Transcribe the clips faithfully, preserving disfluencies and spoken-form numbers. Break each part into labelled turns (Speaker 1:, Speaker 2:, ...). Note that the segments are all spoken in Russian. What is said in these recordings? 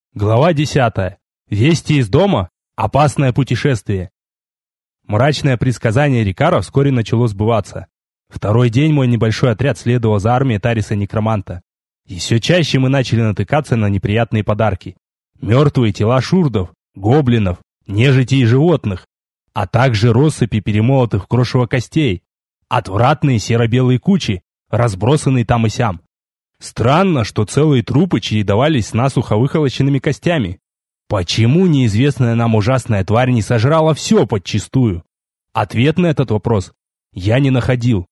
Speaker 1: Глава десятая. Вести из дома. Опасное путешествие. Мрачное предсказание Рикаро вскоре начало сбываться. Второй день мой небольшой отряд следовал за армией Тариса-некроманта. И все чаще мы начали натыкаться на неприятные подарки. Мертвые тела шурдов, гоблинов, нежити и животных, а также россыпи перемолотых в крошево костей, отвратные серо-белые кучи, разбросанные там и сям. Странно, что целые трупы чередовались с насухо выхолощенными костями. Почему неизвестная нам ужасная тварь не сожрала все подчистую? Ответ на этот вопрос я не находил.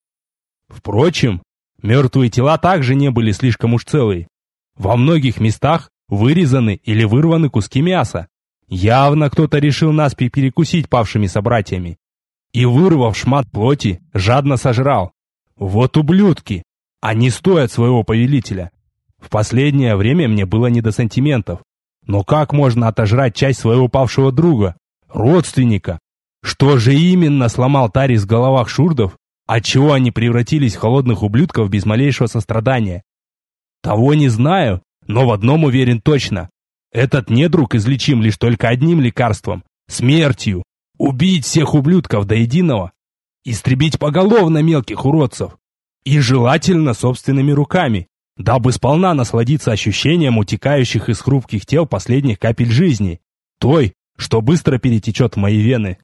Speaker 1: Впрочем, мертвые тела также не были слишком уж целые. Во многих местах вырезаны или вырваны куски мяса. Явно кто-то решил наспех перекусить павшими собратьями. И, вырвав шмат плоти, жадно сожрал. Вот ублюдки! Они стоят своего повелителя. В последнее время мне было не до сантиментов. Но как можно отожрать часть своего павшего друга, родственника? Что же именно сломал Тарис в головах шурдов, отчего они превратились в холодных ублюдков без малейшего сострадания? Того не знаю, но в одном уверен точно. Этот недруг излечим лишь только одним лекарством – смертью. Убить всех ублюдков до единого. Истребить поголовно мелких уродцев. И желательно собственными руками, дабы сполна насладиться ощущением утекающих из хрупких тел последних капель жизни, той, что быстро перетечет в мои вены.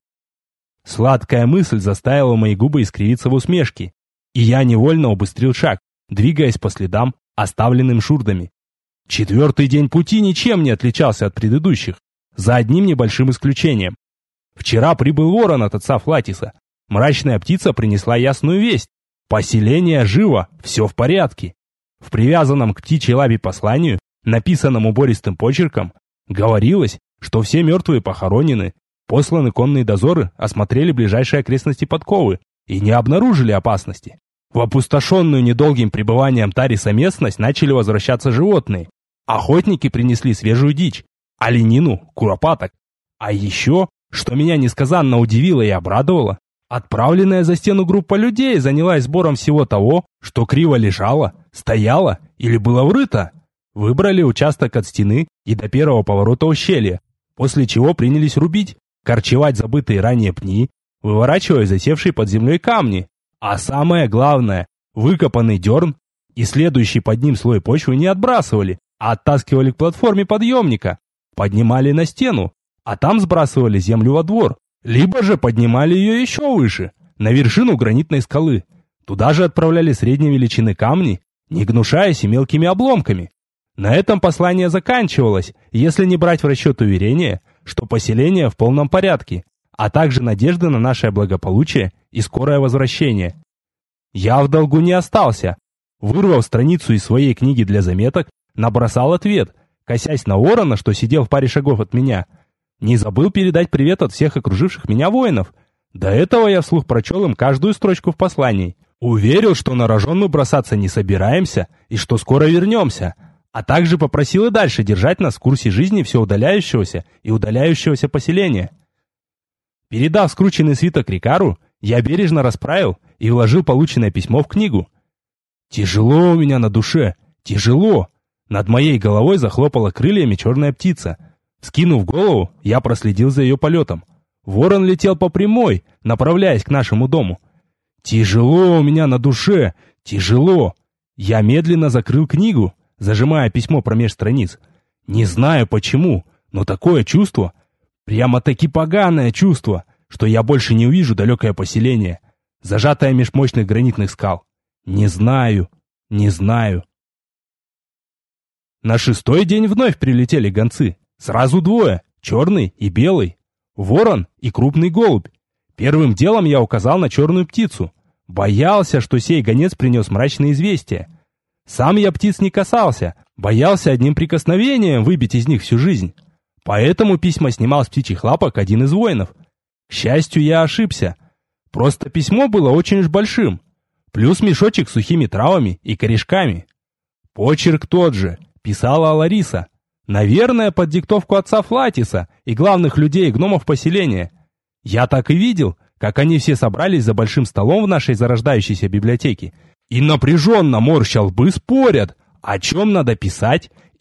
Speaker 1: Сладкая мысль заставила мои губы искривиться в усмешке, и я невольно убыстрил шаг, двигаясь по следам, оставленным шурдами. Четвертый день пути ничем не отличался от предыдущих, за одним небольшим исключением. Вчера прибыл ворон от отца Флатиса. Мрачная птица принесла ясную весть. Поселение живо, все в порядке. В привязанном к птичьей лапе посланию, написанном убористым почерком, говорилось, что все мертвые похоронены. Посланы конные дозоры, осмотрели ближайшие окрестности подковы и не обнаружили опасности. В опустошенную недолгим пребыванием Тариса местность начали возвращаться животные. Охотники принесли свежую дичь, оленину, куропаток. А еще, что меня несказанно удивило и обрадовало, отправленная за стену группа людей занялась сбором всего того, что криво лежало, стояло или было врыто. Выбрали участок от стены и до первого поворота ущелья, после чего принялись рубить, корчевать забытые ранее пни, выворачивая засевшие под землей камни. А самое главное, выкопанный дерн и следующий под ним слой почвы не отбрасывали, а оттаскивали к платформе подъемника, поднимали на стену, а там сбрасывали землю во двор. Либо же поднимали ее еще выше, на вершину гранитной скалы. Туда же отправляли средней величины камни, не гнушаясь и мелкими обломками. На этом послание заканчивалось, если не брать в расчет уверение, что поселение в полном порядке, а также надежда на наше благополучие и скорое возвращение. Я в долгу не остался. Вырвав страницу из своей книги для заметок, набросал ответ, косясь на ворона, что сидел в паре шагов от меня. Не забыл передать привет от всех окруживших меня воинов. До этого я вслух прочел им каждую строчку в послании. Уверил, что на рожон мы бросаться не собираемся и что скоро вернемся. А также попросил и дальше держать нас в курсе жизни все удаляющегося и удаляющегося поселения. Передав скрученный свиток Рикару, я бережно расправил и вложил полученное письмо в книгу. Тяжело у меня на душе, тяжело. Над моей головой захлопала крыльями черная птица. Скинув голову, я проследил за ее полетом. Ворон летел по прямой, направляясь к нашему дому. Тяжело у меня на душе, тяжело. Я медленно закрыл книгу, зажимая письмо промеж страниц. Не знаю почему, но такое чувство, прямо-таки поганое чувство, что я больше не увижу далекое поселение, зажатое меж мощных гранитных скал. Не знаю, не знаю. На шестой день вновь прилетели гонцы. Сразу двое, черный и белый, ворон и крупный голубь. Первым делом я указал на черную птицу. Боялся, что сей гонец принес мрачные известия. Сам я птиц не касался, боялся одним прикосновением выбить из них всю жизнь. Поэтому письма снимал с птичьих лапок один из воинов. К счастью, я ошибся. Просто письмо было очень уж большим. Плюс мешочек с сухими травами и корешками. Почерк тот же, писала Лариса. Наверное, под диктовку отца Флатиса и главных людей и гномов поселения. Я так и видел, как они все собрались за большим столом в нашей зарождающейся библиотеке и напряженно морща лбы спорят, о чем надо писать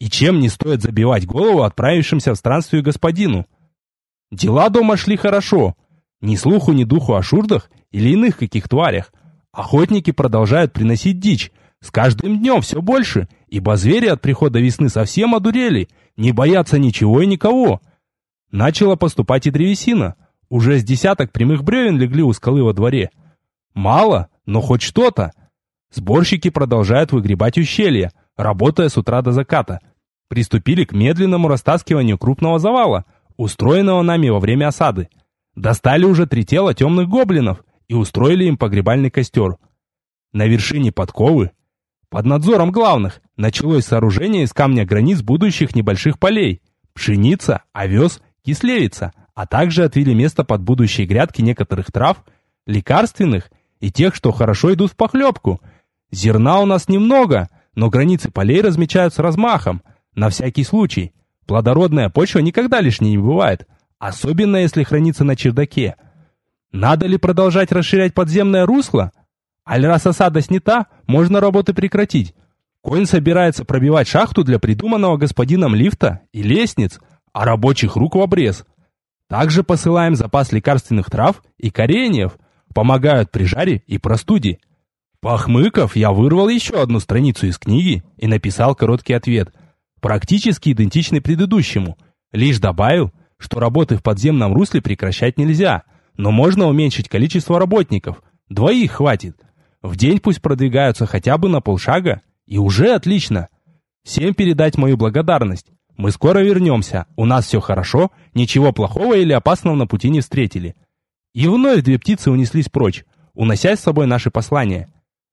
Speaker 1: и чем не стоит забивать голову отправившимся в странствие господину. Дела дома шли хорошо. Ни слуху, ни духу о шурдах или иных каких тварях. Охотники продолжают приносить дичь. С каждым днем все больше, ибо звери от прихода весны совсем одурели, не боятся ничего и никого. Начала поступать и древесина. Уже с десяток прямых бревен легли у скалы во дворе. Мало, но хоть что-то. Сборщики продолжают выгребать ущелья, работая с утра до заката. Приступили к медленному растаскиванию крупного завала, устроенного нами во время осады. Достали уже три тела темных гоблинов и устроили им погребальный костер. На вершине подковы, под надзором главных, началось сооружение из камня границ будущих небольших полей. Пшеница, овес, кислевица, а также отвели место под будущие грядки некоторых трав, лекарственных и тех, что хорошо идут в похлебку. Зерна у нас немного, но границы полей размечают с размахом, на всякий случай. Плодородная почва никогда лишней не бывает, особенно если хранится на чердаке. Надо ли продолжать расширять подземное русло? Аль раз осада снята, можно работы прекратить. Конь собирается пробивать шахту для придуманного господином лифта и лестниц, а рабочих рук в обрез. Также посылаем запас лекарственных трав и кореньев, помогают при жаре и простуде. Похмыков, я вырвал еще одну страницу из книги и написал короткий ответ, практически идентичный предыдущему. Лишь добавил, что работы в подземном русле прекращать нельзя, но можно уменьшить количество работников. Двоих хватит. В день пусть продвигаются хотя бы на полшага, и уже отлично. Всем передать мою благодарность. Мы скоро вернемся, у нас все хорошо, ничего плохого или опасного на пути не встретили. И вновь две птицы унеслись прочь, унося с собой наши послания.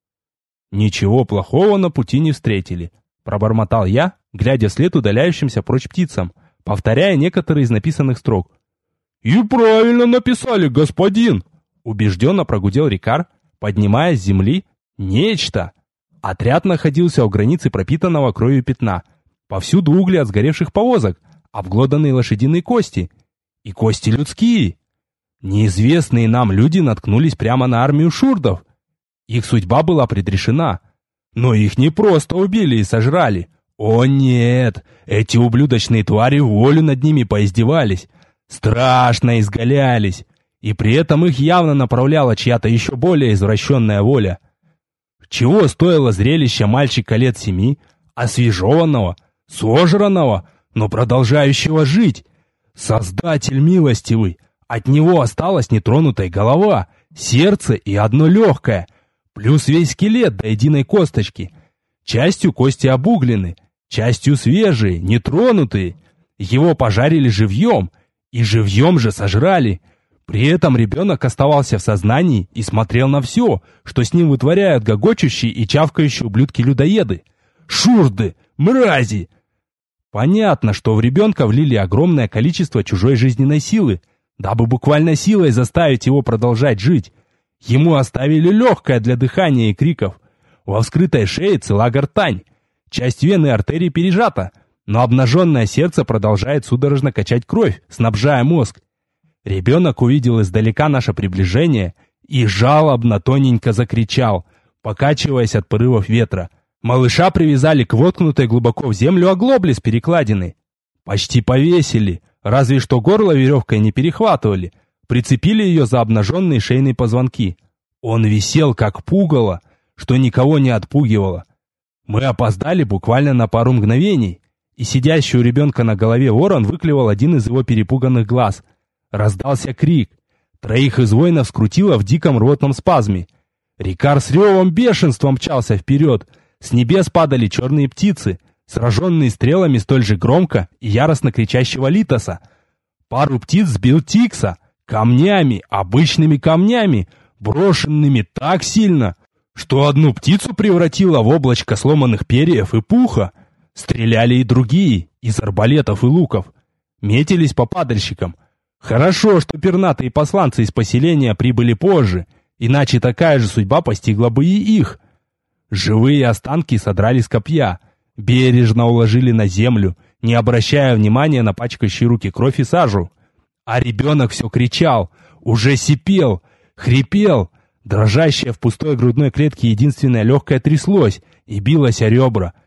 Speaker 1: «Ничего плохого на пути не встретили», — пробормотал я, глядя вслед удаляющимся прочь птицам, повторяя некоторые из написанных строк. «И правильно написали, господин!» — убежденно прогудел Рикар, поднимая с земли нечто. Отряд находился у границы пропитанного кровью пятна. Повсюду угли от сгоревших повозок, обглоданные лошадиные кости. И кости людские. Неизвестные нам люди наткнулись прямо на армию шурдов. Их судьба была предрешена. Но их не просто убили и сожрали. О нет, эти ублюдочные твари волю над ними поиздевались. Страшно изгалялись. И при этом их явно направляла чья-то еще более извращенная воля. Чего стоило зрелище мальчика лет семи, освежеванного, сожранного, но продолжающего жить? Создатель милостивый, от него осталась нетронутая голова, сердце и одно легкое, плюс весь скелет до единой косточки. Частью кости обуглены, частью свежие, нетронутые. Его пожарили живьем, и живьем же сожрали. При этом ребенок оставался в сознании и смотрел на все, что с ним вытворяют гогочущие и чавкающие ублюдки-людоеды. Шурды! Мрази! Понятно, что в ребенка влили огромное количество чужой жизненной силы, дабы буквально силой заставить его продолжать жить. Ему оставили легкое для дыхания и криков. Во вскрытой шее цела гортань. Часть вены и артерий пережата, но обнаженное сердце продолжает судорожно качать кровь, снабжая мозг. Ребенок увидел издалека наше приближение и жалобно тоненько закричал, покачиваясь от порывов ветра. Малыша привязали к воткнутой глубоко в землю оглобле с перекладиной. Почти повесили, разве что горло веревкой не перехватывали. Прицепили ее за обнаженные шейные позвонки. Он висел как пугало, что никого не отпугивало. Мы опоздали буквально на пару мгновений, и сидящий у ребенка на голове ворон выклевал один из его перепуганных глаз. Раздался крик. Троих из воинов скрутило в диком рвотном спазме. Рикар с ревом бешенства мчался вперед. С небес падали черные птицы, сраженные стрелами столь же громко и яростно кричащего Литоса. Пару птиц сбил Тикса, камнями, обычными камнями, брошенными так сильно, что одну птицу превратило в облачко сломанных перьев и пуха. Стреляли и другие, из арбалетов и луков. Метились по падальщикам. Хорошо, что пернатые посланцы из поселения прибыли позже, иначе такая же судьба постигла бы и их. Живые останки содрали с копья, бережно уложили на землю, не обращая внимания на пачкающие руки кровь и сажу. А ребенок все кричал, уже сипел, хрипел. Дрожащее в пустой грудной клетке единственное легкое тряслось и билось о ребра.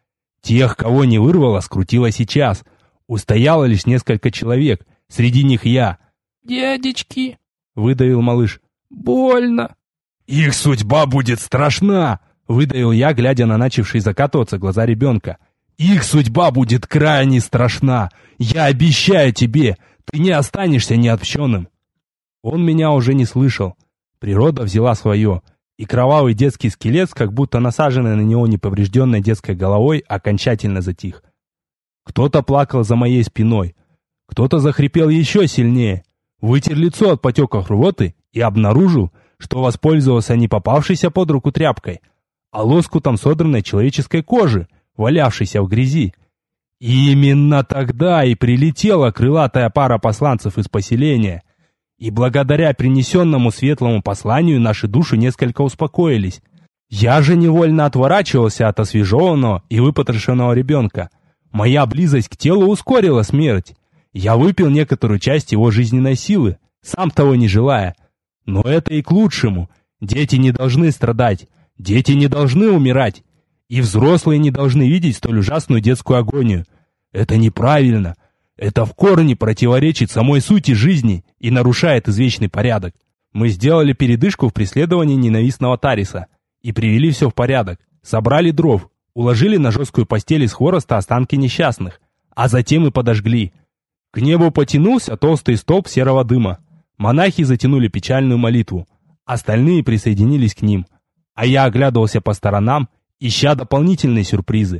Speaker 1: Тех, кого не вырвало, скрутило сейчас. Устояло лишь несколько человек, среди них я.
Speaker 2: «Дядечки»,
Speaker 1: — выдавил малыш,
Speaker 2: — «больно».
Speaker 1: «Их судьба будет страшна», — выдавил я, глядя на начавшие закатываться глаза ребенка. «Их судьба будет крайне страшна. Я обещаю тебе, ты не останешься неотпщенным». Он меня уже не слышал. Природа взяла свое, и кровавый детский скелет, как будто насаженный на него неповрежденной детской головой, окончательно затих. Кто-то плакал за моей спиной, кто-то захрипел еще сильнее, вытер лицо от потеков рвоты и обнаружил, что воспользовался не попавшейся под руку тряпкой, а лоскутом содранной человеческой кожи, валявшейся в грязи. И именно тогда и прилетела крылатая пара посланцев из поселения, и благодаря принесенному светлому посланию наши души несколько успокоились. Я же невольно отворачивался от освежеванного и выпотрошенного ребенка. Моя близость к телу ускорила смерть. Я выпил некоторую часть его жизненной силы, сам того не желая. Но это и к лучшему. Дети не должны страдать, дети не должны умирать. И взрослые не должны видеть столь ужасную детскую агонию. Это неправильно. Это в корне противоречит самой сути жизни и нарушает извечный порядок. Мы сделали передышку в преследовании ненавистного Тариса и привели все в порядок. Собрали дров, уложили на жесткую постель из хвороста останки несчастных, а затем и подожгли. К небу потянулся толстый столб серого дыма. Монахи затянули печальную молитву. Остальные присоединились к ним. А я оглядывался по сторонам, ища дополнительные сюрпризы.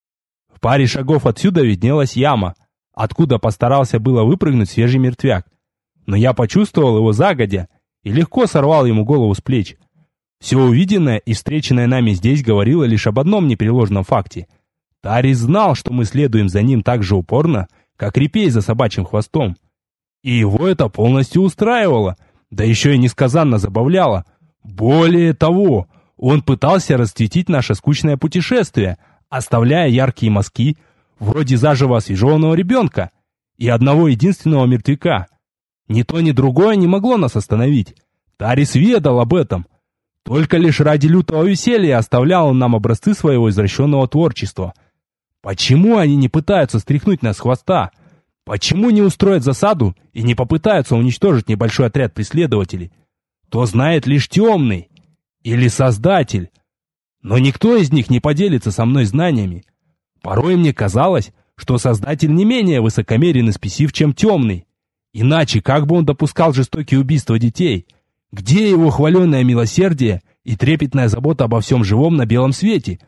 Speaker 1: В паре шагов отсюда виднелась яма, откуда постарался было выпрыгнуть свежий мертвяк. Но я почувствовал его загодя и легко сорвал ему голову с плеч. Все увиденное и встреченное нами здесь говорило лишь об одном непреложном факте. Тарис знал, что мы следуем за ним так же упорно, как репей за собачьим хвостом. И его это полностью устраивало, да еще и несказанно забавляло. Более того, он пытался расцветить наше скучное путешествие, оставляя яркие мазки, вроде заживо освежеванного ребенка и одного единственного мертвяка. Ни то, ни другое не могло нас остановить. Тарис ведал об этом. Только лишь ради лютого веселья оставлял он нам образцы своего извращенного творчества. Почему они не пытаются стряхнуть нас с хвоста? Почему не устроят засаду и не попытаются уничтожить небольшой отряд преследователей? То знает лишь темный или создатель. Но никто из них не поделится со мной знаниями. Порой мне казалось, что создатель не менее высокомерен и спесив, чем темный. Иначе как бы он допускал жестокие убийства детей? Где его хваленое милосердие и трепетная забота обо всем живом на белом свете?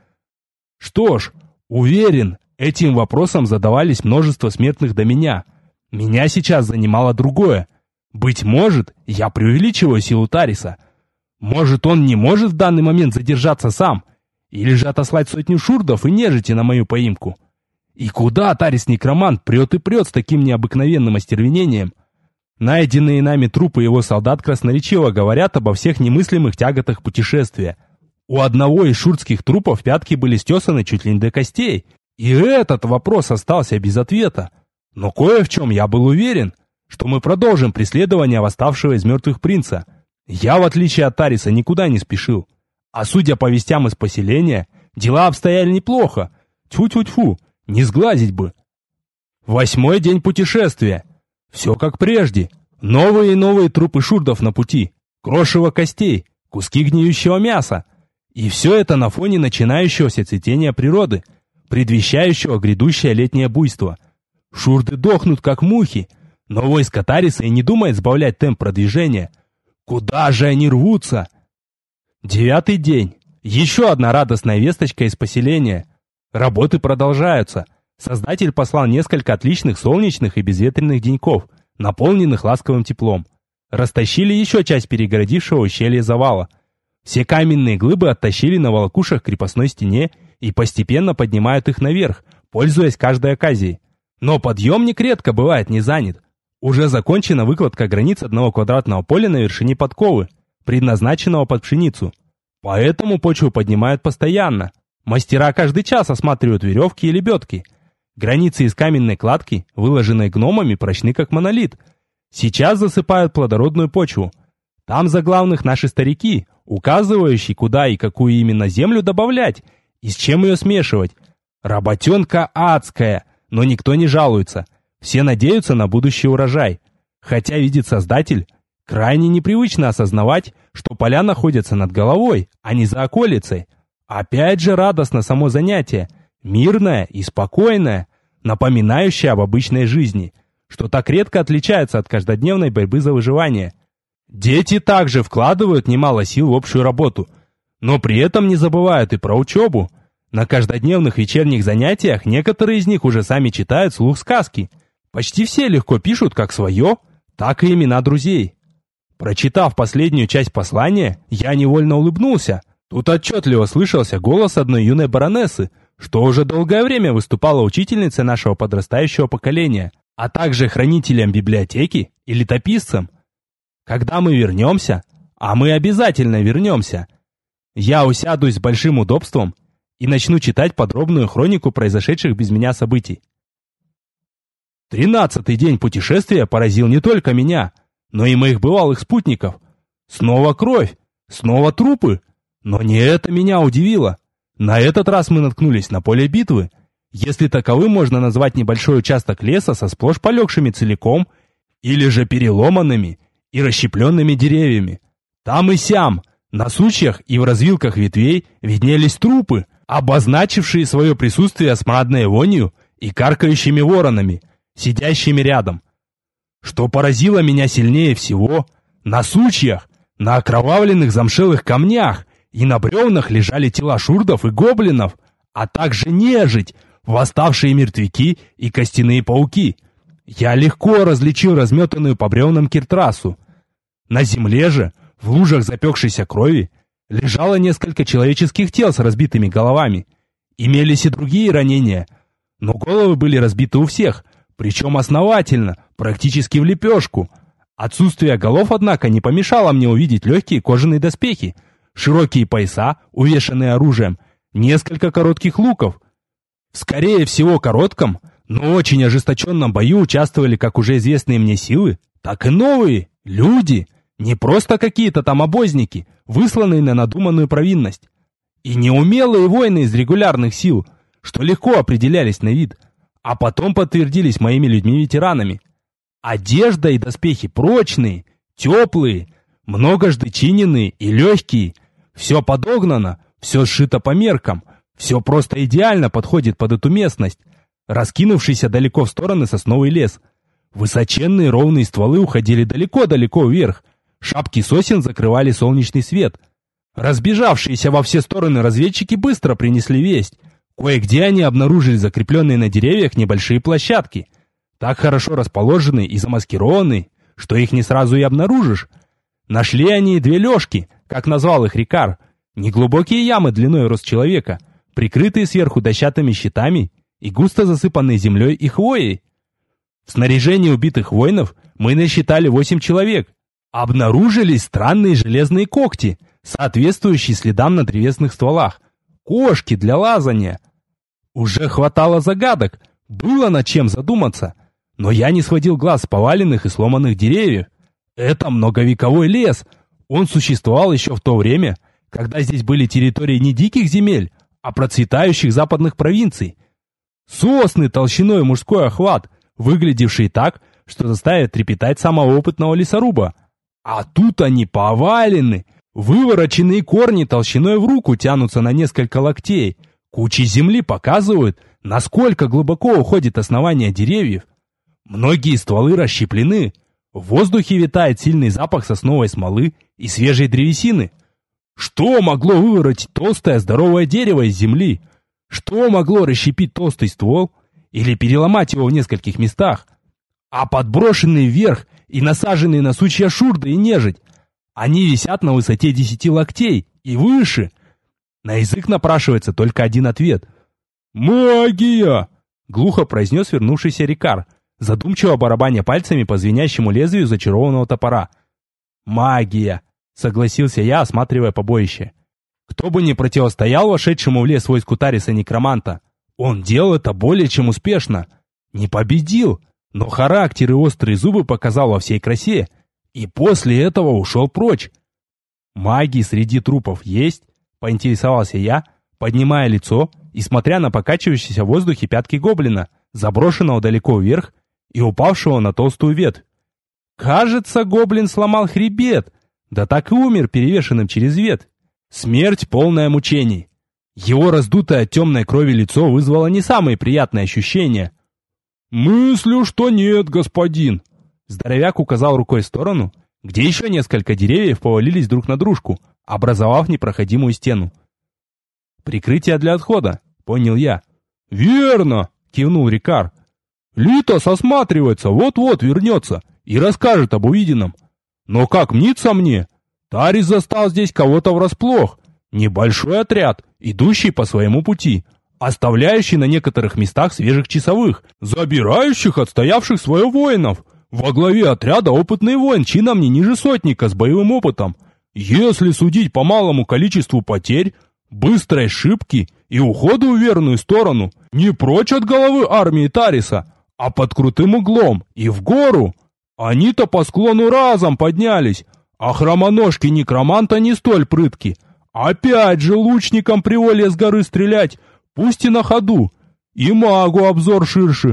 Speaker 1: Что ж, уверен, этим вопросом задавались множество смертных до меня. Меня сейчас занимало другое. Быть может, я преувеличиваю силу Тариса. Может, он не может в данный момент задержаться сам, или же отослать сотню шурдов и нежити на мою поимку. И куда Тарис-некромант прет и прет с таким необыкновенным остервенением? Найденные нами трупы его солдат красноречиво говорят обо всех немыслимых тяготах путешествия. У одного из шурдских трупов пятки были стесаны чуть ли не до костей, и этот вопрос остался без ответа. Но кое в чем я был уверен, что мы продолжим преследование восставшего из мертвых принца. Я, в отличие от Тариса, никуда не спешил. А судя по вестям из поселения, дела обстояли неплохо. Тьфу-тьфу-тьфу, не сглазить бы. Восьмой день путешествия. Все как прежде. Новые и новые трупы шурдов на пути. Крошево костей, куски гниющего мяса. И все это на фоне начинающегося цветения природы, предвещающего грядущее летнее буйство. Шурды дохнут, как мухи, но войско Тариса и не думает сбавлять темп продвижения. Куда же они рвутся? Девятый день. Еще одна радостная весточка из поселения. Работы продолжаются. Создатель послал несколько отличных солнечных и безветренных деньков, наполненных ласковым теплом. Растащили еще часть перегородившего ущелья завала. Все каменные глыбы оттащили на волокушах к крепостной стене и постепенно поднимают их наверх, пользуясь каждой оказией. Но подъемник редко бывает не занят. Уже закончена выкладка границ одного квадратного поля на вершине подковы, предназначенного под пшеницу. Поэтому почву поднимают постоянно. Мастера каждый час осматривают веревки и лебедки. Границы из каменной кладки, выложенной гномами, прочны как монолит. Сейчас засыпают плодородную почву. Там за главных наши старики, указывающие, куда и какую именно землю добавлять и с чем ее смешивать. Работенка адская, но никто не жалуется. Все надеются на будущий урожай. Хотя, видит Создатель, крайне непривычно осознавать, что поля находятся над головой, а не за околицей. Опять же радостно само занятие, мирное и спокойное, напоминающее об обычной жизни, что так редко отличается от каждодневной борьбы за выживание. Дети также вкладывают немало сил в общую работу, но при этом не забывают и про учебу. На каждодневных вечерних занятиях некоторые из них уже сами читают вслух сказки. Почти все легко пишут как свое, так и имена друзей. Прочитав последнюю часть послания, я невольно улыбнулся. Тут отчетливо слышался голос одной юной баронессы, что уже долгое время выступала учительницей нашего подрастающего поколения, а также хранителем библиотеки и летописцем. Когда мы вернемся, а мы обязательно вернемся, я усядусь с большим удобством и начну читать подробную хронику произошедших без меня событий. Тринадцатый день путешествия поразил не только меня, но и моих бывалых спутников. Снова кровь, снова трупы. Но не это меня удивило. На этот раз мы наткнулись на поле битвы, если таковым можно назвать небольшой участок леса со сплошь полегшими целиком или же переломанными и расщепленными деревьями. Там и сям, на сучьях и в развилках ветвей виднелись трупы, обозначившие свое присутствие смрадной вонью и каркающими воронами, сидящими рядом. Что поразило меня сильнее всего, на сучьях, на окровавленных замшелых камнях и на бревнах лежали тела шурдов и гоблинов, а также нежить, восставшие мертвяки и костяные пауки. Я легко различил разметанную по бревнам киртрасу. На земле же, в лужах запекшейся крови, лежало несколько человеческих тел с разбитыми головами. Имелись и другие ранения, но головы были разбиты у всех, причем основательно, практически в лепешку. Отсутствие голов, однако, не помешало мне увидеть легкие кожаные доспехи, широкие пояса, увешанные оружием, несколько коротких луков. В скорее всего коротком, но очень ожесточенном бою участвовали как уже известные мне силы, так и новые люди, не просто какие-то там обозники, высланные на надуманную провинность. И неумелые воины из регулярных сил, что легко определялись на вид, а потом подтвердились моими людьми-ветеранами. Одежда и доспехи прочные, теплые, многожды чиненные и легкие. Все подогнано, все сшито по меркам, все просто идеально подходит под эту местность, раскинувшийся далеко в стороны сосновый лес. Высоченные ровные стволы уходили далеко-далеко вверх, шапки сосен закрывали солнечный свет. Разбежавшиеся во все стороны разведчики быстро принесли весть. Кое-где они обнаружили закрепленные на деревьях небольшие площадки, так хорошо расположенные и замаскированные, что их не сразу и обнаружишь. Нашли они две лёжки, как назвал их Рикар, неглубокие ямы длиной в рост человека, прикрытые сверху дощатыми щитами и густо засыпанные землей и хвоей. В снаряжении убитых воинов мы насчитали восемь человек. Обнаружились странные железные когти, соответствующие следам на древесных стволах, кошки для лазания. Уже хватало загадок, было над чем задуматься, но я не сводил глаз с поваленных и сломанных деревьев. Это многовековой лес, он существовал еще в то время, когда здесь были территории не диких земель, а процветающих западных провинций. Сосны толщиной мужской охват, выглядевшие так, что заставят трепетать самого опытного лесоруба. А тут они повалены, вывороченные корни толщиной в руку тянутся на несколько локтей, кучи земли показывают, насколько глубоко уходит основание деревьев. Многие стволы расщеплены, в воздухе витает сильный запах сосновой смолы и свежей древесины. Что могло выворотить толстое здоровое дерево из земли? Что могло расщепить толстый ствол или переломать его в нескольких местах? А подброшенные вверх и насаженные на сучья шурды и нежить, они висят на высоте десяти локтей и выше. На язык напрашивается только один ответ. «Магия!» — глухо произнес вернувшийся Рикар, задумчиво барабаня пальцами по звенящему лезвию зачарованного топора. «Магия!» — согласился я, осматривая побоище. Кто бы ни противостоял вошедшему в лес войску Тариса-некроманта, он делал это более чем успешно. Не победил, но характер и острые зубы показал во всей красе, и после этого ушел прочь. «Маги среди трупов есть?» — поинтересовался я, поднимая лицо и смотря на покачивающиеся в воздухе пятки гоблина, заброшенного далеко вверх и упавшего на толстую ветвь. Кажется, гоблин сломал хребет, да так и умер перевешенным через ветвь. Смерть, полная мучений. Его раздутое от темной крови лицо вызвало не самые приятные ощущения. «Мыслю, что нет, господин!» Здоровяк указал рукой в сторону, где еще несколько деревьев повалились друг на дружку, образовав непроходимую стену. «Прикрытие для отхода», — понял я. «Верно!» — кивнул Рикар. «Литос осматривается, вот-вот вернется и расскажет об увиденном. Но как мнится мне, Тарис застал здесь кого-то врасплох. Небольшой отряд, идущий по своему пути, оставляющий на некоторых местах свежих часовых, забирающих отстоявших свое воинов. Во главе отряда опытный воин, чином не ниже сотника с боевым опытом. Если судить по малому количеству потерь, быстрой шибки и уходу в верную сторону, не прочь от головы армии Тариса, а под крутым углом и в гору. Они-то по склону разом поднялись, а хромоножки некроманта не столь прытки. Опять же лучникам приволье с горы стрелять, пусть и на ходу, и магу обзор ширше.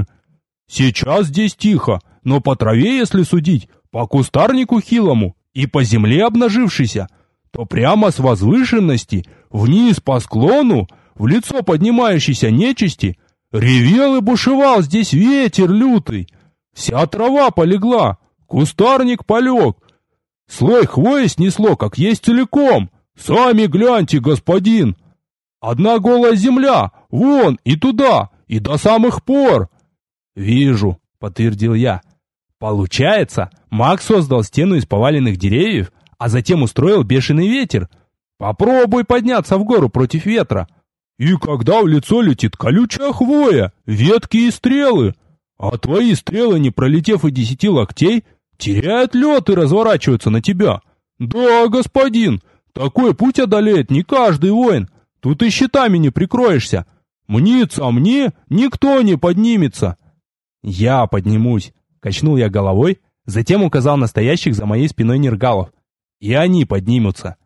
Speaker 1: Сейчас здесь тихо, но по траве, если судить, по кустарнику хилому и по земле обнажившейся, то прямо с возвышенности, вниз по склону, в лицо поднимающейся нечисти, ревел и бушевал здесь ветер лютый. Вся трава полегла, кустарник полег, слой хвои снесло, как есть целиком. Сами гляньте, господин. Одна голая земля, вон и туда, и до самых пор. Вижу, подтвердил я. Получается, маг создал стену из поваленных деревьев, а затем устроил бешеный ветер. Попробуй подняться в гору против ветра. И когда в лицо летит колючая хвоя, ветки и стрелы, а твои стрелы, не пролетев и десяти локтей, теряют лед и разворачиваются на тебя. Да, господин, такой путь одолеет не каждый воин. Тут и щитами не прикроешься. Мнится мне, никто не поднимется. Я поднимусь, качнул я головой, затем указал на стоящих за моей спиной нергалов. И они поднимутся.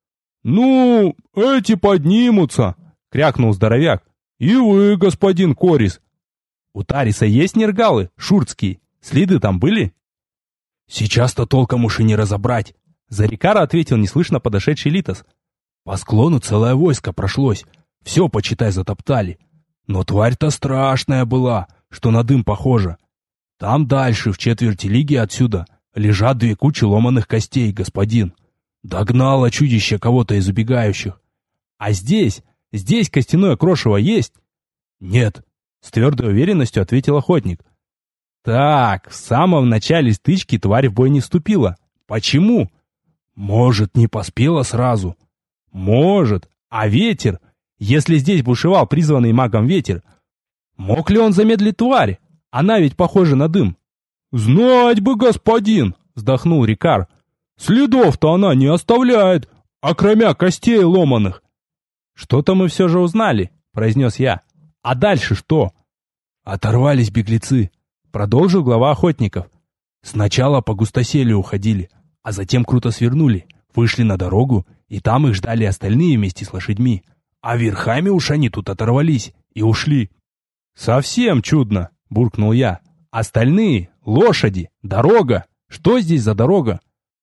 Speaker 1: Ну, эти поднимутся, крякнул здоровяк. И вы, господин Корис. У Тариса есть нергалы, шурцкие? Следы там были? Сейчас-то толком уж и не разобрать. За Рикара ответил неслышно подошедший Литос. По склону целое войско прошлось. Все, почитай, затоптали. Но тварь-то страшная была, что на дым похожа. Там дальше, в четверти лиги отсюда, лежат две кучи ломаных костей, господин. Догнало чудище кого-то из убегающих. А здесь, здесь костяное крошево есть? Нет, с твердой уверенностью ответил охотник. Так, в самом начале стычки тварь в бой не вступила. Почему? Может, не поспела сразу? Может. А ветер? Если здесь бушевал призванный магом ветер, мог ли он замедлить тварь? Она ведь похожа на дым. Знать бы, господин, вздохнул Рикар. Следов-то она не оставляет, окромя костей ломаных. Что-то мы все же узнали, произнес я. А дальше что? Оторвались беглецы, продолжил глава охотников. Сначала по густоселью уходили, а затем круто свернули, вышли на дорогу, и там их ждали остальные вместе с лошадьми. А верхами уж они тут оторвались и ушли. Совсем чудно, буркнул я. Остальные, лошади, дорога. Что здесь за дорога?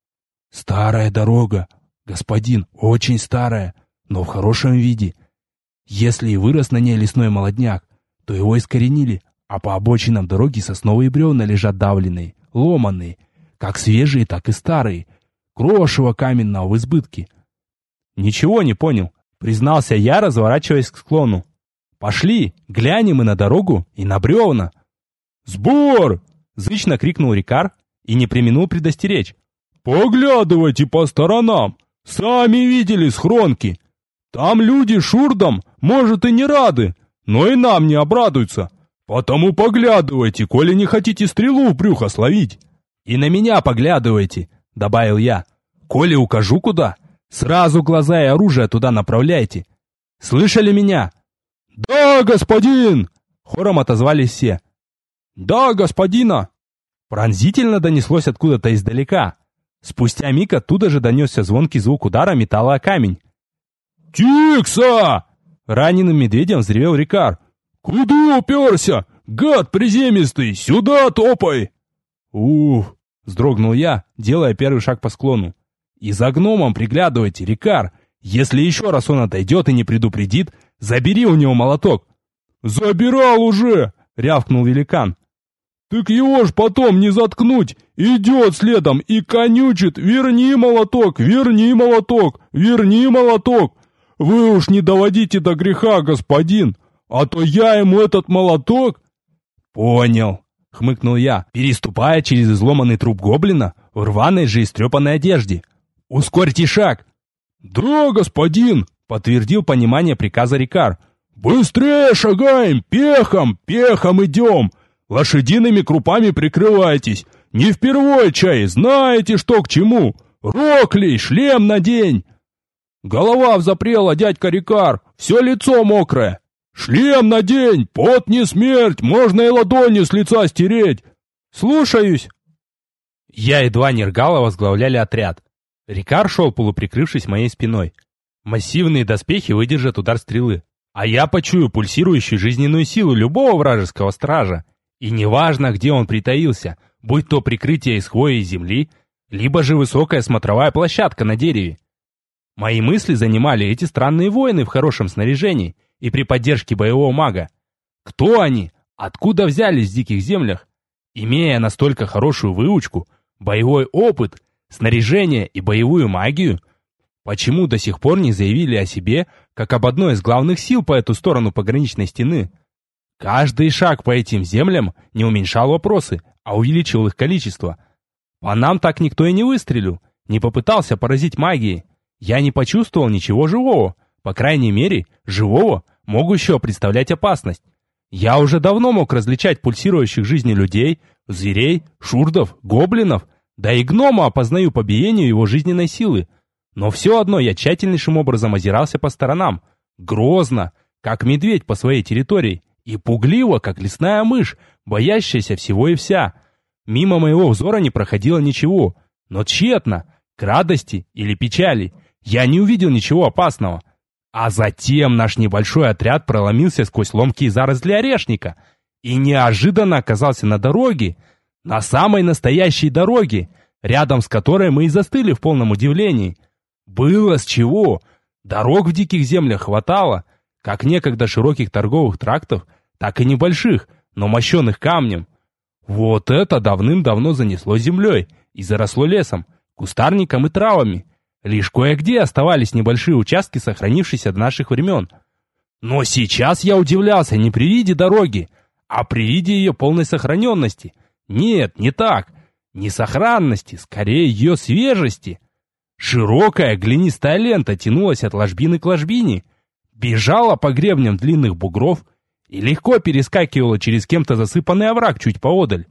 Speaker 1: Старая дорога, господин, очень старая, но в хорошем виде. Если и вырос на ней лесной молодняк, то его искоренили, а по обочинам дороги сосновые бревна лежат давленные, ломаные, как свежие, так и старые. Крошево каменного в избытке. Ничего не понял, признался я, разворачиваясь к склону. Пошли, глянем и на дорогу, и на бревна. Сбор! Зычно крикнул Рикар и не преминул предостеречь. Поглядывайте по сторонам, сами видели схронки. Там люди шурдам, может, и не рады, но и нам не обрадуются. Потому поглядывайте, коли не хотите стрелу в брюхо словить. И на меня поглядывайте, добавил я. Коли укажу куда, сразу глаза и оружие туда направляйте. Слышали меня? Да, господин! Хором отозвались все. Да, господина! Пронзительно донеслось откуда-то издалека. Спустя миг оттуда же донесся звонкий звук удара металла о камень. «Тикса!» Раненым медведем взревел Рикар. «Куда уперся? Гад приземистый! Сюда топай!» «Уф!» — вздрогнул я, делая первый шаг по склону. «И за гномом приглядывайте, Рикар! Если еще раз он отойдет и не предупредит, забери у него молоток!» «Забирал уже!» — рявкнул великан. «Так его ж потом не заткнуть! Идет следом и конючит! Верни молоток! Верни молоток! Верни молоток! Вы уж не доводите до греха, господин! А то я ему этот молоток...» «Понял!» — хмыкнул я, переступая через изломанный труп гоблина в рваной же истрепанной одежде. «Ускорьте шаг!» «Да, господин!» — подтвердил понимание приказа Рикар. «Быстрее шагаем! Пехом! Пехом идем! Лошадиными крупами прикрывайтесь! Не впервой чай! Знаете, что к чему! Рокли, шлем надень!» «Голова взапрела, дядька Рикар! Все лицо мокрое!» «Шлем надень! Пот не смерть! Можно и ладони с лица стереть!» «Слушаюсь!» Я и два нергала возглавляли отряд. Рикар шел, полуприкрывшись моей спиной. Массивные доспехи выдержат удар стрелы, а я почую пульсирующую жизненную силу любого вражеского стража. И неважно, где он притаился, будь то прикрытие из хвои и земли, либо же высокая смотровая площадка на дереве. Мои мысли занимали эти странные воины в хорошем снаряжении и при поддержке боевого мага. Кто они? Откуда взялись в диких землях? Имея настолько хорошую выучку, боевой опыт, снаряжение и боевую магию, почему до сих пор не заявили о себе, как об одной из главных сил по эту сторону пограничной стены? Каждый шаг по этим землям не уменьшал вопросы, а увеличивал их количество. По нам так никто и не выстрелил, не попытался поразить магией. Я не почувствовал ничего живого, по крайней мере, живого, могущего представлять опасность. Я уже давно мог различать пульсирующих жизнью людей, зверей, шурдов, гоблинов, да и гнома опознаю по биению его жизненной силы. Но все одно я тщательнейшим образом озирался по сторонам, грозно, как медведь по своей территории, и пугливо, как лесная мышь, боящаяся всего и вся. Мимо моего взора не проходило ничего, но тщетно, к радости или печали, я не увидел ничего опасного. А затем наш небольшой отряд проломился сквозь ломкие заросли орешника и неожиданно оказался на дороге, на самой настоящей дороге, рядом с которой мы и застыли в полном удивлении. Было с чего. Дорог в диких землях хватало, как некогда широких торговых трактов, так и небольших, но мощенных камнем. Вот это давным-давно занесло землей и заросло лесом, кустарником и травами. Лишь кое-где оставались небольшие участки, сохранившиеся до наших времен. Но сейчас я удивлялся не при виде дороги, а при виде ее полной сохраненности. Нет, не так. Не сохранности, скорее ее свежести. Широкая глинистая лента тянулась от ложбины к ложбине, бежала по гребням длинных бугров и легко перескакивала через кем-то засыпанный овраг чуть поодаль.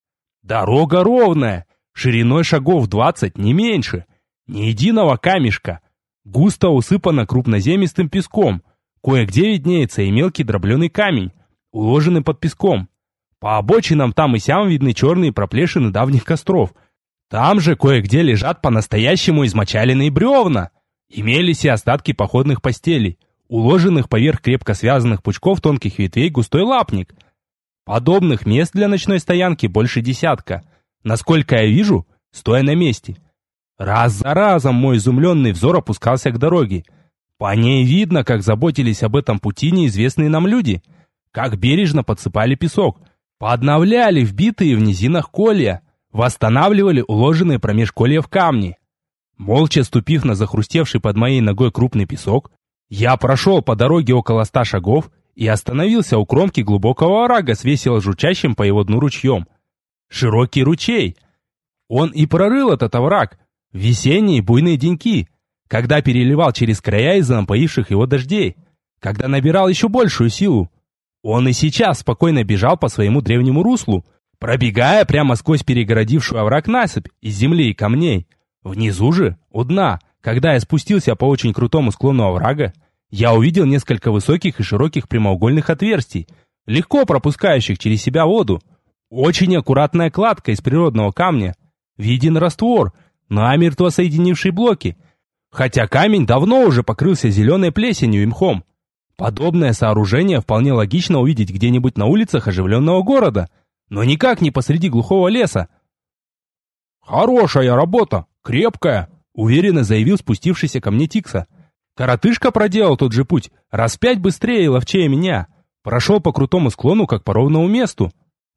Speaker 1: Дорога ровная, шириной шагов двадцать, не меньше. Ни единого камешка, густо усыпана крупноземистым песком, кое-где виднеется и мелкий дробленый камень, уложенный под песком. По обочинам там и сям видны черные проплешины давних костров. Там же кое-где лежат по-настоящему измочаленные бревна. Имелись и остатки походных постелей, уложенных поверх крепко связанных пучков тонких ветвей густой лапник. Подобных мест для ночной стоянки больше десятка, насколько я вижу, стоя на месте. Раз за разом мой изумленный взор опускался к дороге. По ней видно, как заботились об этом пути неизвестные нам люди, как бережно подсыпали песок, подновляли вбитые в низинах колья, восстанавливали уложенные промеж кольев камни. Молча ступив на захрустевший под моей ногой крупный песок, я прошел по дороге около ста шагов и остановился у кромки глубокого оврага с весело журчащим по его дну ручьем. Широкий ручей. Он и прорыл этот овраг в весенние буйные деньки, когда переливал через края из-за напоивших его дождей, когда набирал еще большую силу. Он и сейчас спокойно бежал по своему древнему руслу, пробегая прямо сквозь перегородившую овраг насыпь из земли и камней. Внизу же, у дна, когда я спустился по очень крутому склону оврага, я увидел несколько высоких и широких прямоугольных отверстий, легко пропускающих через себя воду. Очень аккуратная кладка из природного камня. Виден раствор, намертво соединивший блоки, хотя камень давно уже покрылся зеленой плесенью и мхом. Подобное сооружение вполне логично увидеть где-нибудь на улицах оживленного города, но никак не посреди глухого леса. «Хорошая работа, крепкая», — уверенно заявил спустившийся ко мне Тикса. Коротышка проделал тот же путь, раз пять быстрее и ловчее меня. Прошел по крутому склону, как по ровному месту.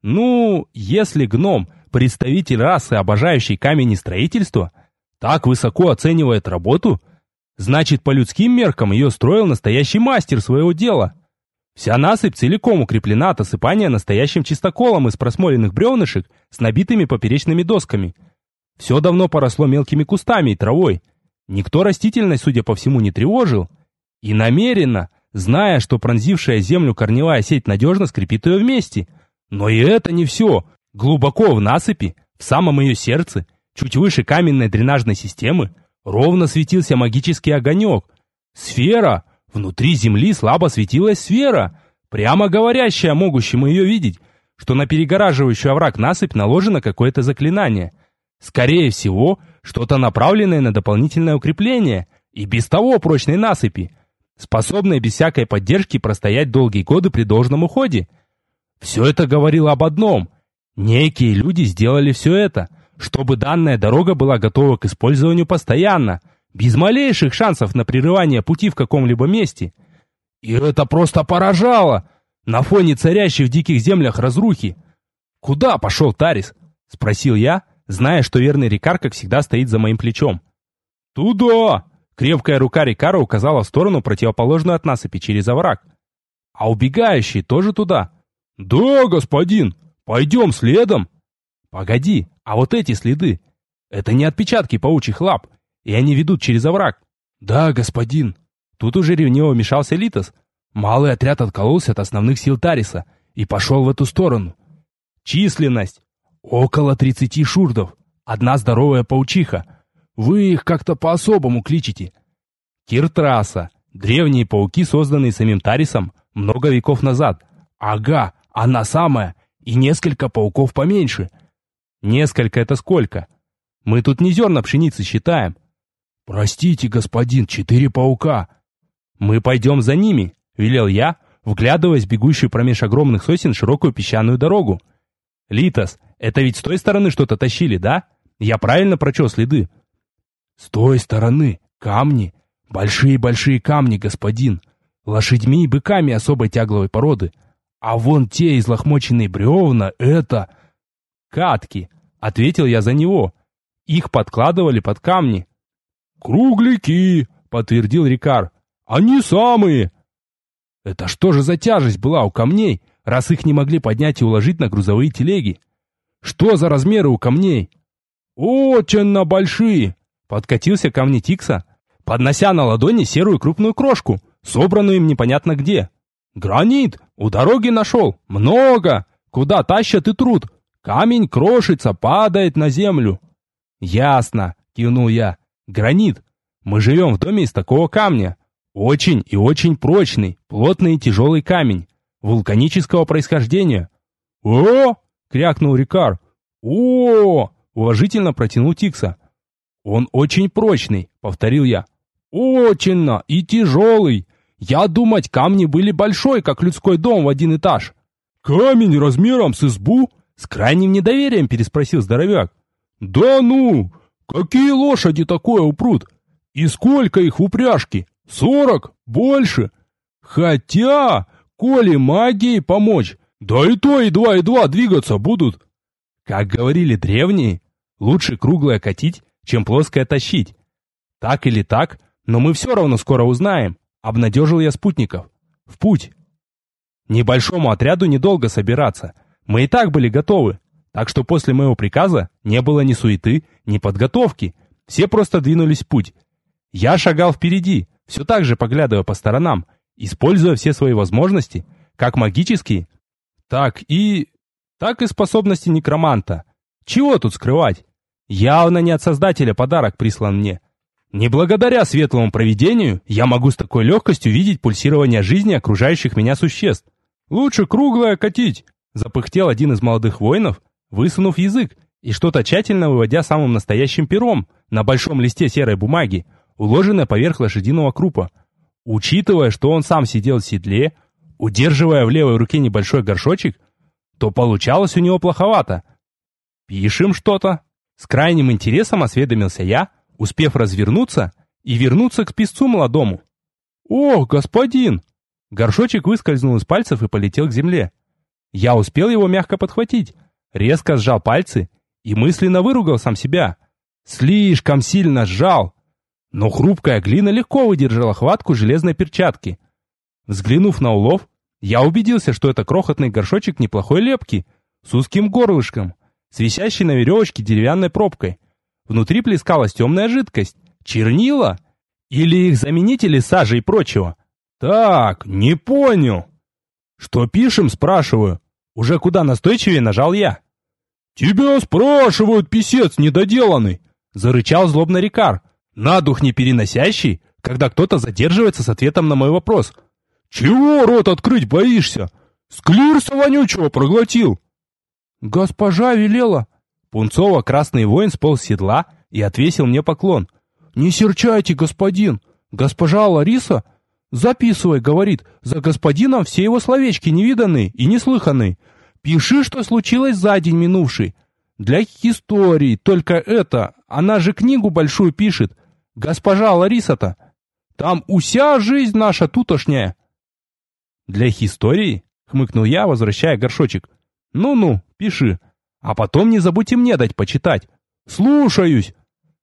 Speaker 1: Ну, если гном, представитель расы, обожающий камень и строительство, так высоко оценивает работу, значит, по людским меркам ее строил настоящий мастер своего дела. Вся насыпь целиком укреплена от осыпания настоящим чистоколом из просмоленных бревнышек с набитыми поперечными досками. Все давно поросло мелкими кустами и травой. Никто растительность, судя по всему, не тревожил. И намеренно, зная, что пронзившая землю корневая сеть надежно скрепит ее вместе. Но и это не все. Глубоко в насыпи, в самом ее сердце, чуть выше каменной дренажной системы, ровно светился магический огонек. Сфера! Внутри земли слабо светилась сфера, прямо говорящая могущему ее видеть, что на перегораживающую овраг насыпь наложено какое-то заклинание. Скорее всего, что-то направленное на дополнительное укрепление и без того прочной насыпи, способной без всякой поддержки простоять долгие годы при должном уходе. Все это говорило об одном. Некие люди сделали все это, чтобы данная дорога была готова к использованию постоянно, без малейших шансов на прерывание пути в каком-либо месте. И это просто поражало на фоне царящей в диких землях разрухи. «Куда пошел Тарис?» — спросил я, зная, что верный Рикар, как всегда, стоит за моим плечом. «Туда!» — крепкая рука Рикара указала в сторону, противоположную от насыпи, через овраг. «А убегающие тоже туда?» «Да, господин! Пойдем следом!» «Погоди, а вот эти следы? Это не отпечатки паучьих лап, и они ведут через овраг?» «Да, господин!» Тут уже ревниво вмешался Литос. Малый отряд откололся от основных сил Тариса и пошел в эту сторону. «Численность?» «Около тридцати шурдов. Одна здоровая паучиха. Вы их как-то по-особому кличете». «Киртраса. Древние пауки, созданные самим Тарисом много веков назад». «Ага, она самая. И несколько пауков поменьше». «Несколько — это сколько? Мы тут не зерна пшеницы считаем». «Простите, господин, четыре паука». «Мы пойдем за ними», — велел я, вглядываясь в бегущую промеж огромных сосен широкую песчаную дорогу. «Литос, это ведь с той стороны что-то тащили, да? Я правильно прочел следы?» «С той стороны камни. Большие-большие камни, господин. Лошадьми и быками особой тягловой породы. А вон те излохмоченные бревна — это...» «Катки», — ответил я за него. «Их подкладывали под камни». «Кругляки», — подтвердил Рикар. «Они самые». «Это что же за тяжесть была у камней, раз их не могли поднять и уложить на грузовые телеги? Что за размеры у камней?» «Очень большие», — подкатился ко мне Тикса, поднося на ладони серую крупную крошку, собранную им непонятно где. «Гранит! У дороги нашел! Много! Куда тащат и труд! Камень крошится, падает на землю!» «Ясно!» — кивнул я. «Гранит! Мы живем в доме из такого камня. Очень и очень прочный, плотный и тяжелый камень, вулканического происхождения». «О!» — крякнул Рикар. «О!» — уважительно протянул Тикса. «Он очень прочный», — повторил я. «Очень и тяжелый. Я думать, камни были большой, как людской дом в один этаж». «Камень размером с избу?» — с крайним недоверием переспросил здоровяк. «Да ну! Какие лошади такое упрут? И сколько их в упряжке? Сорок? Больше? Хотя, коли магией помочь, да и то едва-едва двигаться будут». Как говорили древние, лучше круглое катить, чем плоское тащить. Так или так, но мы все равно скоро узнаем, обнадежил я спутников. В путь. Небольшому отряду недолго собираться. Мы и так были готовы. Так что после моего приказа не было ни суеты, ни подготовки. Все просто двинулись в путь. Я шагал впереди, все так же поглядывая по сторонам, используя все свои возможности, как магические, так и... так и способности некроманта. Чего тут скрывать? Явно не от Создателя подарок прислан мне. Не благодаря светлому провидению я могу с такой легкостью видеть пульсирование жизни окружающих меня существ. «Лучше круглое катить», — запыхтел один из молодых воинов, высунув язык и что-то тщательно выводя самым настоящим пером на большом листе серой бумаги, уложенной поверх лошадиного крупа. Учитывая, что он сам сидел в седле, удерживая в левой руке небольшой горшочек, то получалось у него плоховато. «Пишем что-то?» С крайним интересом осведомился я, успев развернуться и вернуться к писцу молодому. «О, господин!» Горшочек выскользнул из пальцев и полетел к земле. Я успел его мягко подхватить, резко сжал пальцы и мысленно выругал сам себя. Слишком сильно сжал. Но хрупкая глина легко выдержала хватку железной перчатки. Взглянув на улов, я убедился, что это крохотный горшочек неплохой лепки, с узким горлышком, с висящей на веревочке деревянной пробкой. Внутри плескалась темная жидкость, чернила или их заменители сажи и прочего. Так, не понял. Что пишем, спрашиваю. Уже куда настойчивее нажал я. «Тебя спрашивают, писец недоделанный!» Зарычал злобно Рикар, на дух не переносящий, когда кто-то задерживается с ответом на мой вопрос. «Чего рот открыть боишься? Склирса вонючего проглотил!» «Госпожа велела!» Пунцово-красный воин сполз с седла и отвесил мне поклон. «Не серчайте, господин! Госпожа Лариса, записывай, говорит, за господином все его словечки невиданные и неслыханные. Пиши, что случилось за день минувший. Для истории, только это, она же книгу большую пишет. Госпожа Лариса-то. Там уся жизнь наша тутошняя». «Для истории?» — хмыкнул я, возвращая горшочек. «Ну-ну, пиши. А потом не забудь и мне дать почитать. Слушаюсь!»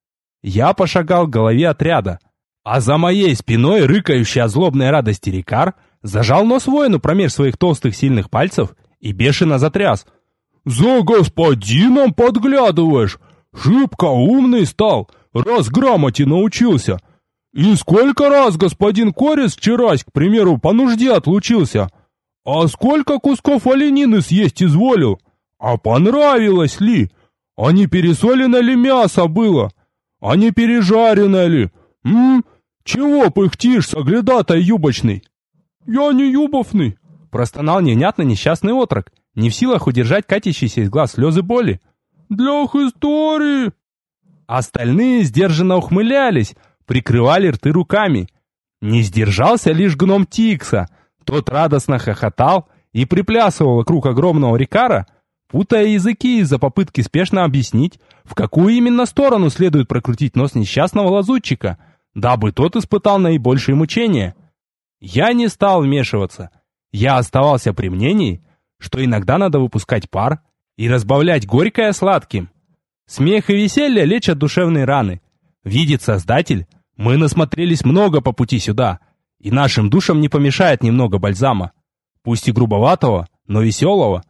Speaker 1: Я пошагал к голове отряда, а за моей спиной рыкающий от злобной радости Рикар зажал нос воину промеж своих толстых сильных пальцев и бешено затряс. «За господином подглядываешь! Шибко умный стал, раз грамоте научился! И сколько раз господин Корец вчерась, к примеру, по нужде отлучился! А сколько кусков оленины съесть изволил? А понравилось ли? А не пересоленное ли мясо было? А не пережаренное ли? М? Чего пыхтишь, соглядатай юбочный?» «Я не юбовный!» Простонал невнятно несчастный отрок, не в силах удержать катящиеся из глаз слезы боли. «Для истории!» Остальные сдержанно ухмылялись, прикрывали рты руками. Не сдержался лишь гном Тикса. Тот радостно хохотал и приплясывал вокруг огромного Рикара, путая языки из-за попытки спешно объяснить, в какую именно сторону следует прокрутить нос несчастного лазутчика, дабы тот испытал наибольшие мучения. Я не стал вмешиваться. Я оставался при мнении, что иногда надо выпускать пар и разбавлять горькое сладким. Смех и веселье лечат душевные раны. Видит Создатель, мы насмотрелись много по пути сюда, и нашим душам не помешает немного бальзама, пусть и грубоватого, но веселого.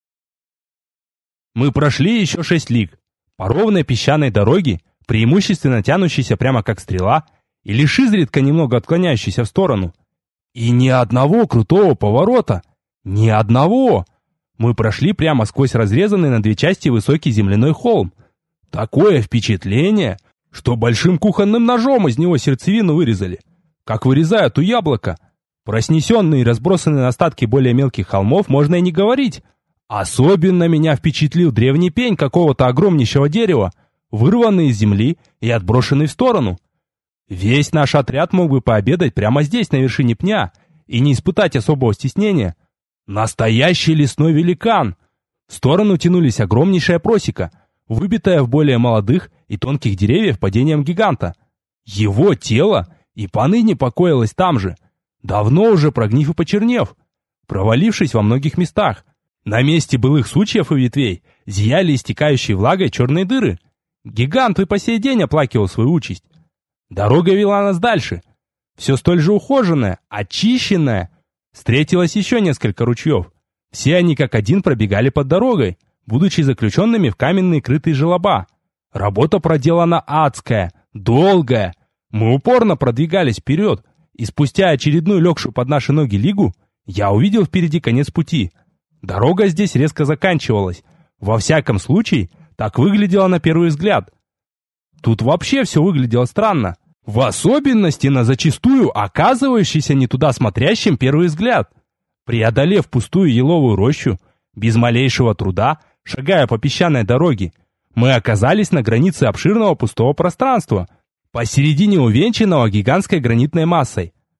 Speaker 1: Мы прошли еще шесть лиг по ровной песчаной дороге, преимущественно тянущейся прямо как стрела, и лишь изредка немного отклоняющейся в сторону. И ни одного крутого поворота. Ни одного. Мы прошли прямо сквозь разрезанный на две части высокий земляной холм. Такое впечатление, что большим кухонным ножом из него сердцевину вырезали. Как вырезают у яблока. Про снесенные и разбросанные остатки более мелких холмов можно и не говорить. Особенно меня впечатлил древний пень какого-то огромнейшего дерева, вырванный из земли и отброшенный в сторону. Весь наш отряд мог бы пообедать прямо здесь, на вершине пня, и не испытать особого стеснения. Настоящий лесной великан! В сторону тянулись огромнейшая просека, выбитая в более молодых и тонких деревьев падением гиганта. Его тело и поныне покоилось там же, давно уже прогнив и почернев, провалившись во многих местах. На месте былых сучьев и ветвей зияли истекающие влагой черные дыры. Гигант и по сей день оплакивал свою участь. Дорога вела нас дальше. Все столь же ухоженная, очищенная. Встретилось еще несколько ручьев. Все они как один пробегали под дорогой, будучи заключенными в каменные крытые желоба. Работа проделана адская, долгая. Мы упорно продвигались вперед, и спустя очередную легшую под наши ноги лигу, я увидел впереди конец пути. Дорога здесь резко заканчивалась. Во всяком случае, так выглядело на первый взгляд. Тут вообще все выглядело странно. В особенности на зачастую оказывающийся не туда смотрящим первый взгляд. Преодолев пустую еловую рощу, без малейшего труда, шагая по песчаной дороге, мы оказались на границе обширного пустого пространства, посередине увенчанного гигантской гранитной массой.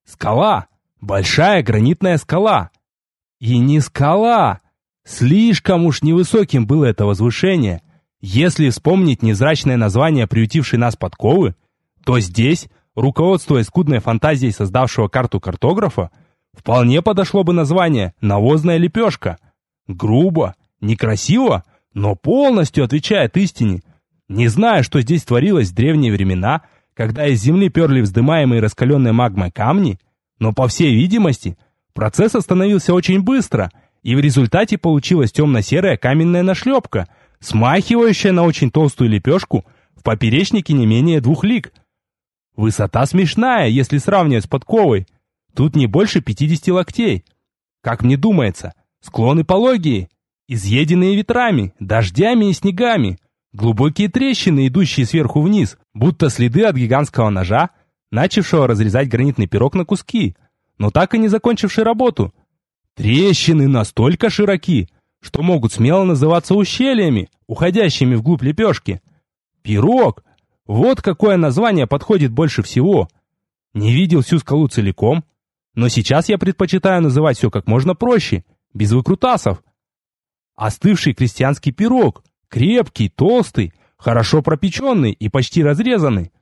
Speaker 1: Скала! Большая гранитная скала! И не скала! Слишком уж невысоким было это возвышение. Если вспомнить невзрачное название приютившей нас подковы, то здесь, руководствуясь скудной фантазией создавшего карту картографа, вполне подошло бы название «навозная лепешка». Грубо, некрасиво, но полностью отвечает истине. Не знаю, что здесь творилось в древние времена, когда из земли перли вздымаемые раскаленной магмой камни, но, по всей видимости, процесс остановился очень быстро, и в результате получилась темно-серая каменная нашлепка, смахивающая на очень толстую лепешку в поперечнике не менее двух лиг. Высота смешная, если сравнивать с подковой. Тут не больше пятидесяти локтей. Как мне думается, склоны пологие, изъеденные ветрами, дождями и снегами, глубокие трещины, идущие сверху вниз, будто следы от гигантского ножа, начавшего разрезать гранитный пирог на куски, но так и не закончивший работу. Трещины настолько широки, что могут смело называться ущельями, уходящими вглубь лепешки. Пирог! Вот какое название подходит больше всего. Не видел всю скалу целиком, но сейчас я предпочитаю называть все как можно проще, без выкрутасов. Остывший крестьянский пирог, крепкий, толстый, хорошо пропеченный и почти разрезанный.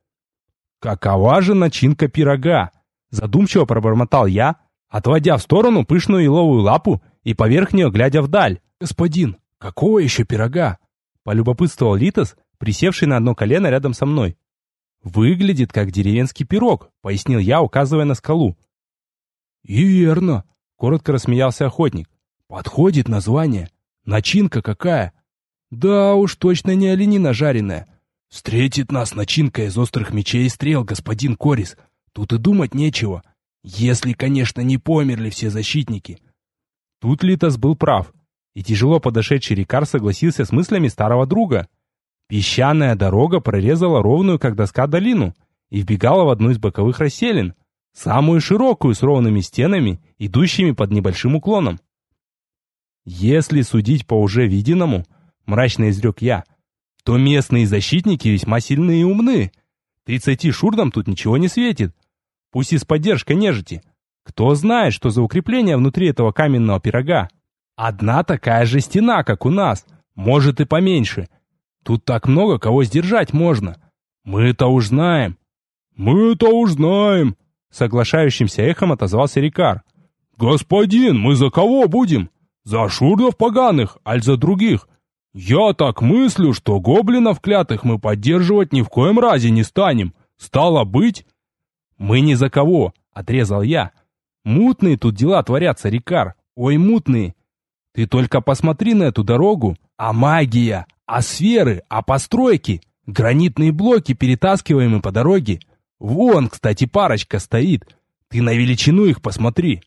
Speaker 1: Какова же начинка пирога? Задумчиво пробормотал я, отводя в сторону пышную еловую лапу и поверх нее глядя вдаль. «Господин, какого еще пирога?» — полюбопытствовал Литос, присевший на одно колено рядом со мной. «Выглядит как деревенский пирог», — пояснил я, указывая на скалу. «И верно», — коротко рассмеялся охотник. «Подходит название. Начинка какая?» «Да уж, точно не оленина жареная. Встретит нас начинка из острых мечей и стрел, господин Корис. Тут и думать нечего. Если, конечно, не померли все защитники». Тут Литос был прав, и тяжело подошедший Рикар согласился с мыслями старого друга. Песчаная дорога прорезала ровную, как доска, долину и вбегала в одну из боковых расселин, самую широкую с ровными стенами, идущими под небольшим уклоном. «Если судить по уже виденному, — мрачно изрек я, — то местные защитники весьма сильны и умны. Тридцати шурдам тут ничего не светит, пусть и с поддержкой нежити. Кто знает, что за укрепление внутри этого каменного пирога? Одна такая же стена, как у нас, может и поменьше. Тут так много кого сдержать можно. Мы-то уж знаем». «Мы-то уж знаем», — соглашающимся эхом отозвался Рикар. «Господин, мы за кого будем? За шурдов поганых, аль за других? Я так мыслю, что гоблинов клятых мы поддерживать ни в коем разе не станем. Стало быть...» «Мы ни за кого», — отрезал я. «Мутные тут дела творятся, Рикар. Ой, мутные. Ты только посмотри на эту дорогу. А магия, а сферы, а постройки, гранитные блоки, перетаскиваемые по дороге. Вон, кстати, парочка стоит. Ты на величину их посмотри».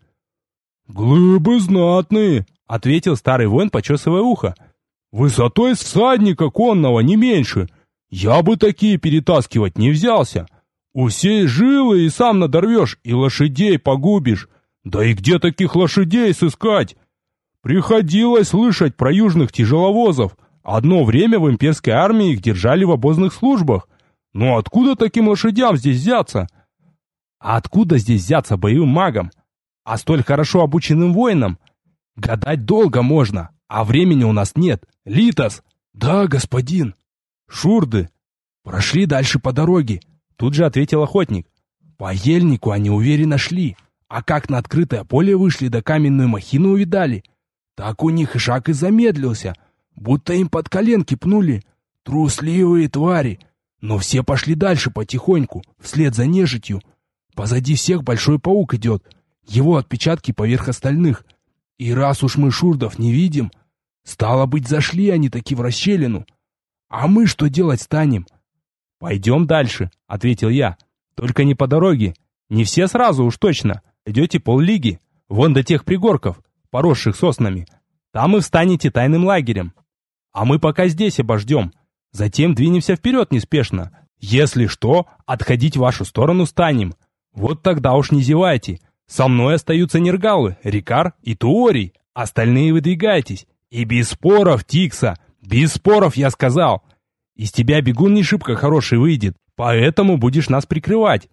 Speaker 1: «Глыбы знатные», — ответил старый воин, почесывая ухо. «Высотой всадника конного не меньше. Я бы такие перетаскивать не взялся. У всей жилы и сам надорвешь, и лошадей погубишь. Да и где таких лошадей сыскать? Приходилось слышать про южных тяжеловозов. Одно время в имперской армии их держали в обозных службах. Но откуда таким лошадям здесь взяться?» «А откуда здесь взяться боевым магам? А столь хорошо обученным воинам? Гадать долго можно, а времени у нас нет. Литос!» «Да, господин!» «Шурды!» «Прошли дальше по дороге», — тут же ответил охотник. «По ельнику они уверенно шли, а как на открытое поле вышли да каменную махину увидали, так у них и шаг и замедлился, будто им под коленки пнули. Трусливые твари! Но все пошли дальше потихоньку, вслед за нежитью. Позади всех большой паук идет, его отпечатки поверх остальных. И раз уж мы шурдов не видим, стало быть, зашли они таки в расщелину. А мы что делать станем?» «Пойдем дальше», — ответил я. «Только не по дороге. Не все сразу уж точно. Идете поллиги, вон до тех пригорков, поросших соснами. Там и встанете тайным лагерем. А мы пока здесь обождем. Затем двинемся вперед неспешно. Если что, отходить в вашу сторону станем. Вот тогда уж не зевайте. Со мной остаются Нергалы, Рикар и Туорий. Остальные выдвигайтесь. И без споров, Тикса, без споров, я сказал. Из тебя бегун не шибко хороший выйдет, поэтому будешь нас прикрывать.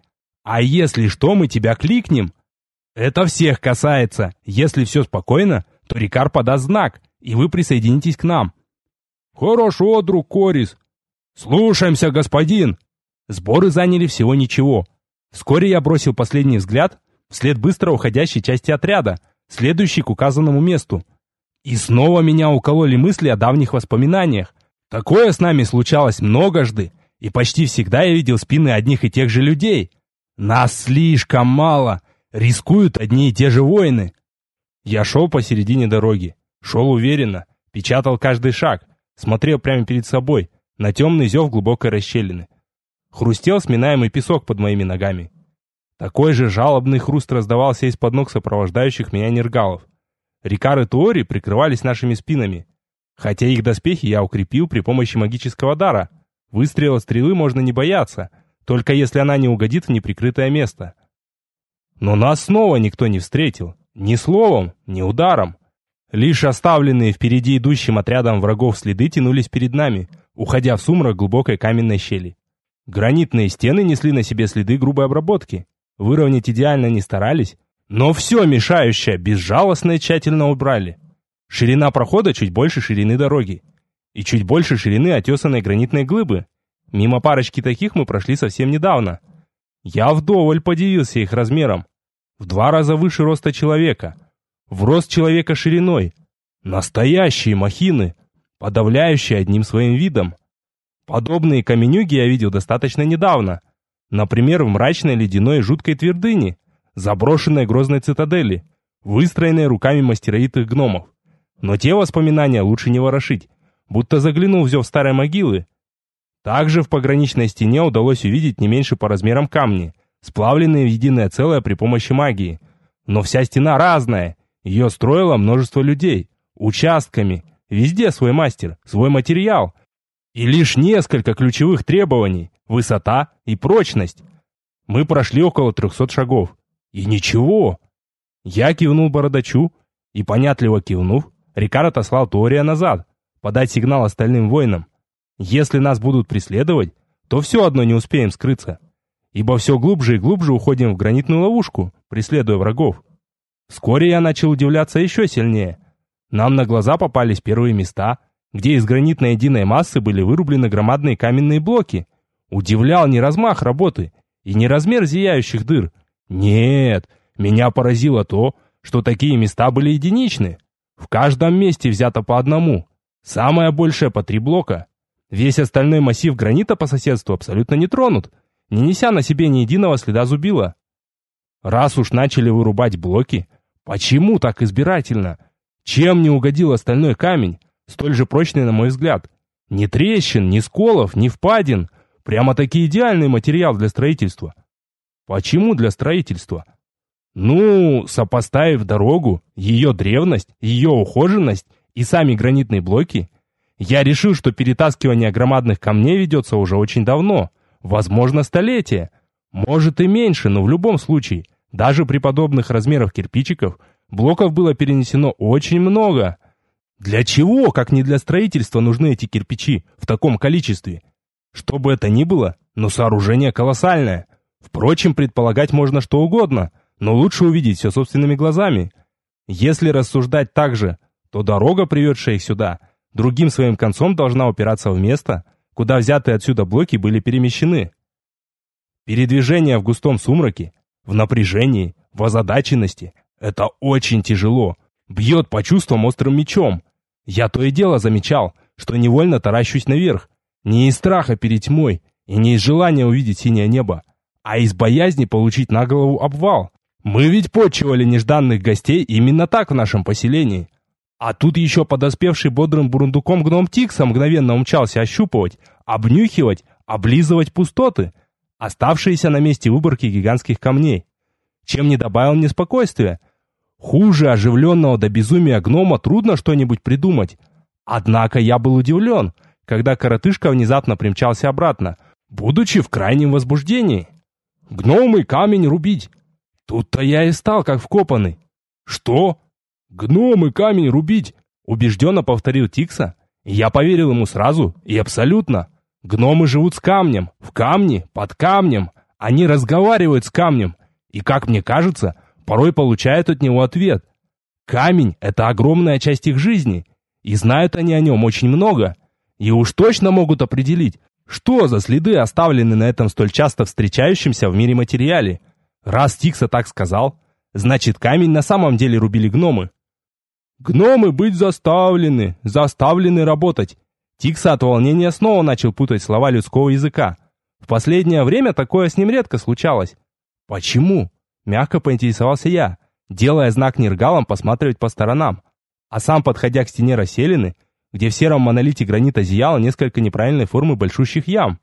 Speaker 1: А если что, мы тебя кликнем. Это всех касается. Если все спокойно, то Рикар подаст знак, и вы присоединитесь к нам. Хорошо, друг Корис. Слушаемся, господин. Сборы заняли всего ничего. Вскоре я бросил последний взгляд вслед быстро уходящей части отряда, следующей к указанному месту. И снова меня укололи мысли о давних воспоминаниях. Такое с нами случалось многожды, и почти всегда я видел спины одних и тех же людей. Нас слишком мало, рискуют одни и те же воины. Я шел посередине дороги, шел уверенно, печатал каждый шаг, смотрел прямо перед собой, на темный зев глубокой расщелины. Хрустел сминаемый песок под моими ногами. Такой же жалобный хруст раздавался из-под ног сопровождающих меня нергалов. Рикар и Туори прикрывались нашими спинами, хотя их доспехи я укрепил при помощи магического дара. Выстрела стрелы можно не бояться, только если она не угодит в неприкрытое место. Но нас снова никто не встретил, ни словом, ни ударом. Лишь оставленные впереди идущим отрядом врагов следы тянулись перед нами, уходя в сумрак глубокой каменной щели. Гранитные стены несли на себе следы грубой обработки. Выровнять идеально не старались, но все мешающее безжалостно и тщательно убрали. Ширина прохода чуть больше ширины дороги. И чуть больше ширины отесанной гранитной глыбы. Мимо парочки таких мы прошли совсем недавно. Я вдоволь подивился их размером. В два раза выше роста человека. В рост человека шириной. Настоящие махины, подавляющие одним своим видом. Подобные каменюги я видел достаточно недавно. Например, в мрачной ледяной жуткой твердыне, заброшенной грозной цитадели, выстроенной руками мастеровитых гномов. Но те воспоминания лучше не ворошить, будто заглянул в зев старой могилы. Также в пограничной стене удалось увидеть не меньше по размерам камни, сплавленные в единое целое при помощи магии. Но вся стена разная, ее строило множество людей, участками, везде свой мастер, свой материал. И лишь несколько ключевых требований – высота и прочность. Мы прошли около трехсот шагов. И ничего. Я кивнул бородачу, и, понятливо кивнув, Рикар отослал Туория назад, подать сигнал остальным воинам. Если нас будут преследовать, то все одно не успеем скрыться, ибо все глубже и глубже уходим в гранитную ловушку, преследуя врагов. Вскоре я начал удивляться еще сильнее. Нам на глаза попались первые места, где из гранитной единой массы были вырублены громадные каменные блоки. Удивлял не размах работы и не размер зияющих дыр. Нет, меня поразило то, что такие места были единичны. В каждом месте взято по одному, самое большее по три блока. Весь остальной массив гранита по соседству абсолютно не тронут, не неся на себе ни единого следа зубила. Раз уж начали вырубать блоки, почему так избирательно? Чем не угодил остальной камень, столь же прочный, на мой взгляд? Ни трещин, ни сколов, ни впадин. Прямо-таки идеальный материал для строительства. Почему для строительства? Ну, сопоставив дорогу, ее древность, ее ухоженность и сами гранитные блоки, я решил, что перетаскивание громадных камней ведется уже очень давно, возможно, столетия. Может и меньше, но в любом случае, даже при подобных размерах кирпичиков, блоков было перенесено очень много. Для чего, как не для строительства, нужны эти кирпичи в таком количестве? Что бы это ни было, но сооружение колоссальное. Впрочем, предполагать можно что угодно, но лучше увидеть все собственными глазами. Если рассуждать так же, то дорога, приведшая их сюда, другим своим концом должна упираться в место, куда взятые отсюда блоки были перемещены. Передвижение в густом сумраке, в напряжении, в озадаченности – это очень тяжело, бьет по чувствам острым мечом. Я то и дело замечал, что невольно таращусь наверх, не из страха перед тьмой и не из желания увидеть синее небо, а из боязни получить на голову обвал. Мы ведь почивали нежданных гостей именно так в нашем поселении. А тут еще подоспевший бодрым бурундуком гном Тикса мгновенно умчался ощупывать, обнюхивать, облизывать пустоты, оставшиеся на месте выборки гигантских камней. Чем не добавил мне спокойствия. Хуже оживленного до безумия гнома трудно что-нибудь придумать. Однако я был удивлен, когда коротышка внезапно примчался обратно, будучи в крайнем возбуждении. «Гномы камень рубить!» Тут-то я и стал как вкопанный. «Что? Гномы камень рубить!» Убежденно повторил Тикса. И я поверил ему сразу и абсолютно. Гномы живут с камнем, в камне, под камнем, Они разговаривают с камнем, и, как мне кажется, порой получают от него ответ. Камень – это огромная часть их жизни, и знают они о нем очень много, и уж точно могут определить, что за следы оставлены на этом столь часто встречающемся в мире материале. Раз Тикса так сказал, значит, камень на самом деле рубили гномы. Гномы быть заставлены, заставлены работать. Тикса от волнения снова начал путать слова людского языка. В последнее время такое с ним редко случалось. Почему? Мягко поинтересовался я, делая знак нергалам посматривать по сторонам, а сам, подходя к стене расселины, где в сером монолите гранита зияло несколько неправильной формы большущих ям.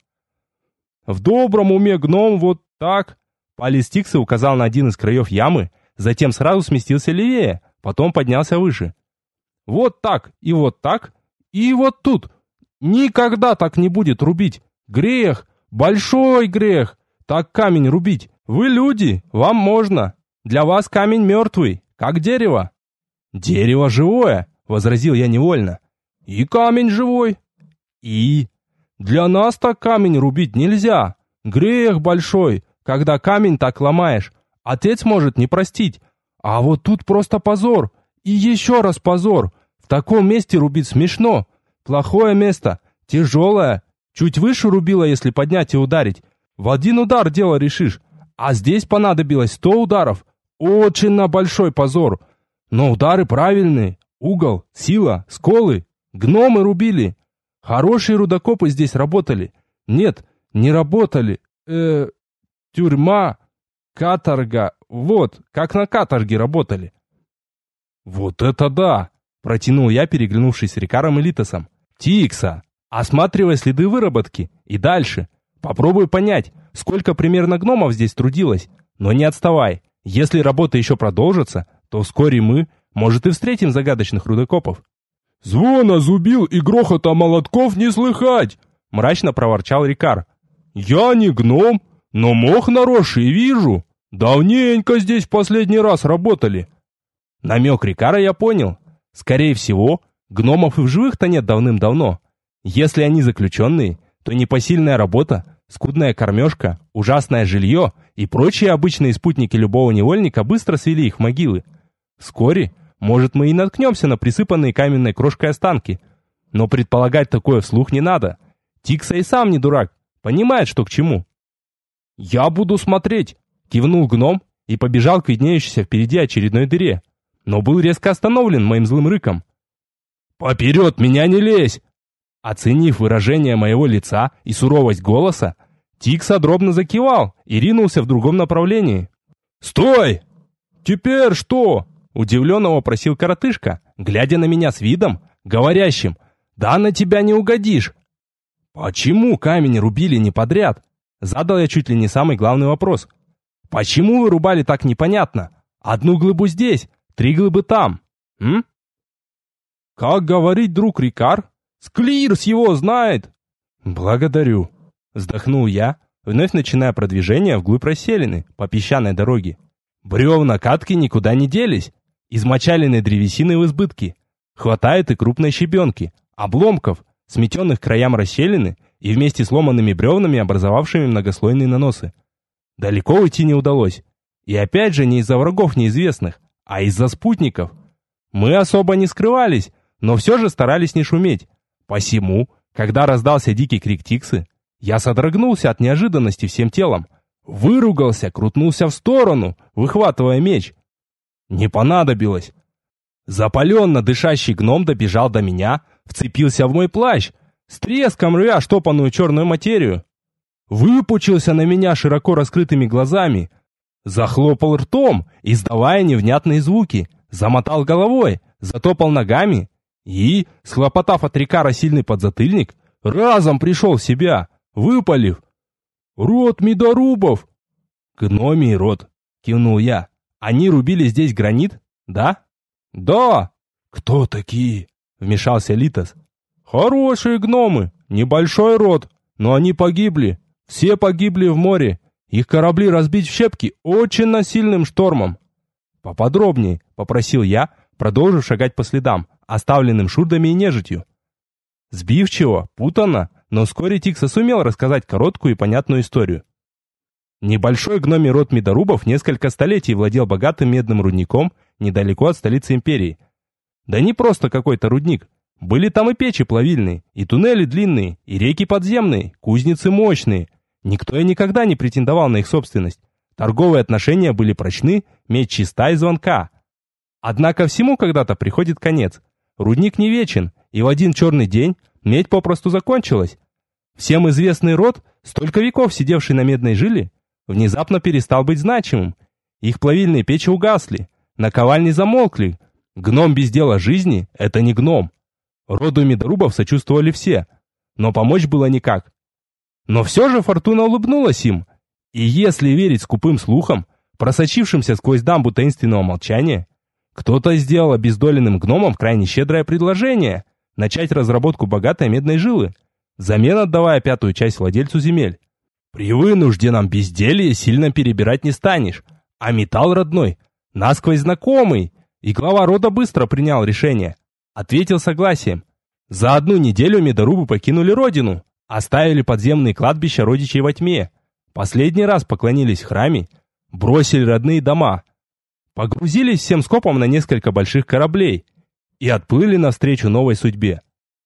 Speaker 1: В добром уме гном вот так. Палец Тикса указал на один из краев ямы, затем сразу сместился левее, потом поднялся выше. Вот так, и вот так, и вот тут. Никогда так не будет рубить. Грех, большой грех. Так камень рубить. Вы люди, вам можно. Для вас камень мертвый, как дерево. Дерево живое, возразил я невольно. И камень живой. И? Для нас так камень рубить нельзя. Грех большой, когда камень так ломаешь. Отец может не простить. А вот тут просто позор. И еще раз позор. В таком месте рубить смешно. Плохое место. Тяжелое. Чуть выше рубило, если поднять и ударить. В один удар дело решишь. А здесь понадобилось сто ударов. Очень на большой позор. Но удары правильные. Угол, сила, сколы. Гномы рубили. Хорошие рудокопы здесь работали. Нет, не работали. Э, тюрьма, каторга. Вот, как на каторге работали. Вот это да! Протянул я, переглянувшись с Рикаром и Литосом. Тикса, осматривай следы выработки. И дальше. Попробуй понять, сколько примерно гномов здесь трудилось. Но не отставай. Если работа еще продолжится, то вскоре мы, может, и встретим загадочных рудокопов. «Звона зубил и грохота молотков не слыхать!» — мрачно проворчал Рикар. «Я не гном, но мох наросший вижу. Давненько здесь в последний раз работали». Намек Рикара я понял. Скорее всего, гномов и в живых-то нет давным-давно. Если они заключенные, то непосильная работа, скудная кормежка, ужасное жилье и прочие обычные спутники любого невольника быстро свели их в могилы. Вскоре, может, мы и наткнемся на присыпанные каменной крошкой останки. Но предполагать такое вслух не надо. Тикса и сам не дурак, понимает, что к чему. «Я буду смотреть», — кивнул гном и побежал к виднеющейся впереди очередной дыре, но был резко остановлен моим злым рыком. «Поперед меня не лезь!» Оценив выражение моего лица и суровость голоса, Тикса дробно закивал и ринулся в другом направлении. «Стой! Теперь что?» — удивленно вопросил коротышка, глядя на меня с видом, говорящим: «Да на тебя не угодишь!» «Почему камень рубили не подряд?» — задал я чуть ли не самый главный вопрос. «Почему вы рубали так непонятно? Одну глыбу здесь, три глыбы там, м?» «Как говорит друг Рикар, Склирс его знает!» «Благодарю!» — вздохнул я, вновь начиная продвижение вглубь расселины по песчаной дороге. Бревна катки никуда не делись, измочаленной древесины в избытке. Хватает и крупной щебенки, обломков, сметенных к краям расселины и вместе с ломанными бревнами, образовавшими многослойные наносы. Далеко уйти не удалось. И опять же не из-за врагов неизвестных, а из-за спутников. Мы особо не скрывались, но все же старались не шуметь. Посему, когда раздался дикий крик Тиксы, я содрогнулся от неожиданности всем телом, выругался, крутнулся в сторону, выхватывая меч. Не понадобилось. Запаленно дышащий гном добежал до меня, вцепился в мой плащ, с треском рвя штопанную черную материю. Выпучился на меня широко раскрытыми глазами, захлопал ртом, издавая невнятные звуки, замотал головой, затопал ногами и, схлопотав от Рикара сильный подзатыльник, разом пришел в себя, выпалив: «Род медорубов!» «Гномий род», — кивнул я. «Они рубили здесь гранит, да?» «Да!» «Кто такие?» — вмешался Литос. «Хорошие гномы, небольшой род, но они погибли. Все погибли в море. Их корабли разбить в щепки очень насильным штормом». «Поподробнее», — попросил я, продолжив шагать по следам, оставленным шурдами и нежитью. Сбивчиво, путанно, но вскоре Тикса сумел рассказать короткую и понятную историю. Небольшой гномий род Медорубов несколько столетий владел богатым медным рудником недалеко от столицы империи. Да не просто какой-то рудник. Были там и печи плавильные, и туннели длинные, и реки подземные, кузницы мощные. Никто и никогда не претендовал на их собственность. Торговые отношения были прочны, медь чиста и звонка. Однако всему когда-то приходит конец. Рудник не вечен, и в один черный день медь попросту закончилась. Всем известный род, столько веков сидевший на медной жиле, внезапно перестал быть значимым. Их плавильные печи угасли, наковальни замолкли. Гном без дела жизни – это не гном. Роду Медорубов сочувствовали все, но помочь было никак. Но все же фортуна улыбнулась им. И если верить скупым слухам, просочившимся сквозь дамбу таинственного молчания, кто-то сделал обездоленным гномам крайне щедрое предложение – начать разработку богатой медной жилы, взамен отдавая пятую часть владельцу земель. При вынужденном безделье сильно перебирать не станешь, а металл родной, насквозь знакомый, и глава рода быстро принял решение. Ответил согласием. За одну неделю Медорубы покинули родину, оставили подземные кладбища родичей во тьме, последний раз поклонились в храме, бросили родные дома, погрузились всем скопом на несколько больших кораблей и отплыли навстречу новой судьбе.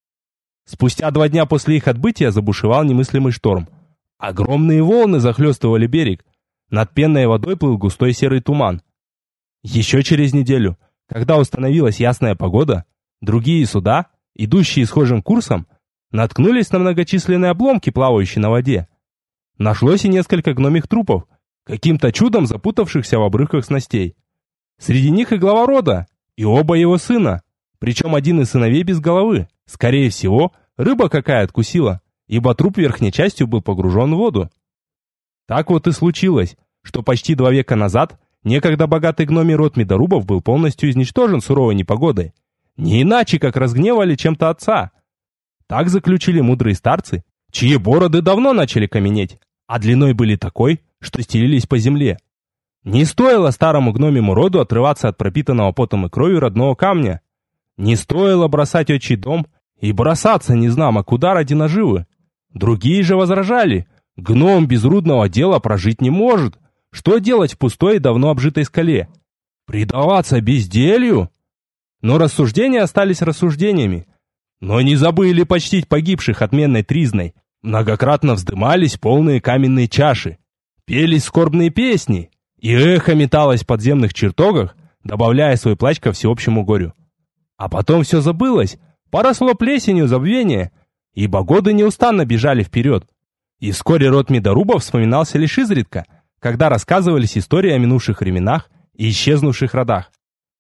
Speaker 1: Спустя два дня после их отбытия забушевал немыслимый шторм. Огромные волны захлестывали берег. Над пенной водой плыл густой серый туман. Еще через неделю, когда установилась ясная погода, другие суда, идущие схожим курсом, наткнулись на многочисленные обломки, плавающие на воде. Нашлось и несколько гномих трупов, каким-то чудом запутавшихся в обрывках снастей. Среди них и глава рода, и оба его сына, причем один из сыновей без головы. Скорее всего, рыба какая откусила, ибо труп верхней частью был погружен в воду. Так вот и случилось, что почти два века назад некогда богатый гномий род Медорубов был полностью изничтожен суровой непогодой. Не иначе, как разгневали чем-то отца. Так заключили мудрые старцы, чьи бороды давно начали каменеть, а длиной были такой, что стелились по земле. Не стоило старому гномьему роду отрываться от пропитанного потом и кровью родного камня. Не стоило бросать отчий дом и бросаться незнамо куда ради наживы. Другие же возражали, гном без рудного дела прожить не может. Что делать в пустой и давно обжитой скале? Предаваться безделью? Но рассуждения остались рассуждениями. Но не забыли почтить погибших отменной тризной. Многократно вздымались полные каменные чаши. Пелись скорбные песни. И эхо металось в подземных чертогах, добавляя свой плач ко всеобщему горю. А потом все забылось, поросло плесенью забвения, ибо годы неустанно бежали вперед. И вскоре род Медорубов вспоминался лишь изредка, когда рассказывались истории о минувших временах и исчезнувших родах.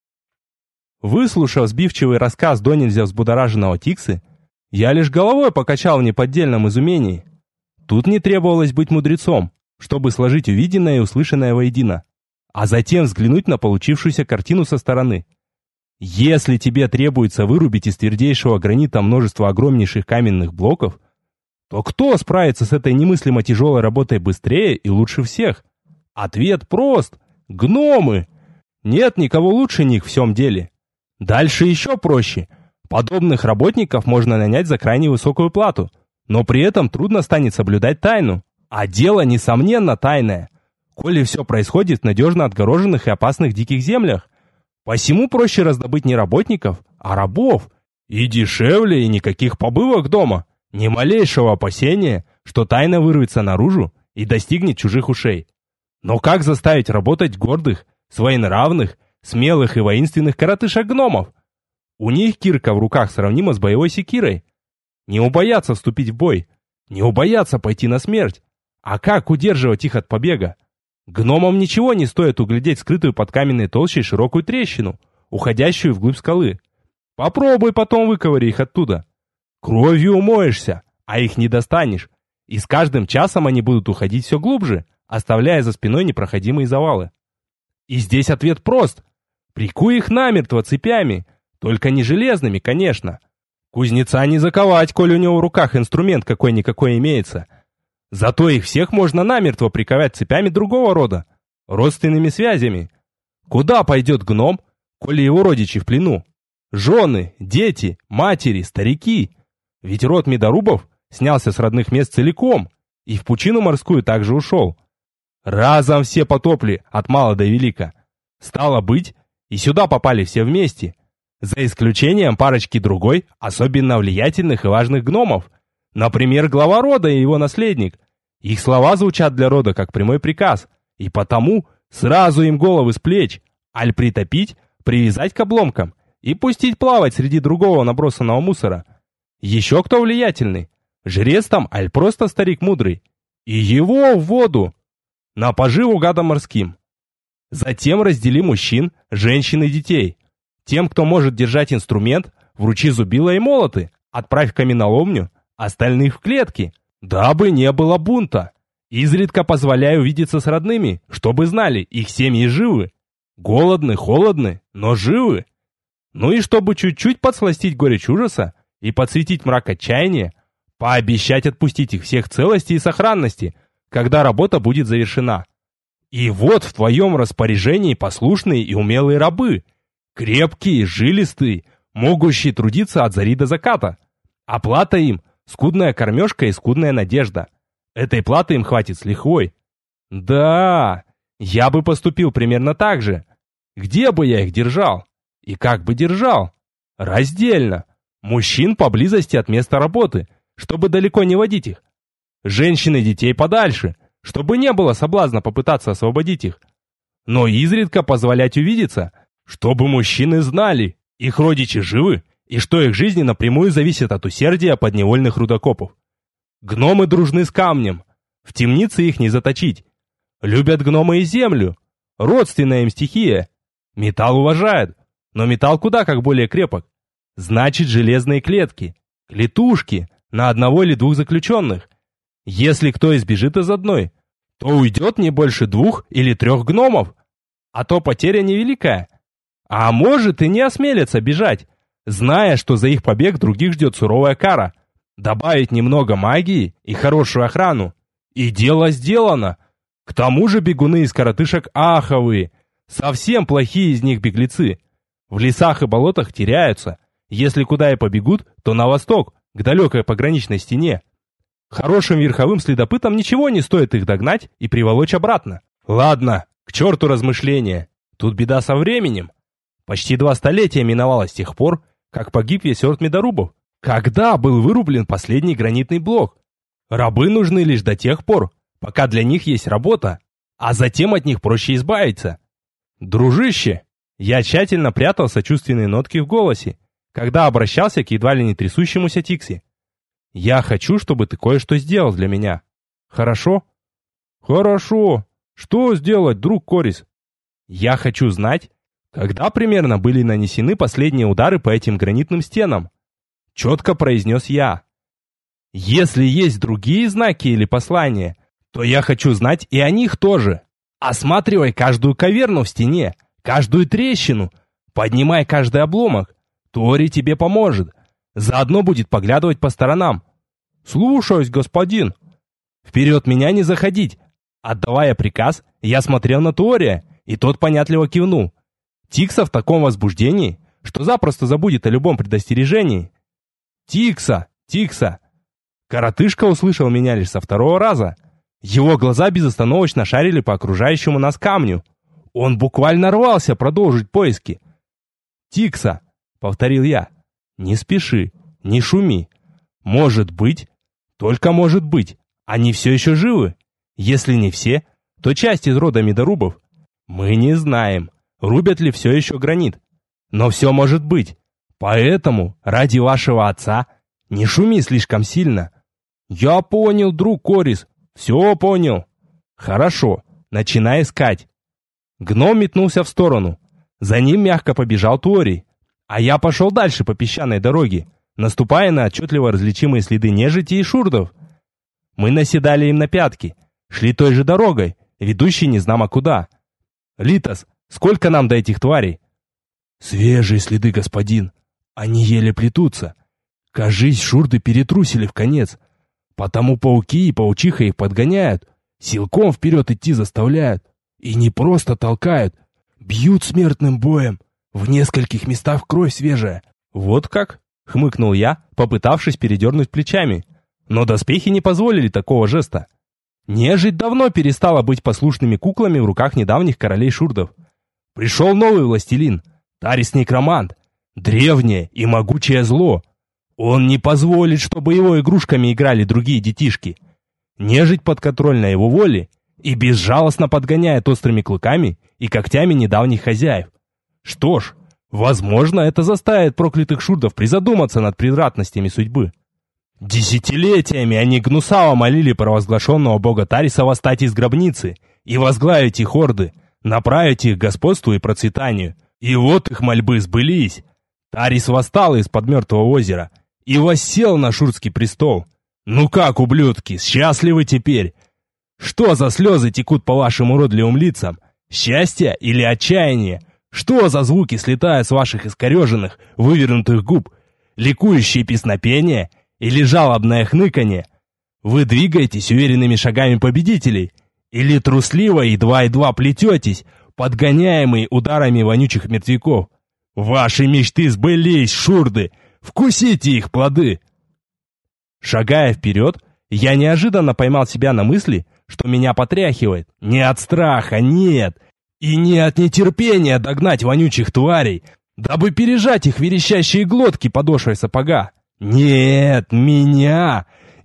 Speaker 1: Выслушав сбивчивый рассказ до нельзя взбудораженного Тиксы, я лишь головой покачал в неподдельном изумении. Тут не требовалось быть мудрецом, чтобы сложить увиденное и услышанное воедино, а затем взглянуть на получившуюся картину со стороны. Если тебе требуется вырубить из твердейшего гранита множество огромнейших каменных блоков, то кто справится с этой немыслимо тяжелой работой быстрее и лучше всех? Ответ прост – гномы! Нет никого лучше них в всем деле. Дальше еще проще. Подобных работников можно нанять за крайне высокую плату, но при этом трудно станет соблюдать тайну. А дело, несомненно, тайное, коли все происходит в надежно отгороженных и опасных диких землях. Посему проще раздобыть не работников, а рабов. И дешевле, и никаких побывок дома. Ни малейшего опасения, что тайна вырвется наружу и достигнет чужих ушей. Но как заставить работать гордых, своенравных, смелых и воинственных коротышек-гномов? У них кирка в руках сравнима с боевой секирой. Не убояться вступить в бой, не убояться пойти на смерть. А как удерживать их от побега? Гномам ничего не стоит углядеть скрытую под каменной толщей широкую трещину, уходящую вглубь скалы. Попробуй потом выковыри их оттуда. Кровью умоешься, а их не достанешь. И с каждым часом они будут уходить все глубже, оставляя за спиной непроходимые завалы. И здесь ответ прост. Прикуй их намертво цепями, только не железными, конечно. Кузнеца не заковать, коль у него в руках инструмент какой-никакой имеется. Зато их всех можно намертво приковать цепями другого рода, родственными связями. Куда пойдет гном, коли его родичи в плену? Жены, дети, матери, старики. Ведь род Медорубов снялся с родных мест целиком и в пучину морскую также ушел. Разом все потопли, от мала до велика. Стало быть, и сюда попали все вместе. За исключением парочки другой, особенно влиятельных и важных гномов. Например, глава рода и его наследник. Их слова звучат для рода как прямой приказ, и потому сразу им головы с плеч, аль притопить, привязать к обломкам и пустить плавать среди другого набросанного мусора. Еще кто влиятельный? Жрец там, аль просто старик мудрый? И его в воду! На поживу гадам морским. Затем раздели мужчин, женщин и детей. Тем, кто может держать инструмент, вручи зубила и молоты, отправь в каменоломню, остальных в клетки, дабы не было бунта. Изредка позволяю видеться с родными, чтобы знали, их семьи живы. Голодны, холодны, но живы. Ну и чтобы чуть-чуть подсластить горечь ужаса и подсветить мрак отчаяния, пообещать отпустить их всех в целости и сохранности, когда работа будет завершена. И вот в твоем распоряжении послушные и умелые рабы, крепкие, жилистые, могущие трудиться от зари до заката. Оплата им – скудная кормежка и скудная надежда. Этой платы им хватит с лихвой. Да, я бы поступил примерно так же. Где бы я их держал? И как бы держал? Раздельно. Мужчин поблизости от места работы, чтобы далеко не водить их. Женщин и детей подальше, чтобы не было соблазна попытаться освободить их. Но изредка позволять увидеться, чтобы мужчины знали, их родичи живы, и что их жизни напрямую зависят от усердия подневольных рудокопов. Гномы дружны с камнем, в темнице их не заточить. Любят гномы и землю, родственная им стихия. Металл уважают, но металл куда как более крепок. Значит, железные клетки, клетушки на одного или двух заключенных. Если кто избежит из одной, то уйдет не больше двух или трех гномов, а то потеря невеликая. А может и не осмелятся бежать, зная, что за их побег других ждет суровая кара. Добавить немного магии и хорошую охрану, и дело сделано. К тому же бегуны из коротышек аховые, совсем плохие из них беглецы. В лесах и болотах теряются, если куда и побегут, то на восток, к далекой пограничной стене. Хорошим верховым следопытам ничего не стоит их догнать и приволочь обратно. Ладно, к черту размышления. Тут беда со временем. Почти два столетия миновало с тех пор, как погиб весь орд медорубов. Когда был вырублен последний гранитный блок? Рабы нужны лишь до тех пор, пока для них есть работа, а затем от них проще избавиться. Дружище, я тщательно прятал сочувственные нотки в голосе, когда обращался к едва ли не трясущемуся Тикси. Я хочу, чтобы ты кое-что сделал для меня. Хорошо? Хорошо. Что сделать, друг Корис? Я хочу знать, когда примерно были нанесены последние удары по этим гранитным стенам. Четко произнес я. Если есть другие знаки или послания, то я хочу знать и о них тоже. Осматривай каждую каверну в стене, каждую трещину, поднимай каждый обломок. Тори тебе поможет. Заодно будет поглядывать по сторонам. Слушаюсь, господин. Вперед меня не заходить. Отдавая приказ, я смотрел на Тория, и тот понятливо кивнул. Тикса в таком возбуждении, что запросто забудет о любом предостережении. Тикса! Тикса! Коротышка услышал меня лишь со второго раза. Его глаза безостановочно шарили по окружающему нас камню. Он буквально рвался продолжить поиски. Тикса! Повторил я. Не спеши, не шуми. Может быть, только может быть, они все еще живы. Если не все, то часть из рода медорубов. Мы не знаем, рубят ли все еще гранит. Но все может быть. Поэтому, ради вашего отца, не шуми слишком сильно. Я понял, друг Корис, все понял. Хорошо, начинай искать. Гном метнулся в сторону. За ним мягко побежал Тори. А я пошел дальше по песчаной дороге, наступая на отчетливо различимые следы нежити и шурдов. Мы наседали им на пятки, шли той же дорогой, ведущей незнамо куда. Литос, сколько нам до этих тварей? Свежие следы, господин. Они еле плетутся. Кажись, шурды перетрусили в конец. Потому пауки и паучиха их подгоняют, силком вперед идти заставляют. И не просто толкают, бьют смертным боем. В нескольких местах кровь свежая. Вот как? Хмыкнул я, попытавшись передернуть плечами. Но доспехи не позволили такого жеста. Нежить давно перестала быть послушными куклами в руках недавних королей шурдов. Пришел новый властелин, Тарис-некромант, древнее и могучее зло. Он не позволит, чтобы его игрушками играли другие детишки. Нежить подконтрольна его воле и безжалостно подгоняет острыми клыками и когтями недавних хозяев. Что ж, возможно, это заставит проклятых шурдов призадуматься над превратностями судьбы. Десятилетиями они гнусаво молили провозглашенного бога Тариса восстать из гробницы и возглавить их орды, направить их к господству и процветанию. И вот их мольбы сбылись. Тарис восстал из-под мертвого озера и воссел на шурдский престол. Ну как, ублюдки, счастливы теперь? Что за слезы текут по вашим уродливым лицам? Счастье или отчаяние? Что за звуки слетают с ваших искореженных, вывернутых губ? Ликующие песнопения или жалобное хныканье? Вы двигаетесь уверенными шагами победителей? Или трусливо едва-едва плететесь, подгоняемые ударами вонючих мертвяков? Ваши мечты сбылись, шурды! Вкусите их плоды! Шагая вперед, я неожиданно поймал себя на мысли, что меня потряхивает. Не от страха, нет! И не от нетерпения догнать вонючих тварей, дабы пережать их верещащие глотки подошвой сапога. Нет, меня,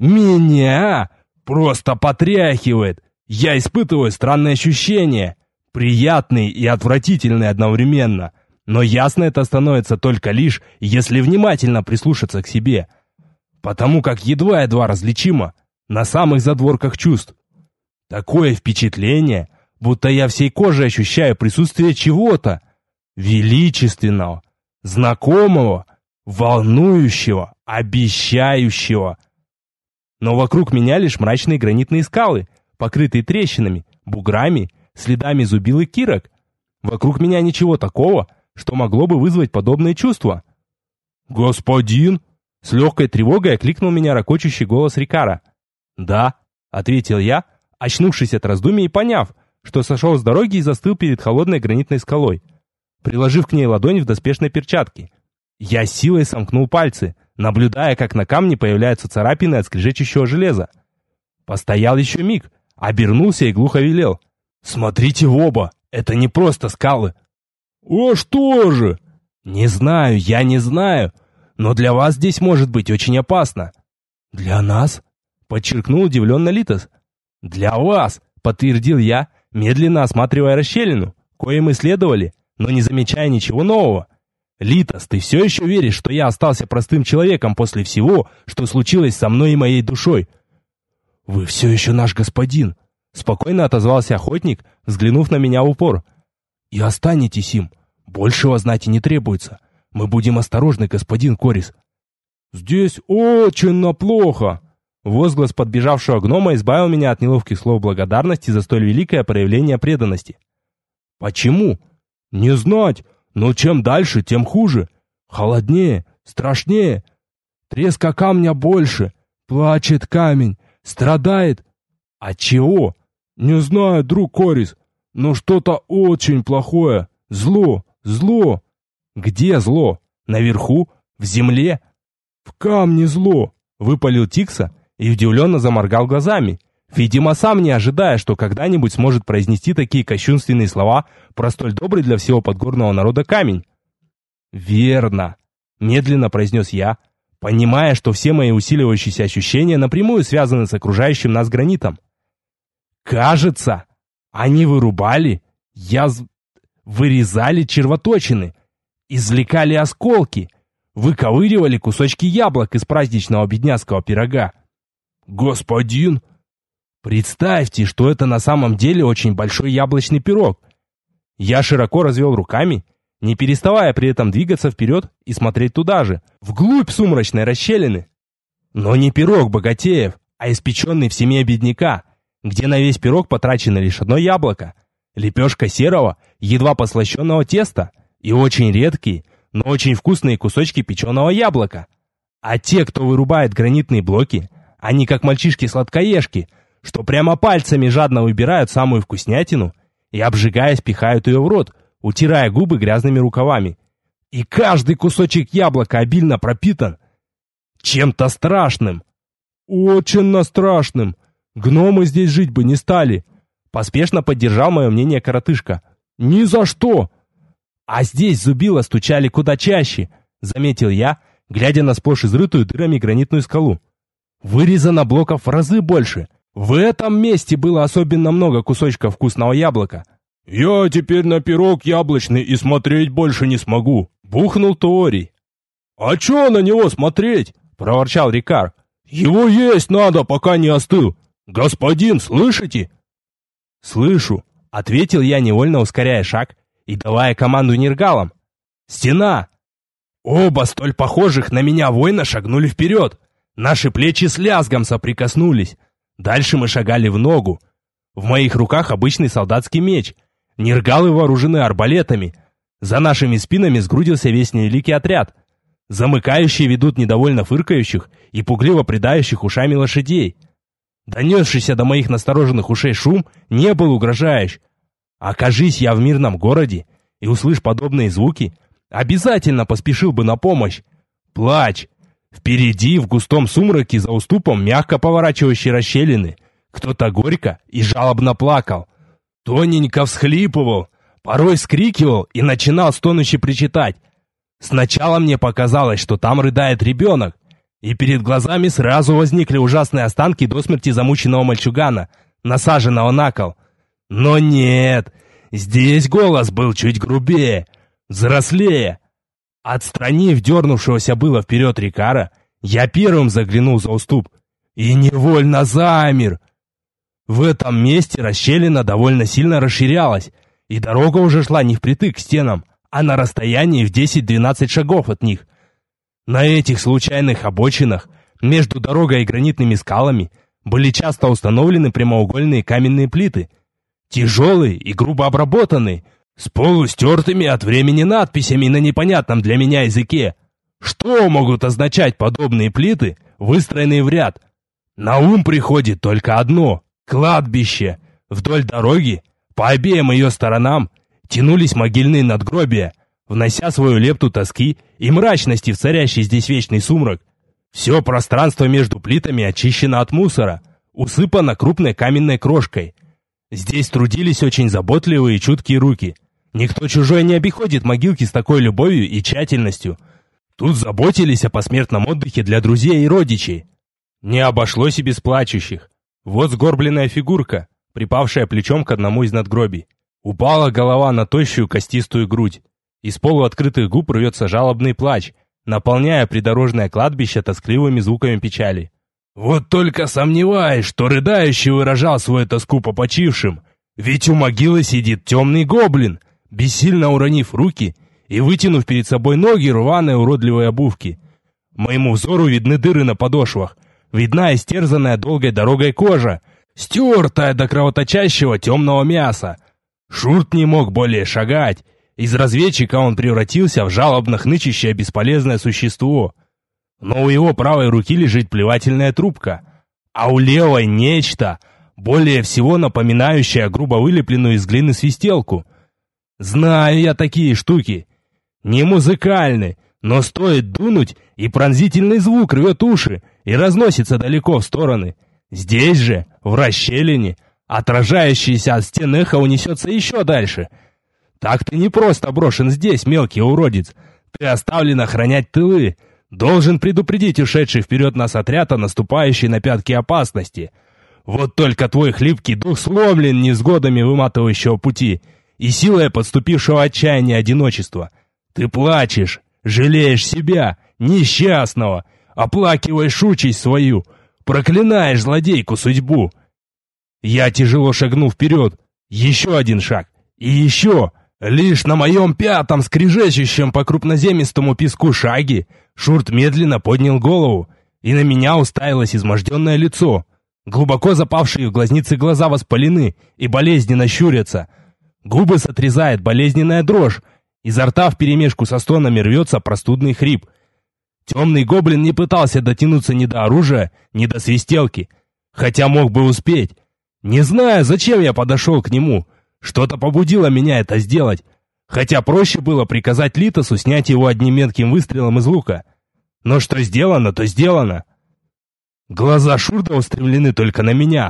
Speaker 1: меня просто потряхивает. Я испытываю странные ощущения, приятные и отвратительные одновременно. Но ясно это становится только лишь, если внимательно прислушаться к себе. Потому как едва-едва различимо на самых задворках чувств. Такое впечатление, будто я всей кожей ощущаю присутствие чего-то величественного, знакомого, волнующего, обещающего. Но вокруг меня лишь мрачные гранитные скалы, покрытые трещинами, буграми, следами зубил и кирок. Вокруг меня ничего такого, что могло бы вызвать подобные чувства. «Господин!» — с легкой тревогой окликнул меня ракочущий голос Рикара. «Да», — ответил я, очнувшись от раздумий и поняв, что сошел с дороги и застыл перед холодной гранитной скалой, приложив к ней ладонь в доспешной перчатке. Я силой сомкнул пальцы, наблюдая, как на камне появляются царапины от скрежещущего железа. Постоял еще миг, обернулся и глухо велел: «Смотрите в оба, это не просто скалы». «А что же?» «Не знаю, я не знаю, но для вас здесь может быть очень опасно». «Для нас?» — подчеркнул удивленно Литос. «Для вас», — подтвердил я, медленно осматривая расщелину, кое мы следовали, но не замечая ничего нового. «Литос, ты все еще веришь, что я остался простым человеком после всего, что случилось со мной и моей душой?» «Вы все еще наш господин», — спокойно отозвался охотник, взглянув на меня в упор. «И останетесь им. Большего знать и не требуется. Мы будем осторожны, господин Корис». «Здесь очень плохо!» Возглас подбежавшего гнома избавил меня от неловких слов благодарности за столь великое проявление преданности. «Почему?» «Не знать, но чем дальше, тем хуже. Холоднее, страшнее. Треска камня больше. Плачет камень, страдает. От чего?» «Не знаю, друг Корис, но что-то очень плохое. Зло, зло». «Где зло? Наверху? В земле?» «В камне зло», — выпалил Тикса и удивленно заморгал глазами, видимо, сам не ожидая, что когда-нибудь сможет произнести такие кощунственные слова про столь добрый для всего подгорного народа камень. «Верно», — медленно произнес я, понимая, что все мои усиливающиеся ощущения напрямую связаны с окружающим нас гранитом. «Кажется, они вырубали, яз... вырезали червоточины, извлекали осколки, выковыривали кусочки яблок из праздничного бедняцкого пирога». «Господин!» «Представьте, что это на самом деле очень большой яблочный пирог». Я широко развел руками, не переставая при этом двигаться вперед и смотреть туда же, вглубь сумрачной расщелины. Но не пирог богатеев, а испеченный в семье бедняка, где на весь пирог потрачено лишь одно яблоко, лепешка серого, едва послащенного теста и очень редкие, но очень вкусные кусочки печеного яблока. А те, кто вырубает гранитные блоки, они как мальчишки-сладкоежки, что прямо пальцами жадно выбирают самую вкуснятину и, обжигаясь, пихают ее в рот, утирая губы грязными рукавами. И каждый кусочек яблока обильно пропитан чем-то страшным. Очень страшным. Гномы здесь жить бы не стали. Поспешно поддержал мое мнение коротышка. Ни за что. А здесь зубила стучали куда чаще, заметил я, глядя на сплошь изрытую дырами гранитную скалу. Вырезано блоков в разы больше. В этом месте было особенно много кусочков вкусного яблока. «Я теперь на пирог яблочный и смотреть больше не смогу», — бухнул Туорий. «А чё на него смотреть?» — проворчал Рикар. «Его есть надо, пока не остыл. Господин, слышите?» «Слышу», — ответил я, невольно ускоряя шаг и давая команду нергалам. «Стена!» Оба столь похожих на меня воина шагнули вперед. Наши плечи с лязгом соприкоснулись. Дальше мы шагали в ногу. В моих руках обычный солдатский меч. Нергалы вооружены арбалетами. За нашими спинами сгрудился весь невеликий отряд. Замыкающие ведут недовольно фыркающих и пугливо предающих ушами лошадей. Донесшийся до моих настороженных ушей шум не был угрожающий. Окажись я в мирном городе и услышь подобные звуки, обязательно поспешил бы на помощь. Плач. Впереди, в густом сумраке, за уступом мягко поворачивающей расщелины, кто-то горько и жалобно плакал. Тоненько всхлипывал, порой вскрикивал и начинал стонуще причитать. Сначала мне показалось, что там рыдает ребенок, и перед глазами сразу возникли ужасные останки до смерти замученного мальчугана, насаженного на кол. Но нет, здесь голос был чуть грубее, взрослее. Отстранив дернувшегося было вперед Рикара, я первым заглянул за уступ и невольно замер. В этом месте расщелина довольно сильно расширялась, и дорога уже шла не впритык к стенам, а на расстоянии в десять-двенадцать шагов от них. На этих случайных обочинах, между дорогой и гранитными скалами, были часто установлены прямоугольные каменные плиты, тяжелые и грубо обработанные, с полустертыми от времени надписями на непонятном для меня языке. Что могут означать подобные плиты, выстроенные в ряд? На ум приходит только одно — кладбище. Вдоль дороги, по обеим ее сторонам, тянулись могильные надгробия, внося свою лепту тоски и мрачности в царящий здесь вечный сумрак. Все пространство между плитами очищено от мусора, усыпано крупной каменной крошкой. Здесь трудились очень заботливые и чуткие руки. Никто чужой не обиходит могилки с такой любовью и тщательностью. Тут заботились о посмертном отдыхе для друзей и родичей. Не обошлось и без плачущих. Вот сгорбленная фигурка, припавшая плечом к одному из надгробий. Упала голова на тощую костистую грудь. Из полуоткрытых губ рвется жалобный плач, наполняя придорожное кладбище тоскливыми звуками печали. Вот только сомневаюсь, что рыдающий выражал свою тоску по почившим, ведь у могилы сидит темный гоблин, бессильно уронив руки и вытянув перед собой ноги рваной уродливой обувки. Моему взору видны дыры на подошвах, видна истерзанная долгой дорогой кожа, стертая до кровоточащего темного мяса. Шурт не мог более шагать, из разведчика он превратился в жалобно хнычащее бесполезное существо. Но у его правой руки лежит плевательная трубка, а у левой нечто, более всего напоминающее грубо вылепленную из глины свистелку. Знаю я такие штуки. Не музыкальны, но стоит дунуть, и пронзительный звук рвет уши и разносится далеко в стороны. Здесь же, в расщелине, отражающееся от стен эхо унесется еще дальше. Так ты не просто брошен здесь, мелкий уродец. Ты оставлен охранять тылы, должен предупредить ушедший вперед нас отряд о наступающей на пятки опасности. Вот только твой хлипкий дух сломлен невзгодами выматывающего пути и силой подступившего отчаяния одиночества. Ты плачешь, жалеешь себя, несчастного, оплакиваешь участь свою, проклинаешь злодейку судьбу. Я тяжело шагнул вперед, еще один шаг, и еще. Лишь на моем пятом, скрежещущем по крупноземистому песку шаге, Шурт медленно поднял голову, и на меня уставилось изможденное лицо. Глубоко запавшие в глазницы глаза воспалены и болезненно щурятся. Губы сотрясает болезненная дрожь, изо рта вперемешку со стонами рвется простудный хрип. Темный гоблин не пытался дотянуться ни до оружия, ни до свистелки, хотя мог бы успеть. Не знаю, зачем я подошел к нему. Что-то побудило меня это сделать, хотя проще было приказать Литосу снять его одним метким выстрелом из лука. Но что сделано, то сделано. Глаза Шурта устремлены только на меня,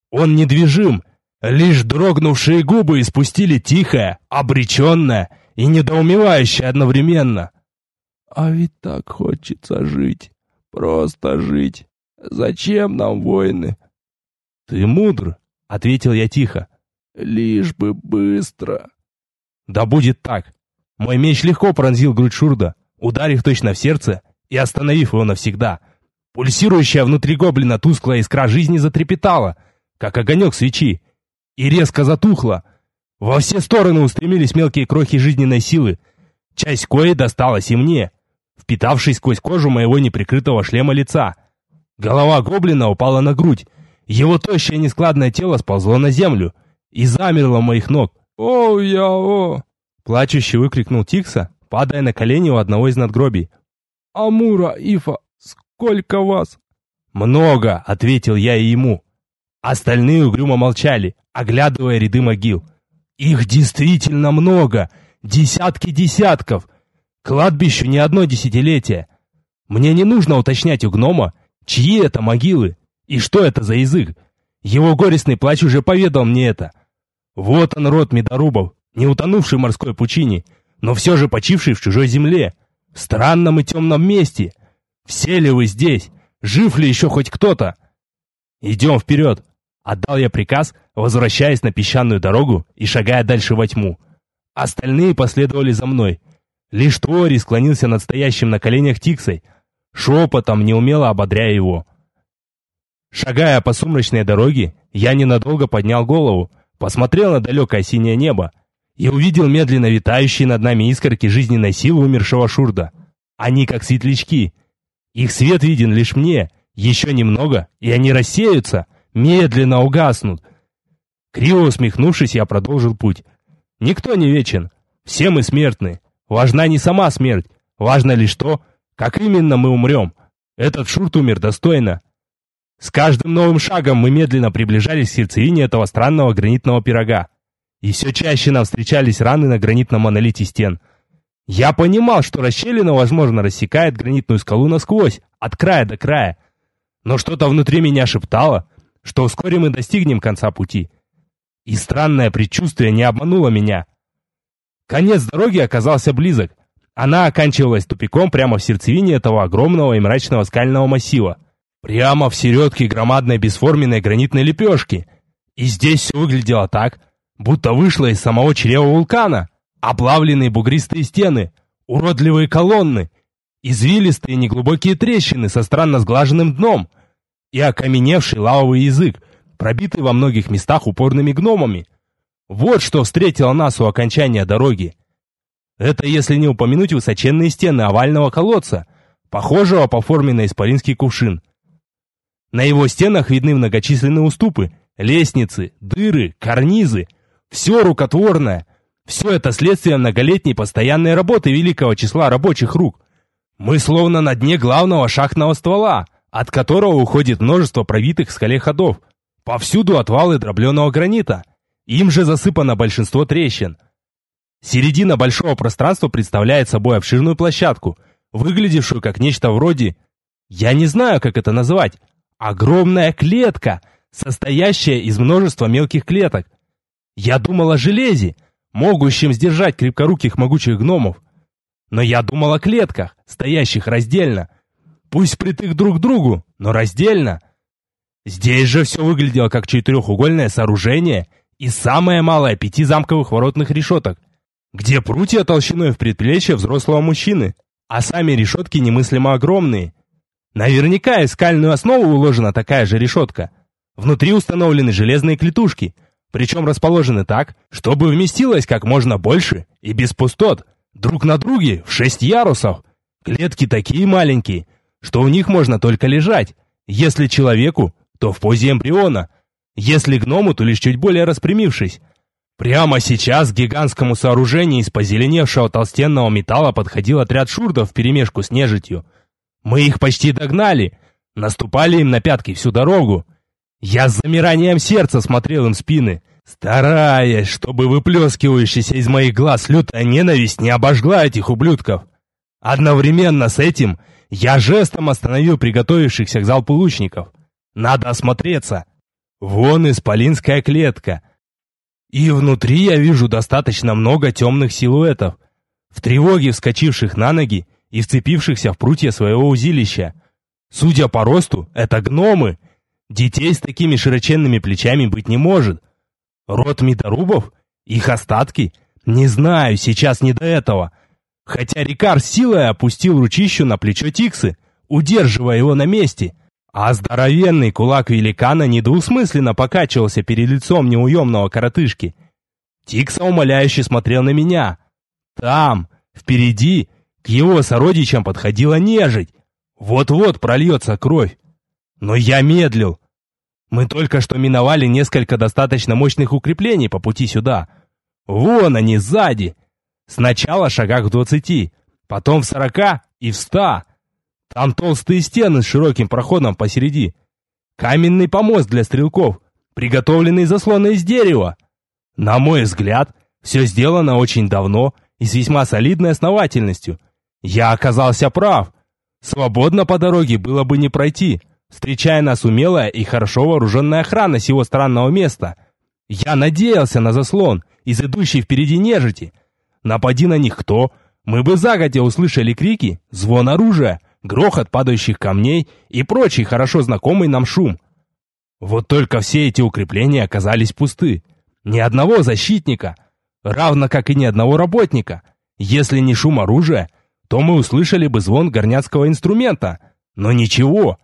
Speaker 1: Он недвижим. Лишь дрогнувшие губы испустили тихое, обреченное и недоумевающее одновременно.
Speaker 2: А ведь так хочется жить. Просто жить. Зачем нам войны?
Speaker 1: Ты мудр, ответил я тихо.
Speaker 2: Лишь бы быстро.
Speaker 1: Да будет так. Мой меч легко пронзил грудь Шурда, ударив точно в сердце и остановив его навсегда. Пульсирующая внутри гоблина тусклая искра жизни затрепетала, как огонек свечи, и резко затухла. Во все стороны устремились мелкие крохи жизненной силы, часть кои досталась и мне, впитавшись сквозь кожу моего неприкрытого шлема лица. Голова гоблина упала на грудь, его тощее нескладное тело сползло на землю и замерло у моих ног.
Speaker 2: «О, я, о!»
Speaker 1: — плачуще выкрикнул Тикса, падая на колени у одного из надгробий.
Speaker 2: «Амура, Ифа, сколько вас?»
Speaker 1: «Много», — ответил я и ему. Остальные угрюмо молчали, оглядывая ряды могил. «Их действительно много! Десятки десятков! Кладбищу не одно десятилетие! Мне не нужно уточнять у гнома, чьи это могилы и что это за язык. Его горестный плач уже поведал мне это. Вот он, род медорубов, не утонувший в морской пучине, но все же почивший в чужой земле, в странном и темном месте. Все ли вы здесь? Жив ли еще хоть кто-то? Идем вперед!» Отдал я приказ, возвращаясь на песчаную дорогу и шагая дальше во тьму. Остальные последовали за мной. Лишь Тори склонился над стоящим на коленях Тиксой, шепотом неумело ободряя его. Шагая по сумрачной дороге, я ненадолго поднял голову, посмотрел на далекое синее небо и увидел медленно витающие над нами искорки жизненной силы умершего Шурда. Они как светлячки. Их свет виден лишь мне. Еще немного, и они рассеются, медленно угаснут. Криво усмехнувшись, я продолжил путь. Никто не вечен. Все мы смертны. Важна не сама смерть. Важно лишь то, как именно мы умрем. Этот Шурд умер достойно. С каждым новым шагом мы медленно приближались к сердцевине этого странного гранитного пирога. И все чаще нам встречались раны на гранитном монолите стен. Я понимал, что расщелина, возможно, рассекает гранитную скалу насквозь, от края до края. Но что-то внутри меня шептало, что вскоре мы достигнем конца пути. И странное предчувствие не обмануло меня. Конец дороги оказался близок. Она оканчивалась тупиком прямо в сердцевине этого огромного и мрачного скального массива. Прямо в середке громадной бесформенной гранитной лепешки. И здесь все выглядело так, будто вышло из самого чрева вулкана. Оплавленные бугристые стены, уродливые колонны, извилистые неглубокие трещины со странно сглаженным дном и окаменевший лавовый язык, пробитый во многих местах упорными гномами. Вот что встретило нас у окончания дороги. Это если не упомянуть высоченные стены овального колодца, похожего по форме на исполинский кувшин. На его стенах видны многочисленные уступы, лестницы, дыры, карнизы. Все рукотворное. Все это следствие многолетней постоянной работы великого числа рабочих рук. Мы словно на дне главного шахтного ствола, от которого уходит множество пробитых в скале ходов. Повсюду отвалы дробленого гранита. Им же засыпано большинство трещин. Середина большого пространства представляет собой обширную площадку, выглядевшую как нечто вроде... Я не знаю, как это назвать. Огромная клетка, состоящая из множества мелких клеток. Я думал о железе, могущем сдержать крепкоруких могучих гномов. Но я думал о клетках, стоящих раздельно. Пусть впритык друг к другу, но раздельно. Здесь же все выглядело как четырехугольное сооружение и самое малое пяти замковых воротных решеток, где прутья толщиной в предплечье взрослого мужчины, а сами решетки немыслимо огромные. Наверняка из скальную основу уложена такая же решетка. Внутри установлены железные клетушки, причем расположены так, чтобы вместилось как можно больше и без пустот, друг на друге в шесть ярусов. Клетки такие маленькие, что в них можно только лежать. Если человеку, то в позе эмбриона. Если гному, то лишь чуть более распрямившись. Прямо сейчас к гигантскому сооружению из позеленевшего толстенного металла подходил отряд шурдов вперемешку с нежитью. Мы их почти догнали, наступали им на пятки всю дорогу. Я с замиранием сердца смотрел им в спины, стараясь, чтобы выплескивающаяся из моих глаз лютая ненависть не обожгла этих ублюдков. Одновременно с этим я жестом остановил приготовившихся к залпу лучников. Надо осмотреться. Вон исполинская клетка. И внутри я вижу достаточно много темных силуэтов, в тревоге вскочивших на ноги и вцепившихся в прутья своего узилища. Судя по росту, это гномы. Детей с такими широченными плечами быть не может. Род медорубов? Их остатки? Не знаю, сейчас не до этого. Хотя Рикар силой опустил ручищу на плечо Тиксы, удерживая его на месте, а здоровенный кулак великана недвусмысленно покачивался перед лицом неуемного коротышки. Тикса умоляюще смотрел на меня. Там, впереди, к его сородичам подходила нежить. Вот-вот прольется кровь. Но я медлил. Мы только что миновали несколько достаточно мощных укреплений по пути сюда. Вон они, сзади. Сначала в шагах в двадцати, потом в сорока и в ста. Там толстые стены с широким проходом посереди. Каменный помост для стрелков, приготовленный заслоны из дерева. На мой взгляд, все сделано очень давно и с весьма солидной основательностью. Я оказался прав. Свободно по дороге было бы не пройти, встречая нас умелая и хорошо вооруженная охрана сего странного места. Я надеялся на заслон из идущей впереди нежити. Напади на них кто, мы бы загодя услышали крики, звон оружия, грохот падающих камней и прочий хорошо знакомый нам шум. Вот только все эти укрепления оказались пусты. Ни одного защитника, равно как и ни одного работника. Если не шум оружия, то мы услышали бы звон горняцкого инструмента, но ничего.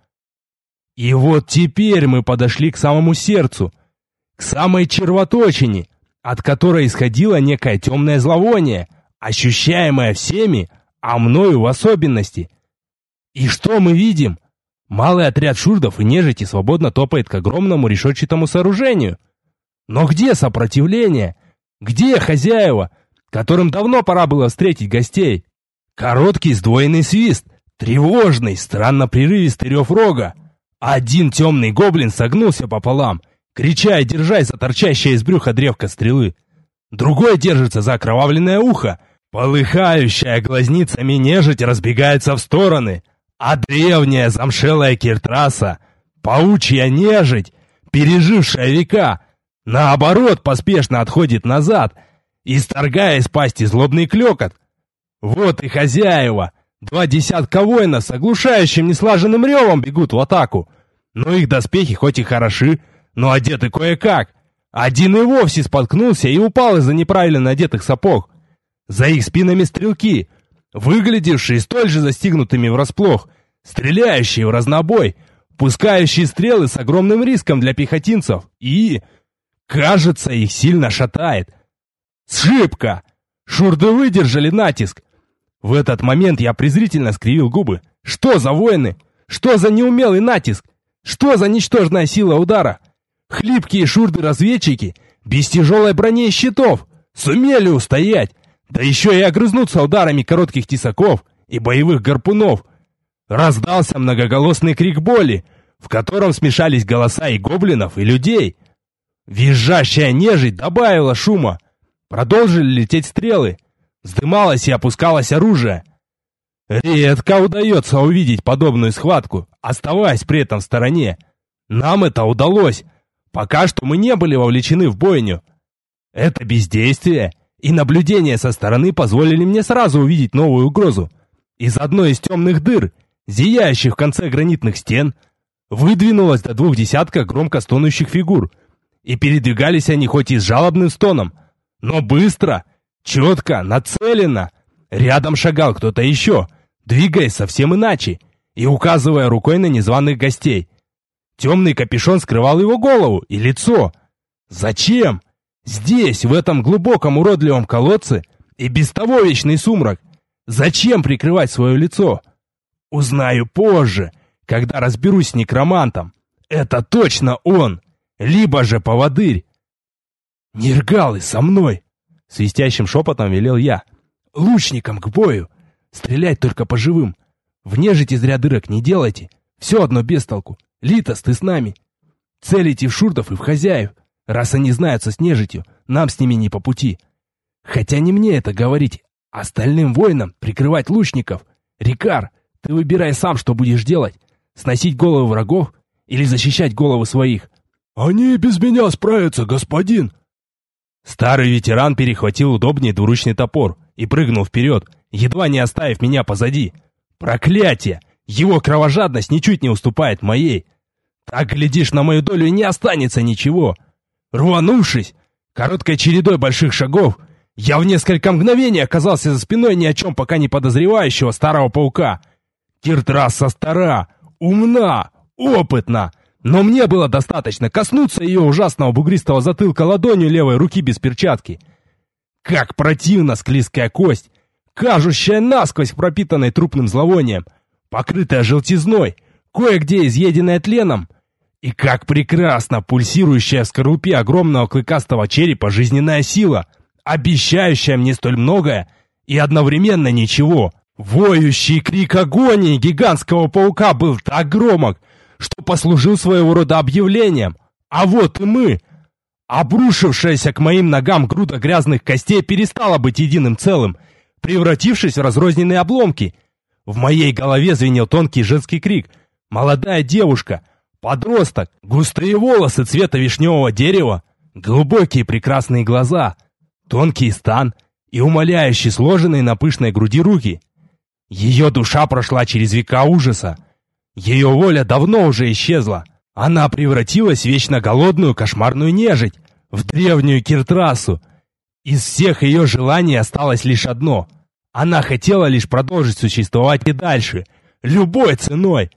Speaker 1: И вот теперь мы подошли к самому сердцу, к самой червоточине, от которой исходило некое темное зловоние, ощущаемое всеми, а мною в особенности. И что мы видим? Малый отряд шурдов и нежити свободно топает к огромному решетчатому сооружению. Но где сопротивление? Где хозяева, которым давно пора было встретить гостей? Короткий сдвоенный свист, тревожный, странно прерывистый рев рога. Один темный гоблин согнулся пополам, крича и держась за торчащее из брюха древко стрелы. Другой держится за окровавленное ухо. Полыхающая глазницами нежить разбегается в стороны, а древняя замшелая киртраса, паучья нежить, пережившая века, наоборот поспешно отходит назад, исторгая из пасти злобный клёкот. Вот и хозяева, два десятка воинов с оглушающим неслаженным ревом бегут в атаку. Но их доспехи хоть и хороши, но одеты кое-как. Один и вовсе споткнулся и упал из-за неправильно надетых сапог. За их спинами стрелки, выглядевшие столь же застигнутыми врасплох, стреляющие в разнобой, пускающие стрелы с огромным риском для пехотинцев. И, кажется, их сильно шатает. Сшибка! Шурды выдержали натиск. В этот момент я презрительно скривил губы. Что за воины? Что за неумелый натиск? Что за ничтожная сила удара? Хлипкие шурды-разведчики, без тяжелой брони и щитов, сумели устоять, да еще и огрызнуться ударами коротких тесаков и боевых гарпунов. Раздался многоголосный крик боли, в котором смешались голоса и гоблинов, и людей. Визжащая нежить добавила шума. Продолжили лететь стрелы. Вздымалось и опускалось оружие. Редко удается увидеть подобную схватку, оставаясь при этом в стороне. Нам это удалось. Пока что мы не были вовлечены в бойню. Это бездействие и наблюдение со стороны позволили мне сразу увидеть новую угрозу. Из одной из темных дыр, зияющих в конце гранитных стен, выдвинулось до двух десятков громко стонущих фигур. И передвигались они хоть и с жалобным стоном, но быстро, четко, нацеленно. Рядом шагал кто-то еще, двигаясь совсем иначе и указывая рукой на незваных гостей. Темный капюшон скрывал его голову и лицо. Зачем? Здесь, в этом глубоком уродливом колодце, и без того вечный сумрак. Зачем прикрывать свое лицо? Узнаю позже, когда разберусь с некромантом. Это точно он, либо же поводырь. «Нергалы со мной!» — свистящим шепотом велел я. «Лучникам к бою! Стрелять только по живым! В нежити зря дырок не делайте! Все одно без толку! Литос, ты с нами! Целите в шурдов и в хозяев! Раз они знаются с нежитью, нам с ними не по пути! Хотя не мне это говорить, остальным воинам прикрывать лучников! Рикар, ты выбирай сам, что будешь делать! Сносить головы врагов или защищать головы своих!
Speaker 2: «Они и без меня справятся, господин!»
Speaker 1: Старый ветеран перехватил удобнее двуручный топор и прыгнул вперед, едва не оставив меня позади. Проклятие! Его кровожадность ничуть не уступает моей. Так, глядишь, на мою долю и не останется ничего. Рванувшись, короткой чередой больших шагов, я в несколько мгновений оказался за спиной ни о чем пока не подозревающего старого паука. Киртрасса стара, умна, опытна, но мне было достаточно коснуться ее ужасного бугристого затылка ладонью левой руки без перчатки. Как противна склизкая кость, кажущая насквозь пропитанной трупным зловонием, покрытая желтизной, кое-где изъеденная тленом, и как прекрасно пульсирующая в скорлупе огромного клыкастого черепа жизненная сила, обещающая мне столь многое и одновременно ничего. Воющий крик агонии гигантского паука был так громок, что послужил своего рода объявлением. А вот и мы. Обрушившаяся к моим ногам груда грязных костей перестала быть единым целым, превратившись в разрозненные обломки. В моей голове звенел тонкий женский крик. Молодая девушка, подросток, густые волосы цвета вишневого дерева, глубокие прекрасные глаза, тонкий стан и умоляющие сложенные на пышной груди руки. Ее душа прошла через века ужаса. Ее воля давно уже исчезла. Она превратилась в вечно голодную кошмарную нежить, в древнюю Киртрассу. Из всех ее желаний осталось лишь одно. Она хотела лишь продолжить существовать и дальше, любой ценой.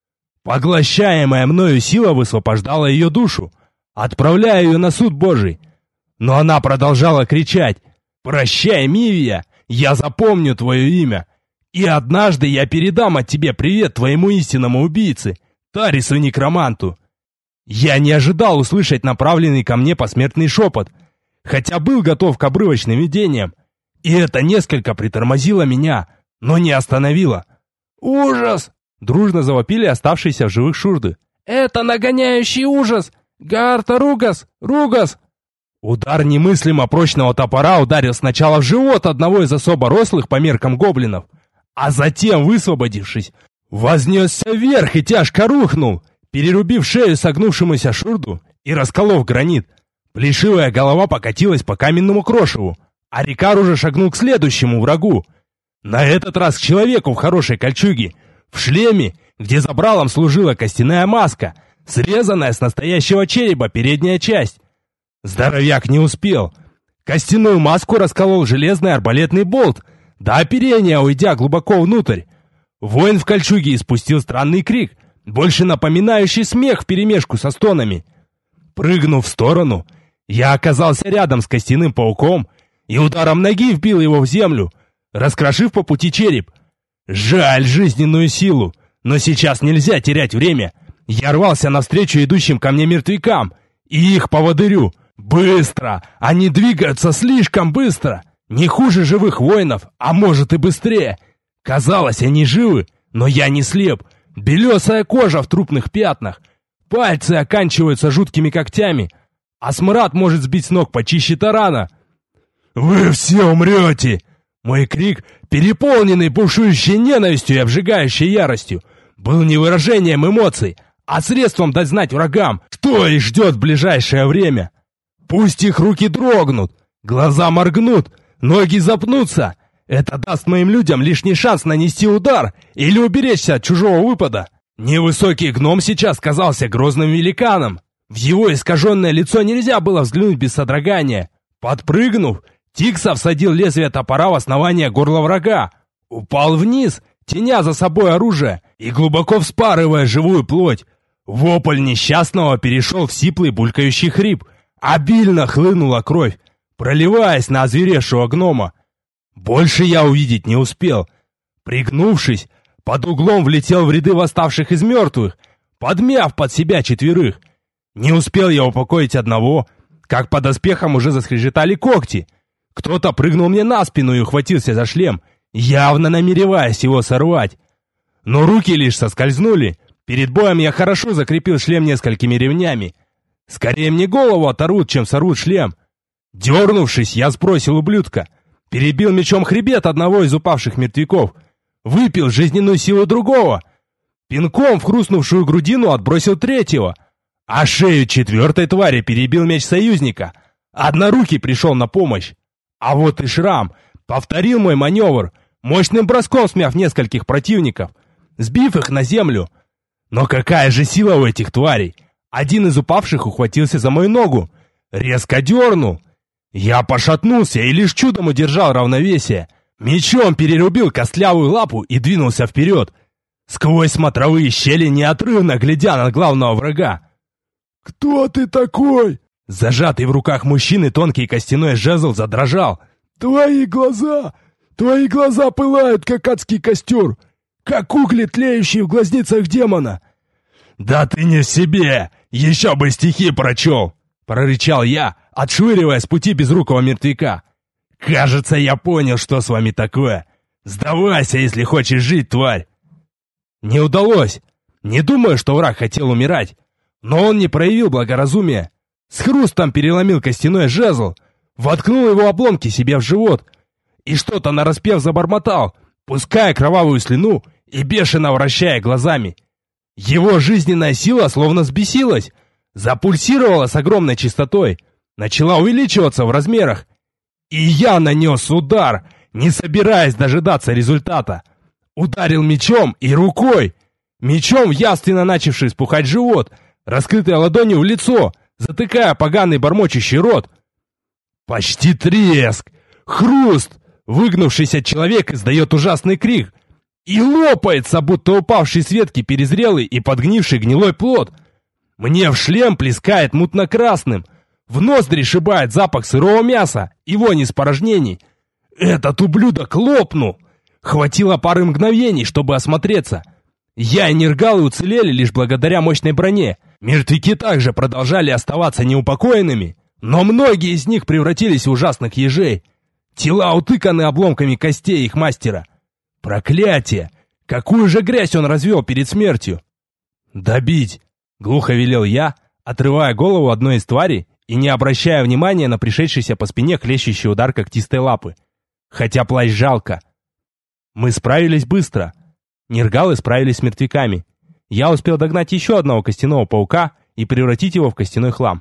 Speaker 1: Поглощаемая мною сила высвобождала ее душу, отправляя ее на суд Божий. Но она продолжала кричать: «Прощай, Мивия, я запомню твое имя. И однажды я передам от тебе привет твоему истинному убийце, Тарису-некроманту». Я не ожидал услышать направленный ко мне посмертный шепот, хотя был готов к обрывочным видениям, и это несколько притормозило меня, но не остановило. «Ужас!» — дружно завопили оставшиеся в живых шурды. «Это нагоняющий ужас! Гарта Ругас! Ругас!» Удар немыслимо прочного топора ударил сначала в живот одного из особо рослых по меркам гоблинов, а затем, высвободившись, вознесся вверх и тяжко рухнул, перерубив шею согнувшемуся шурду и расколов гранит. Плешивая голова покатилась по каменному крошеву, а Рикар уже шагнул к следующему врагу. На этот раз к человеку в хорошей кольчуге, в шлеме, где забралом служила костяная маска, срезанная с настоящего черепа передняя часть. Здоровяк не успел. Костяную маску расколол железный арбалетный болт, до оперения уйдя глубоко внутрь. Воин в кольчуге испустил странный крик, больше напоминающий смех вперемешку со стонами. Прыгнув в сторону, я оказался рядом с костяным пауком и ударом ноги вбил его в землю, раскрошив по пути череп. Жаль жизненную силу, но сейчас нельзя терять время. Я рвался навстречу идущим ко мне мертвякам и их поводырю. Быстро! Они двигаются слишком быстро! Не хуже живых воинов, а может и быстрее. Казалось, они живы, но я не слеп. Белесая кожа в трупных пятнах. Пальцы оканчиваются жуткими когтями, а смрад может сбить с ног почище тарана. «Вы все умрете!» Мой крик, переполненный бушующей ненавистью и обжигающей яростью, был не выражением эмоций, а средством дать знать врагам, что их ждет в ближайшее время. Пусть их руки дрогнут, глаза моргнут, ноги запнутся. Это даст моим людям лишний шанс нанести удар или уберечься от чужого выпада. Невысокий гном сейчас казался грозным великаном. В его искаженное лицо нельзя было взглянуть без содрогания. Подпрыгнув, Тикса всадил лезвие топора в основание горла врага, упал вниз, теня за собой оружие и глубоко вспарывая живую плоть. Вопль несчастного перешел в сиплый булькающий хрип. Обильно хлынула кровь, проливаясь на озверевшего гнома. Больше я увидеть не успел. Пригнувшись, под углом влетел в ряды восставших из мертвых, подмяв под себя четверых. Не успел я упокоить одного, как под доспехом уже заскрежетали когти. Кто-то прыгнул мне на спину и ухватился за шлем, явно намереваясь его сорвать. Но руки лишь соскользнули. Перед боем я хорошо закрепил шлем несколькими ремнями. Скорее мне голову оторвут, чем сорвут шлем. Дернувшись, я сбросил ублюдка, перебил мечом хребет одного из упавших мертвяков, выпил жизненную силу другого, пинком в хрустнувшую грудину отбросил третьего, А шею четвертой твари перебил меч союзника. Однорукий пришел на помощь. А вот и Шрам повторил мой маневр, мощным броском смяв нескольких противников, сбив их на землю. Но какая же сила у этих тварей! Один из упавших ухватился за мою ногу, резко дернул. Я пошатнулся и лишь чудом удержал равновесие. Мечом перерубил костлявую лапу и двинулся вперед, сквозь смотровые щели неотрывно глядя на главного врага.
Speaker 2: «Кто ты такой?»
Speaker 1: Зажатый в руках мужчины тонкий костяной жезл задрожал.
Speaker 2: «Твои глаза! Твои глаза пылают, как адский костер! Как угли, тлеющие в глазницах демона!»
Speaker 1: «Да ты не в себе! Еще бы стихи прочел!» — прорычал я, отшвыривая с пути безрукого мертвяка. «Кажется, я понял, что с вами такое. Сдавайся, если хочешь жить, тварь!» Не удалось. Не думаю, что враг хотел умирать. Но он не проявил благоразумия. С хрустом переломил костяной жезл, воткнул его обломки себе в живот и что-то нараспев забормотал, пуская кровавую слюну и бешено вращая глазами. Его жизненная сила словно взбесилась, запульсировала с огромной частотой, начала увеличиваться в размерах. И я нанес удар, не собираясь дожидаться результата. Ударил мечом и рукой. Мечом, явственно начавший спухать живот, раскрытой ладонью в лицо, затыкая поганый бормочущий рот. Почти треск, хруст, выгнувшийся человек издает ужасный крик и лопается, будто упавший с ветки перезрелый и подгнивший гнилой плод. Мне в шлем плескает мутно-красным, в ноздри шибает запах сырого мяса и вонь испорожнений. Этот ублюдок лопнул. Хватило пары мгновений, чтобы осмотреться. Я и Нергалы уцелели лишь благодаря мощной броне. Мертвяки также продолжали оставаться неупокоенными, но многие из них превратились в ужасных ежей. Тела утыканы обломками костей их мастера. Проклятие! Какую же грязь он развел перед смертью! «Добить!» — глухо велел я, отрывая голову одной из тварей и не обращая внимания на пришедшийся по спине хлещущий удар когтистой лапы. Хотя плащ жалко. Мы справились быстро. Нергалы справились с мертвяками. Я успел догнать еще одного костяного паука и превратить его в костяной хлам.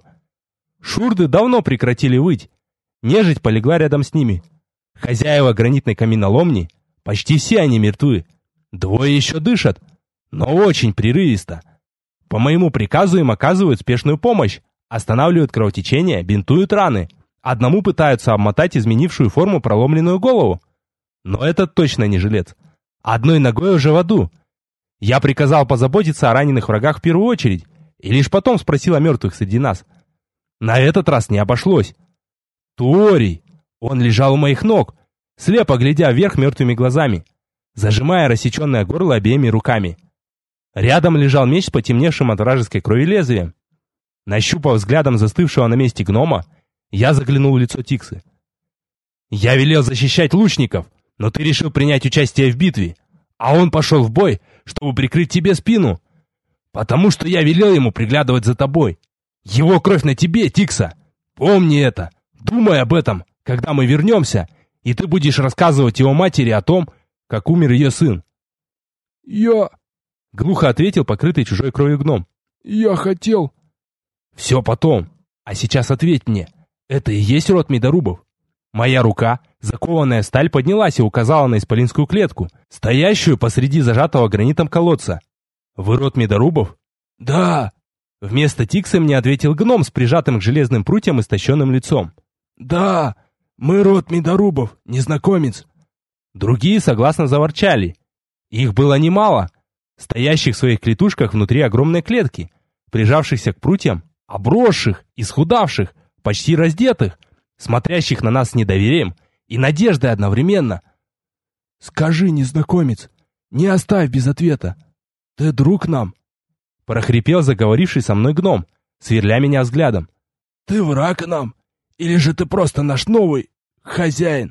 Speaker 1: Шурды давно прекратили выть. Нежить полегла рядом с ними. Хозяева гранитной каменоломни, почти все они мертвы. Двое еще дышат, но очень прерывисто. По моему приказу им оказывают спешную помощь, останавливают кровотечение, бинтуют раны. Одному пытаются обмотать изменившую форму проломленную голову. Но этот точно не жилец. Одной ногой уже в аду. Я приказал позаботиться о раненых врагах в первую очередь, и лишь потом спросил о мертвых среди нас. На этот раз не обошлось. Туорий! Он лежал у моих ног, слепо глядя вверх мертвыми глазами, зажимая рассеченное горло обеими руками. Рядом лежал меч с потемневшим от вражеской крови лезвием. Нащупав взглядом застывшего на месте гнома, я заглянул в лицо Тиксы. «Я велел защищать лучников, но ты решил принять участие в битве, а он пошел в бой, чтобы прикрыть тебе спину, потому что я велел ему приглядывать за тобой. Его кровь на тебе, Тикса. Помни это, думай об этом, когда мы вернемся, и ты будешь рассказывать его матери о том, как умер ее сын».
Speaker 2: «Я...»
Speaker 1: — глухо ответил покрытый чужой кровью гном.
Speaker 2: «Я хотел...»
Speaker 1: «Все потом. А сейчас ответь мне, это и есть род Медорубов?» Моя рука, закованная в сталь, поднялась и указала на исполинскую клетку, стоящую посреди зажатого гранитом колодца. «Вы род Медорубов?»
Speaker 2: «Да!»
Speaker 1: Вместо Тиксы мне ответил гном с прижатым к железным прутьям истощенным лицом.
Speaker 2: «Да! Мы род Медорубов, незнакомец!»
Speaker 1: Другие согласно заворчали. Их было немало, стоящих в своих клетушках внутри огромной клетки, прижавшихся к прутьям, обросших, исхудавших, почти раздетых, смотрящих на нас с недоверием и надеждой одновременно.
Speaker 2: «Скажи, незнакомец, не оставь без ответа. Ты друг нам?»
Speaker 1: Прохрипел заговоривший со мной гном, сверля меня взглядом.
Speaker 2: «Ты враг нам? Или же ты просто наш новый хозяин?»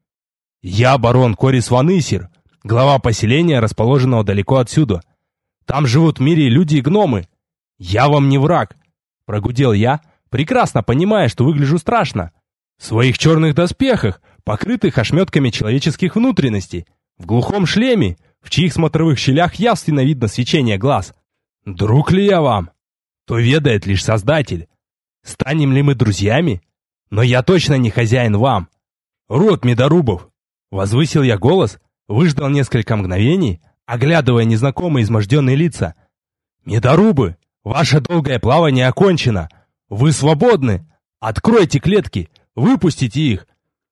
Speaker 1: «Я барон Корис ван Исир, глава поселения, расположенного далеко отсюда. Там живут в мире люди и гномы. Я вам не враг», — прогудел я, прекрасно понимая, что выгляжу страшно. В своих черных доспехах, покрытых ошметками человеческих внутренностей, в глухом шлеме, в чьих смотровых щелях явственно видно свечение глаз. «Друг ли я вам?» то ведает лишь Создатель. Станем ли мы друзьями? Но я точно не хозяин вам. Род Медорубов! Возвысил я голос, выждал несколько мгновений, оглядывая незнакомые изможденные лица. Медорубы, ваше долгое плавание окончено. Вы свободны. Откройте клетки, выпустите их.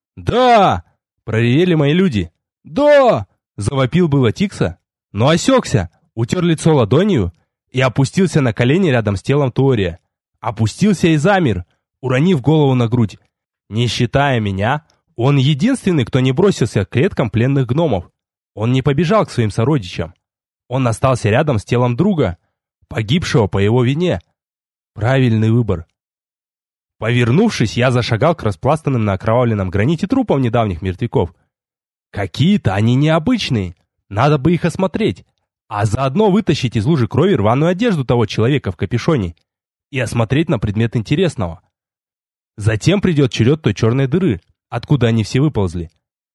Speaker 1: Да! Проревели мои люди. Да! Завопил было Тикса, но осекся, утер лицо ладонью и опустился на колени рядом с телом Туория. Опустился и замер, уронив голову на грудь. Не считая меня, он единственный, кто не бросился к клеткам пленных гномов. Он не побежал к своим сородичам. Он остался рядом с телом друга, погибшего по его вине. Правильный выбор. Повернувшись, я зашагал к распластанным на окровавленном граните трупам недавних мертвяков. Какие-то они необычные, надо бы их осмотреть, а заодно вытащить из лужи крови рваную одежду того человека в капюшоне и осмотреть на предмет интересного. Затем придет черед той черной дыры, откуда они все выползли.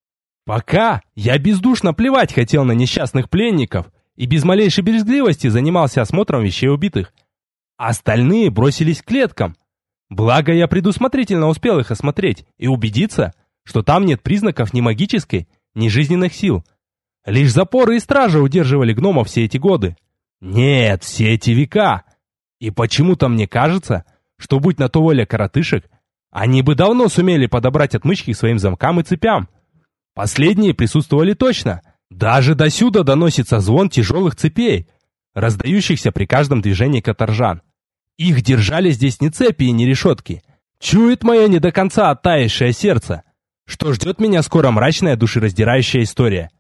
Speaker 1: Пока я бездушно плевать хотел на несчастных пленников и без малейшей брезгливости занимался осмотром вещей убитых. Остальные бросились к клеткам. Благо я предусмотрительно успел их осмотреть и убедиться, что там нет признаков ни магической, ни жизненных сил. Лишь запоры и стража удерживали гномов все эти годы. Нет, все эти века. И почему-то мне кажется, что будь на то воля коротышек, они бы давно сумели подобрать отмычки к своим замкам и цепям. Последние присутствовали точно. Даже досюда доносится звон тяжелых цепей, раздающихся при каждом движении каторжан. Их держали здесь не цепи и не решетки. Чует мое не до конца оттаившее сердце, что ждет меня скоро мрачная душераздирающая история.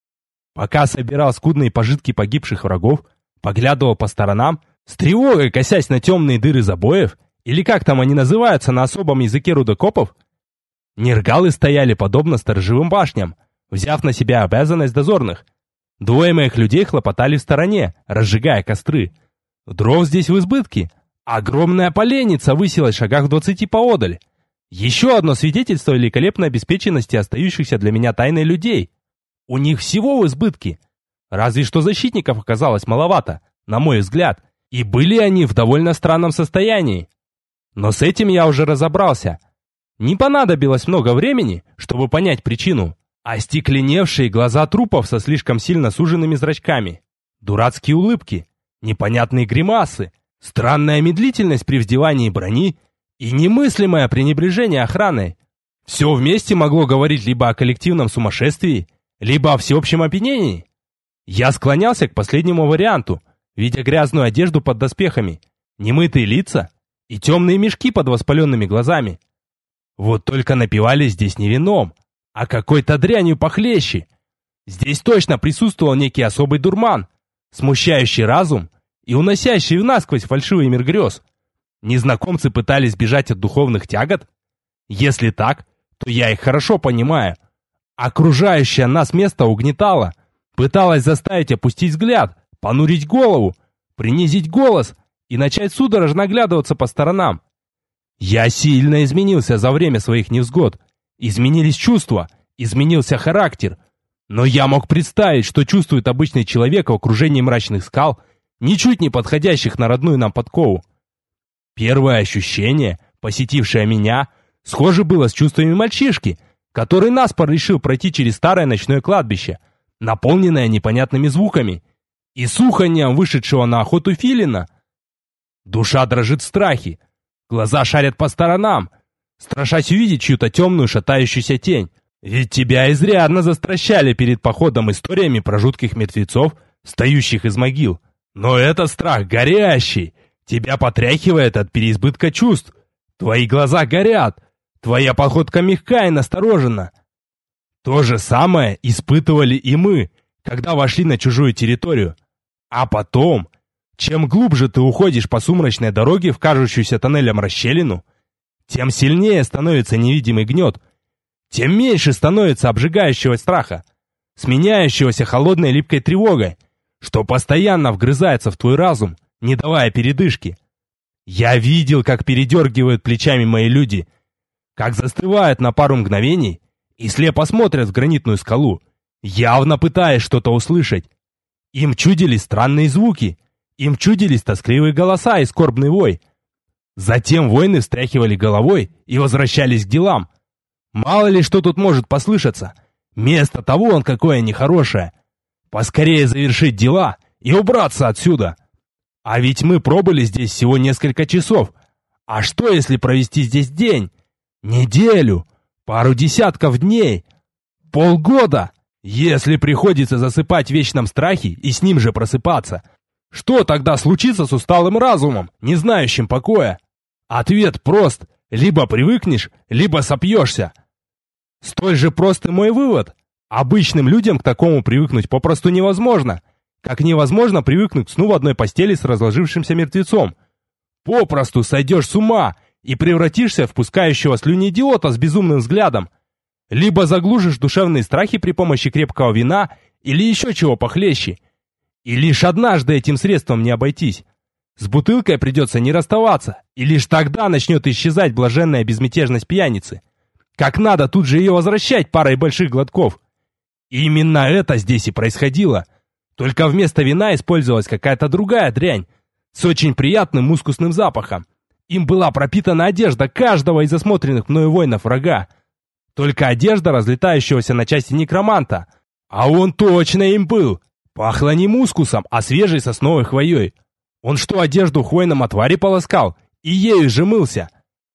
Speaker 1: Пока собирал скудные пожитки погибших врагов, поглядывал по сторонам, с тревогой косясь на темные дыры забоев, или как там они называются на особом языке рудокопов, нергалы стояли подобно сторожевым башням, взяв на себя обязанность дозорных. Двое моих людей хлопотали в стороне, разжигая костры. Дров здесь в избытке. Огромная поленница высилась в шагах в двадцати поодаль. Еще одно свидетельство великолепной обеспеченности остающихся для меня тайной людей. У них всего в избытке. Разве что защитников оказалось маловато, на мой взгляд, и были они в довольно странном состоянии. Но с этим я уже разобрался. Не понадобилось много времени, чтобы понять причину. Остекленевшие глаза трупов со слишком сильно суженными зрачками, дурацкие улыбки, непонятные гримасы, странная медлительность при вдевании брони и немыслимое пренебрежение охраной. Все вместе могло говорить либо о коллективном сумасшествии, либо о всеобщем опьянении. Я склонялся к последнему варианту, видя грязную одежду под доспехами, немытые лица и темные мешки под воспаленными глазами. Вот только напивались здесь не вином, а какой-то дрянью похлеще. Здесь точно присутствовал некий особый дурман, смущающий разум и уносящий в насквозь фальшивый мир грез. Незнакомцы пытались бежать от духовных тягот? Если так, то я их хорошо понимаю. Окружающее нас место угнетало, пыталось заставить опустить взгляд, понурить голову, принизить голос и начать судорожно оглядываться по сторонам. Я сильно изменился за время своих невзгод. Изменились чувства, изменился характер. Но я мог представить, что чувствует обычный человек в окружении мрачных скал, ничуть не подходящих на родную нам подкову. Первое ощущение, посетившее меня, схоже было с чувствами мальчишки, который наспор решил пройти через старое ночное кладбище, наполненное непонятными звуками, и суханьем вышедшего на охоту филина. Душа дрожит в страхе, глаза шарят по сторонам, страшась увидеть чью-то темную шатающуюся тень. Ведь тебя изрядно застращали перед походом историями про жутких мертвецов, встающих из могил. Но это страх горящий, тебя потряхивает от переизбытка чувств. Твои глаза горят, твоя походка мягка и насторожена. То же самое испытывали и мы, когда вошли на чужую территорию. А потом, чем глубже ты уходишь по сумрачной дороге в кажущуюся тоннелем расщелину, тем сильнее становится невидимый гнет, тем меньше становится обжигающего страха, сменяющегося холодной липкой тревогой, что постоянно вгрызается в твой разум, не давая передышки. Я видел, как передергивают плечами мои люди, как застывают на пару мгновений и слепо смотрят в гранитную скалу, явно пытаясь что-то услышать. Им чудились странные звуки, Им чудились тоскливые голоса и скорбный вой. Затем воины встряхивали головой и возвращались к делам. Мало ли что тут может послышаться. Место того он какое нехорошее. Поскорее завершить дела и убраться отсюда. А ведь мы пробыли здесь всего несколько часов. А что, если провести здесь день, неделю, пару десятков дней, полгода? Если приходится засыпать в вечном страхе и с ним же просыпаться, что тогда случится с усталым разумом, не знающим покоя? Ответ прост. Либо привыкнешь, либо сопьешься. Столь же прост и мой вывод. Обычным людям к такому привыкнуть попросту невозможно. Как невозможно привыкнуть к сну в одной постели с разложившимся мертвецом. Попросту сойдешь с ума и превратишься в пускающего слюни идиота с безумным взглядом. Либо заглушишь душевные страхи при помощи крепкого вина или еще чего похлеще. И лишь однажды этим средством не обойтись. С бутылкой придется не расставаться, и лишь тогда начнет исчезать блаженная безмятежность пьяницы. Как надо тут же ее возвращать парой больших глотков. И именно это здесь и происходило. Только вместо вина использовалась какая-то другая дрянь с очень приятным мускусным запахом. Им была пропитана одежда каждого из осмотренных мною воинов врага. Только одежда разлетающегося на части некроманта. А он точно им был. Пахло не мускусом, а свежей сосновой хвоей. Он что, одежду хвойном отваре полоскал? И ею же мылся.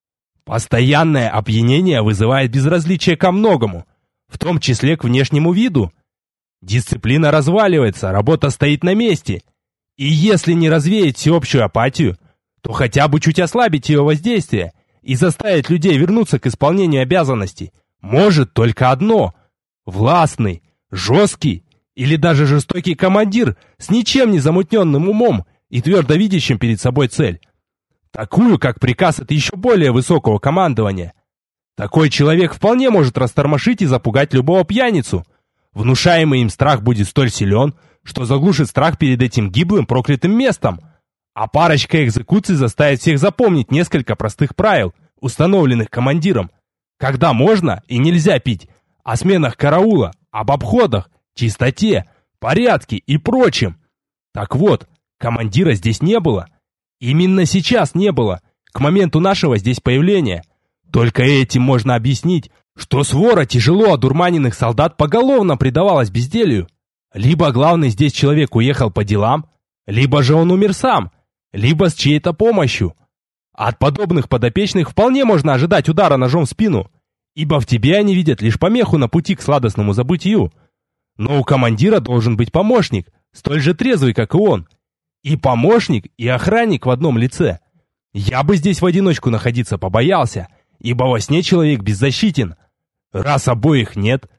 Speaker 1: Постоянное опьянение вызывает безразличие ко многому, в том числе к внешнему виду. Дисциплина разваливается, работа стоит на месте. И если не развеять всеобщую апатию, то хотя бы чуть ослабить ее воздействие и заставить людей вернуться к исполнению обязанностей может только одно – властный, жесткий или даже жестокий командир с ничем не замутненным умом и твердо видящим перед собой цель. Такую, как приказ от еще более высокого командования. Такой человек вполне может растормошить и запугать любого пьяницу. Внушаемый им страх будет столь силен, что заглушит страх перед этим гиблым проклятым местом. А парочка экзекуций заставит всех запомнить несколько простых правил, установленных командиром. Когда можно и нельзя пить, о сменах караула, об обходах, чистоте, порядке и прочем. Так вот, командира здесь не было. Именно сейчас не было, к моменту нашего здесь появления. Только этим можно объяснить, что свора тяжело одурманенных солдат поголовно предавалась безделью. Либо главный здесь человек уехал по делам, либо же он умер сам, либо с чьей-то помощью. От подобных подопечных вполне можно ожидать удара ножом в спину, ибо в тебе они видят лишь помеху на пути к сладостному забытию. Но у командира должен быть помощник, столь же трезвый, как и он. И помощник, и охранник в одном лице. Я бы здесь в одиночку находиться побоялся, ибо во сне человек беззащитен. Раз обоих нет...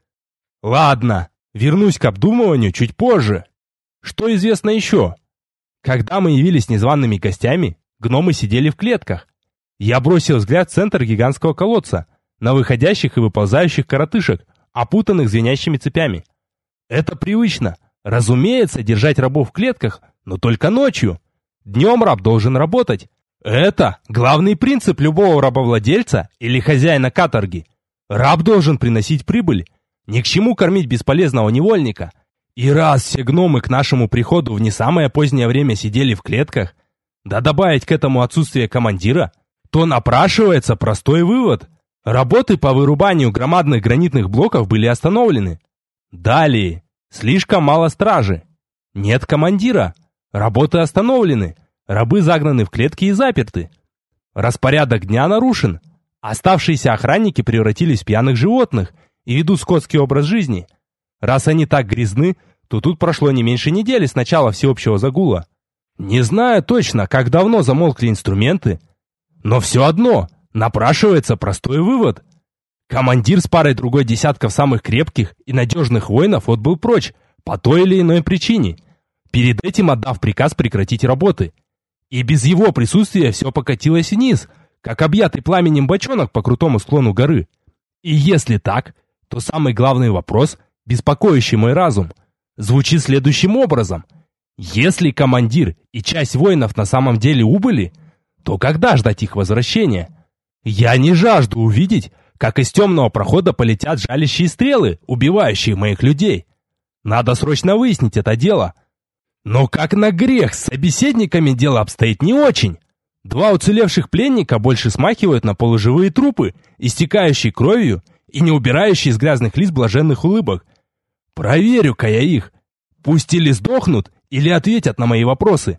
Speaker 1: Ладно, вернусь к обдумыванию чуть позже. Что известно еще? Когда мы явились незваными гостями, гномы сидели в клетках. Я бросил взгляд в центр гигантского колодца, на выходящих и выползающих коротышек, опутанных звенящими цепями. Это привычно. Разумеется, держать рабов в клетках, но только ночью. Днем раб должен работать. Это главный принцип любого рабовладельца или хозяина каторги. Раб должен приносить прибыль. Ни к чему кормить бесполезного невольника. И раз все гномы к нашему приходу в не самое позднее время сидели в клетках, да добавить к этому отсутствие командира, то напрашивается простой вывод. Работы по вырубанию громадных гранитных блоков были остановлены. Далее. Слишком мало стражи. Нет командира. Работы остановлены. Рабы загнаны в клетки и заперты. Распорядок дня нарушен. Оставшиеся охранники превратились в пьяных животных и ведут скотский образ жизни. Раз они так грязны, то тут прошло не меньше недели с начала всеобщего загула. Не знаю точно, как давно замолкли инструменты, но все одно напрашивается простой вывод. Командир с парой другой десятков самых крепких и надежных воинов отбыл прочь по той или иной причине, перед этим отдав приказ прекратить работы. И без его присутствия все покатилось вниз, как объятый пламенем бочонок по крутому склону горы. И если так, то самый главный вопрос, беспокоящий мой разум, звучит следующим образом. Если командир и часть воинов на самом деле убыли, то когда ждать их возвращения? Я не жажду увидеть, как из темного прохода полетят жалящие стрелы, убивающие моих людей. Надо срочно выяснить это дело. Но как на грех, с собеседниками дело обстоит не очень. Два уцелевших пленника больше смахивают на полуживые трупы, истекающие кровью и не убирающие из грязных лиц блаженных улыбок. Проверю-ка я их. Пусть или сдохнут, или ответят на мои вопросы.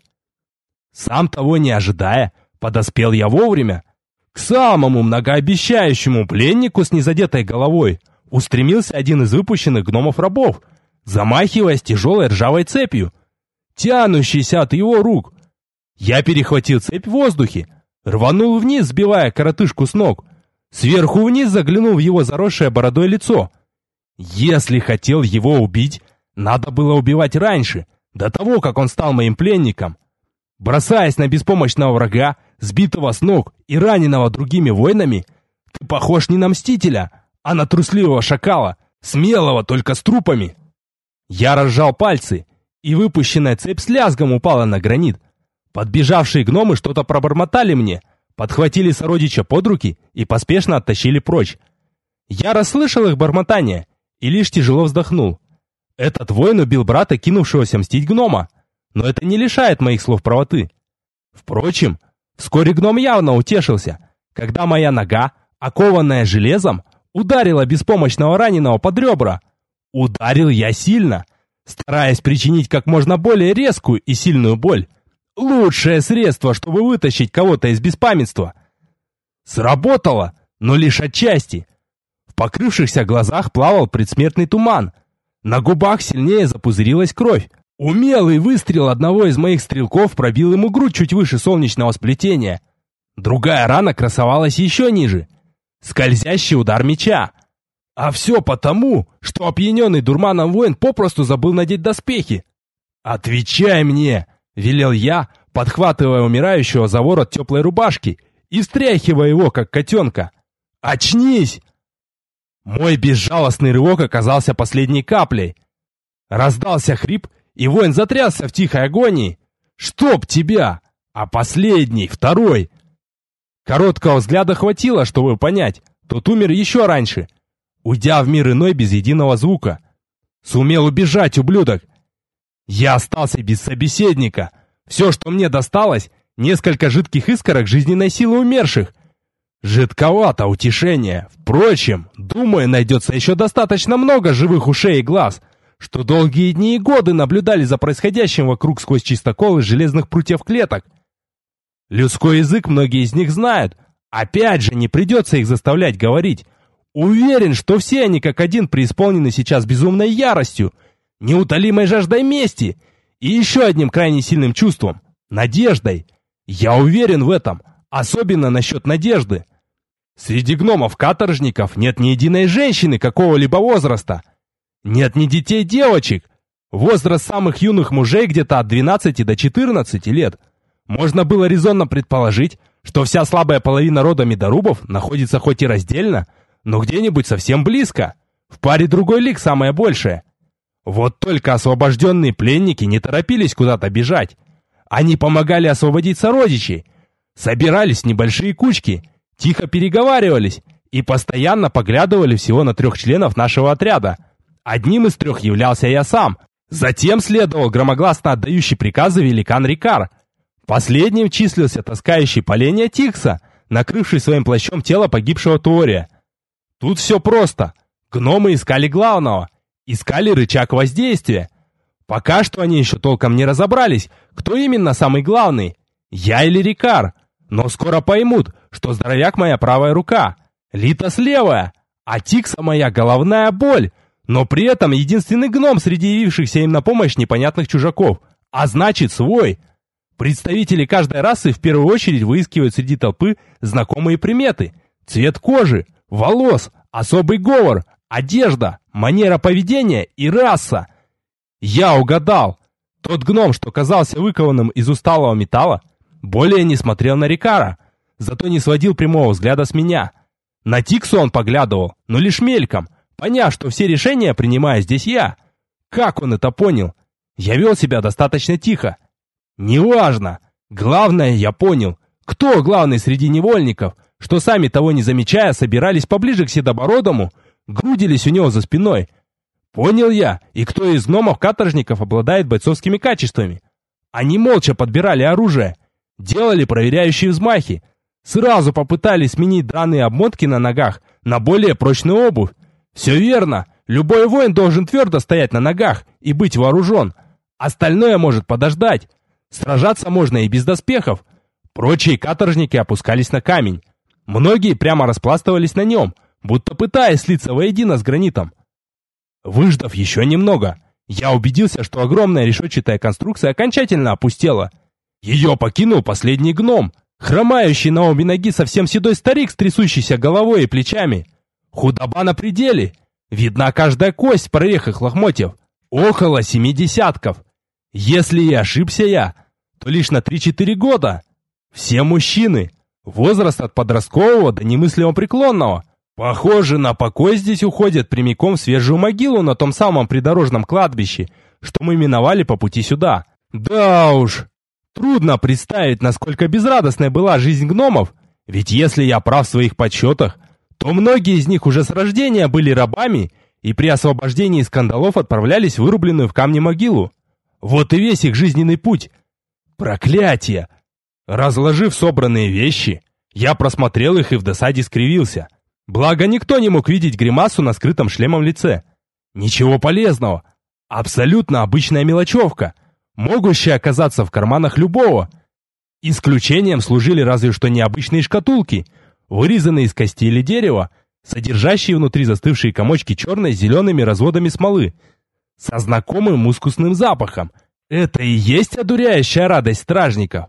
Speaker 1: Сам того не ожидая, подоспел я вовремя. К самому многообещающему пленнику с незадетой головой устремился один из выпущенных гномов-рабов, замахиваясь тяжелой ржавой цепью, тянущейся от его рук. Я перехватил цепь в воздухе, рванул вниз, сбивая коротышку с ног. Сверху вниз заглянул в его заросшее бородой лицо. Если хотел его убить, надо было убивать раньше, до того, как он стал моим пленником. Бросаясь на беспомощного врага, сбитого с ног и раненого другими воинами, ты похож не на мстителя, а на трусливого шакала, смелого только с трупами. Я разжал пальцы, и выпущенная цепь с лязгом упала на гранит. Подбежавшие гномы что-то пробормотали мне, подхватили сородича под руки и поспешно оттащили прочь. Я расслышал их бормотание и лишь тяжело вздохнул. Этот воин убил брата, кинувшегося мстить гнома, но это не лишает моих слов правоты. Впрочем, вскоре гном явно утешился, когда моя нога, окованная железом, ударила беспомощного раненого под ребра. Ударил я сильно, стараясь причинить как можно более резкую и сильную боль. Лучшее средство, чтобы вытащить кого-то из беспамятства. Сработало, но лишь отчасти. В покрывшихся глазах плавал предсмертный туман. На губах сильнее запузырилась кровь. Умелый выстрел одного из моих стрелков пробил ему грудь чуть выше солнечного сплетения. Другая рана красовалась еще ниже. Скользящий удар меча. А все потому, что опьяненный дурманом воин попросту забыл надеть доспехи. «Отвечай мне!» — велел я, подхватывая умирающего за ворот теплой рубашки и встряхивая его, как котенка. «Очнись!» Мой безжалостный рывок оказался последней каплей. Раздался хрип, и воин затрясся в тихой агонии. «Чтоб тебя!» А последний, второй. Короткого взгляда хватило, чтобы понять, тот умер еще раньше, уйдя в мир иной без единого звука. Сумел убежать, ублюдок. Я остался без собеседника. Все, что мне досталось, несколько жидких искорок жизненной силы умерших. Жидковато утешение. Впрочем, думаю, найдется еще достаточно много живых ушей и глаз, что долгие дни и годы наблюдали за происходящим вокруг сквозь чистокол из железных прутьев клеток. Людской язык многие из них знают. Опять же, не придется их заставлять говорить. Уверен, что все они как один преисполнены сейчас безумной яростью, неутолимой жаждой мести и еще одним крайне сильным чувством — надеждой. Я уверен в этом, особенно насчет надежды. Среди гномов-каторжников нет ни единой женщины какого-либо возраста. Нет ни детей-девочек. Возраст самых юных мужей где-то от двенадцати до четырнадцати лет. Можно было резонно предположить, что вся слабая половина рода медорубов находится хоть и раздельно, но где-нибудь совсем близко. В паре другой лиг самое большее. Вот только освобожденные пленники не торопились куда-то бежать. Они помогали освободить сородичей, собирались в небольшие кучки, тихо переговаривались и постоянно поглядывали всего на трех членов нашего отряда. Одним из трех являлся я сам. Затем следовал громогласно отдающий приказы великан Рикар. Последним числился таскающий поленья Тикса, накрывший своим плащом тело погибшего Туория. Тут все просто. Гномы искали главного. Искали рычаг воздействия. Пока что они еще толком не разобрались, кто именно самый главный, я или Рикар. Но скоро поймут, что здоровяк моя правая рука, Литос левая, а Тикса моя головная боль, но при этом единственный гном среди явившихся им на помощь непонятных чужаков, а значит свой. Представители каждой расы в первую очередь выискивают среди толпы знакомые приметы: цвет кожи, волос, особый говор, одежда, манера поведения и раса. Я угадал. Тот гном, что казался выкованным из усталого металла, более не смотрел на Рикара, зато не сводил прямого взгляда с меня. На Тиксу он поглядывал, но лишь мельком, поняв, что все решения принимаю здесь я. Как он это понял? Я вел себя достаточно тихо. Неважно. Главное, я понял, кто главный среди невольников, что сами того не замечая собирались поближе к Седобородому, грудились у него за спиной. Понял я, и кто из гномов-каторжников обладает бойцовскими качествами. Они молча подбирали оружие, делали проверяющие взмахи, сразу попытались сменить драные обмотки на ногах на более прочную обувь. Все верно, любой воин должен твердо стоять на ногах и быть вооружен. Остальное может подождать. Сражаться можно и без доспехов. Прочие каторжники опускались на камень. Многие прямо распластывались на нем, будто пытаясь слиться воедино с гранитом. Выждав еще немного, я убедился, что огромная решетчатая конструкция окончательно опустела. Ее покинул последний гном, хромающий на обе ноги совсем седой старик с трясущейся головой и плечами. Худоба на пределе. Видна каждая кость в прорехах лохмотьев. Около семи десятков. Если и ошибся я, то лишь на три-четыре года. Все мужчины. Возраст от подросткового до немыслимо преклонного. Похоже, на покой здесь уходят прямиком в свежую могилу на том самом придорожном кладбище, что мы миновали по пути сюда. Да уж, трудно представить, насколько безрадостной была жизнь гномов, ведь если я прав в своих подсчетах, то многие из них уже с рождения были рабами и при освобождении из кандалов отправлялись в вырубленную в камне могилу. Вот и весь их жизненный путь. Проклятие! Разложив собранные вещи, я просмотрел их и в досаде скривился. Благо, никто не мог видеть гримасу на скрытом шлемом лице. Ничего полезного. Абсолютно обычная мелочевка, могущая оказаться в карманах любого. Исключением служили разве что необычные шкатулки, вырезанные из кости или дерева, содержащие внутри застывшие комочки черной с зелеными разводами смолы, со знакомым мускусным запахом. Это и есть одуряющая радость стражников.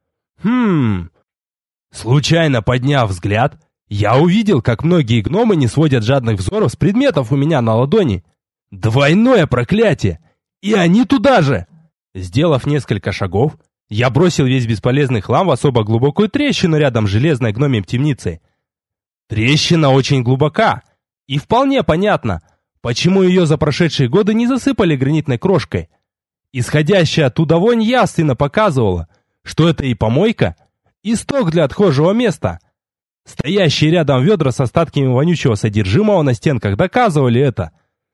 Speaker 1: Хм... Случайно подняв взгляд, я увидел, как многие гномы не сводят жадных взоров с предметов у меня на ладони. Двойное проклятие! И они туда же! Сделав несколько шагов, я бросил весь бесполезный хлам в особо глубокую трещину рядом с железной гномией темницей. Трещина очень глубока, и вполне понятно, почему ее за прошедшие годы не засыпали гранитной крошкой. Исходящая оттуда вонь явственно показывала, что это и помойка, и сток для отхожего места. Стоящие рядом ведра с остатками вонючего содержимого на стенках доказывали это.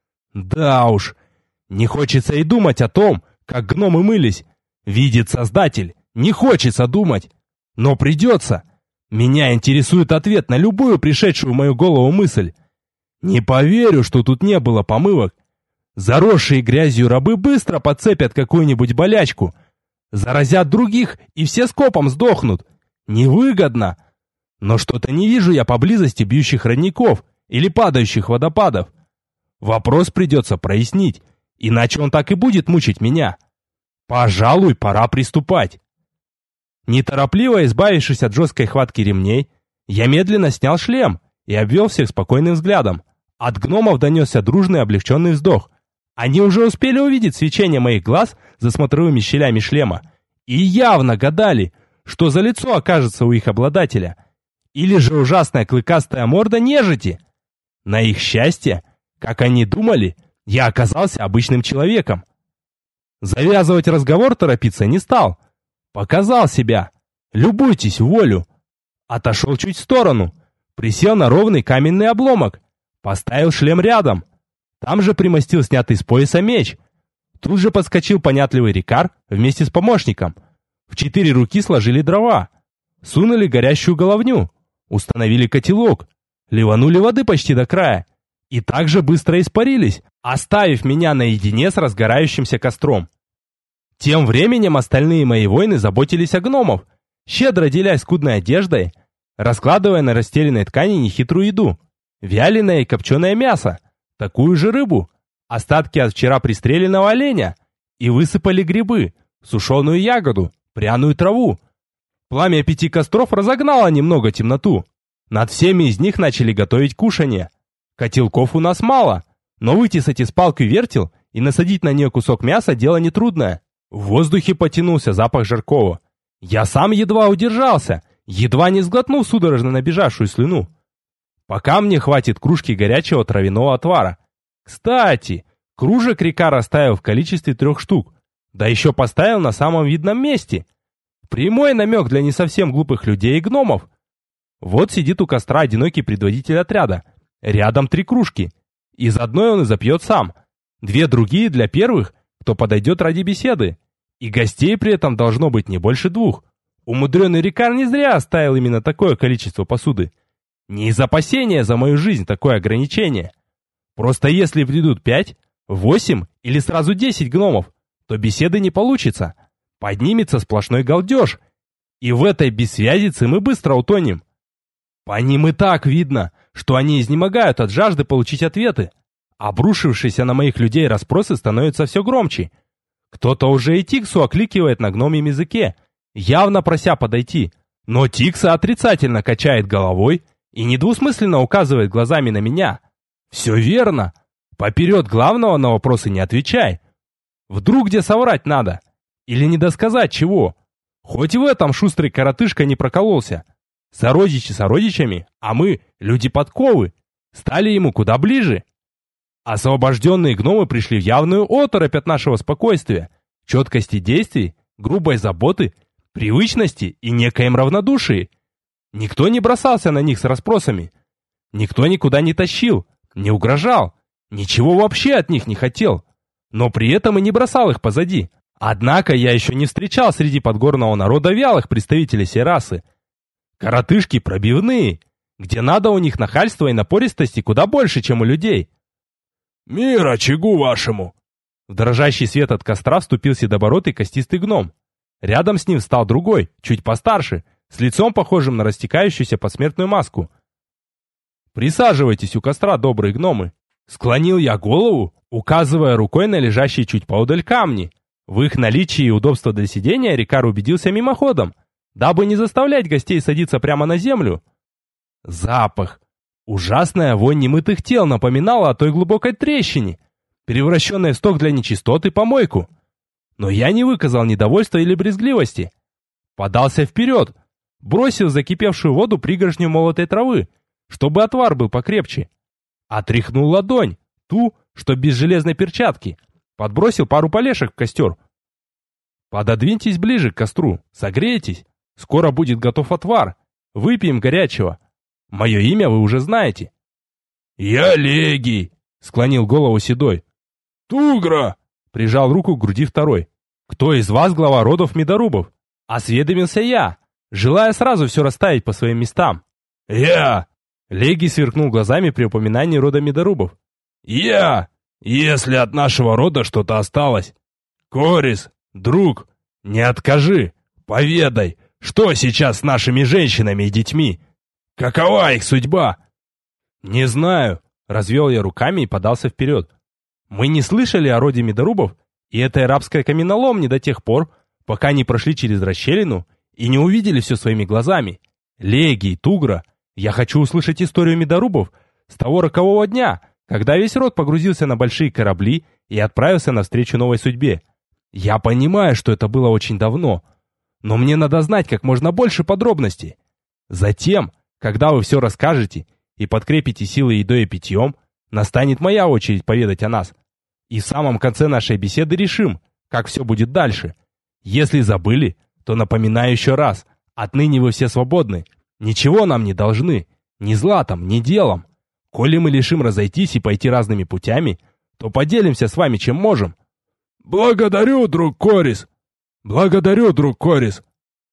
Speaker 1: Да уж, не хочется и думать о том, как гномы мылись. Видит Создатель, не хочется думать. Но придется. Меня интересует ответ на любую пришедшую в мою голову мысль. Не поверю, что тут не было помывок. Заросшие грязью рабы быстро подцепят какую-нибудь болячку. Заразят других, и все скопом сдохнут. Невыгодно. Но что-то не вижу я поблизости бьющих родников или падающих водопадов. Вопрос придется прояснить, иначе он так и будет мучить меня. Пожалуй, пора приступать. Неторопливо избавившись от жесткой хватки ремней, я медленно снял шлем и обвел всех спокойным взглядом. От гномов донесся дружный облегченный вздох. Они уже успели увидеть свечение моих глаз за смотровыми щелями шлема и явно гадали, что за лицо окажется у их обладателя. Или же ужасная клыкастая морда нежити. На их счастье, как они думали, я оказался обычным человеком. Завязывать разговор торопиться не стал. Показал себя. Любуйтесь в волю. Отошел чуть в сторону. Присел на ровный каменный обломок. Поставил шлем рядом. Там же примостил снятый с пояса меч. Тут же подскочил понятливый Рикар вместе с помощником. В четыре руки сложили дрова. Сунули горящую головню. Установили котелок. Ливанули воды почти до края. И также быстро испарились, оставив меня наедине с разгорающимся костром. Тем временем остальные мои воины заботились о гномов, щедро делясь скудной одеждой, раскладывая на расстеленной ткани нехитрую еду. Вяленое и копченое мясо, такую же рыбу, остатки от вчера пристреленного оленя, и высыпали грибы, сушеную ягоду, пряную траву. Пламя пяти костров разогнало немного темноту. Над всеми из них начали готовить кушанье. Котелков у нас мало, но вытесать из палки вертел и насадить на нее кусок мяса дело нетрудное. В воздухе потянулся запах жаркого. Я сам едва удержался, едва не сглотнул судорожно набежавшую слюну. Пока мне хватит кружки горячего травяного отвара. Кстати, кружек Рикар оставил в количестве трех штук, да еще поставил на самом видном месте. Прямой намек для не совсем глупых людей и гномов. Вот сидит у костра одинокий предводитель отряда. Рядом три кружки. Из одной он и запьет сам. Две другие для первых, кто подойдет ради беседы. И гостей при этом должно быть не больше двух. Умудренный Рикар не зря оставил именно такое количество посуды. Не из опасения за мою жизнь такое ограничение. Просто если придут пять, восемь или сразу десять гномов, то беседы не получится. Поднимется сплошной галдеж. И в этой бессвязице мы быстро утонем. По ним и так видно, что они изнемогают от жажды получить ответы. Обрушившиеся на моих людей расспросы становятся все громче. Кто-то уже и Тиксу окликивает на гномьем языке, явно прося подойти. Но Тикса отрицательно качает головой и недвусмысленно указывает глазами на меня. Все верно. Поперед главного на вопросы не отвечай. Вдруг где соврать надо? Или недосказать чего? Хоть в этом шустрый коротышка не прокололся. Сородичи сородичами, а мы, люди подковы, стали ему куда ближе. Освобожденные гномы пришли в явную оторопь от нашего спокойствия, четкости действий, грубой заботы, привычности и некоем равнодушии. Никто не бросался на них с расспросами. Никто никуда не тащил, не угрожал, ничего вообще от них не хотел. Но при этом и не бросал их позади. Однако я еще не встречал среди подгорного народа вялых представителей сей расы. Коротышки пробивные, где надо у них нахальства и напористости куда больше, чем у людей.
Speaker 2: «Мир очагу вашему!»
Speaker 1: В дрожащий свет от костра вступил седобородый костистый гном. Рядом с ним встал другой, чуть постарше, с лицом похожим на растекающуюся посмертную маску. «Присаживайтесь у костра, добрые гномы!» Склонил я голову, указывая рукой на лежащие чуть поодаль камни. В их наличии и удобство для сидения Рикар убедился мимоходом, дабы не заставлять гостей садиться прямо на землю. Запах. Ужасная вонь немытых тел напоминала о той глубокой трещине, превращенной в сток для нечистот и помойку. Но я не выказал недовольства или брезгливости. Подался вперед, бросил в закипевшую воду пригоршню молотой травы, чтобы отвар был покрепче. Отряхнул ладонь, ту, что без железной перчатки, подбросил пару полешек в костер. Пододвиньтесь ближе к костру, согрейтесь, скоро будет готов отвар, выпьем горячего. Мое имя вы уже знаете.
Speaker 2: «Я Легий», — склонил голову седой.
Speaker 1: «Тугра», — прижал руку к груди второй. «Кто из вас глава родов Медорубов?» Осведомился я, желая сразу все расставить по своим местам.
Speaker 2: «Я!»
Speaker 1: — Легий сверкнул глазами при упоминании рода Медорубов.
Speaker 2: «Я! Если от нашего рода что-то осталось. Корис, друг, не откажи, поведай, что сейчас с нашими женщинами и детьми? Какова их судьба?»
Speaker 1: «Не знаю», — развел я руками и подался вперед. «Мы не слышали о роде Медорубов и этой арабской каменоломни до тех пор, пока не прошли через расщелину и не увидели все своими глазами. Легий, Тугра, я хочу услышать историю Медорубов с того рокового дня, когда весь род погрузился на большие корабли и отправился навстречу новой судьбе. Я понимаю, что это было очень давно, но мне надо знать как можно больше подробностей. Затем, когда вы все расскажете и подкрепите силы едой и питьем, настанет моя очередь поведать о нас. И в самом конце нашей беседы решим, как все будет дальше. Если забыли, то напоминаю еще раз, отныне вы все свободны, ничего нам не должны, ни златом, ни делом. Коли мы решим разойтись и пойти разными путями, то поделимся с вами чем можем».
Speaker 2: «Благодарю, друг Корис! Благодарю, друг Корис!»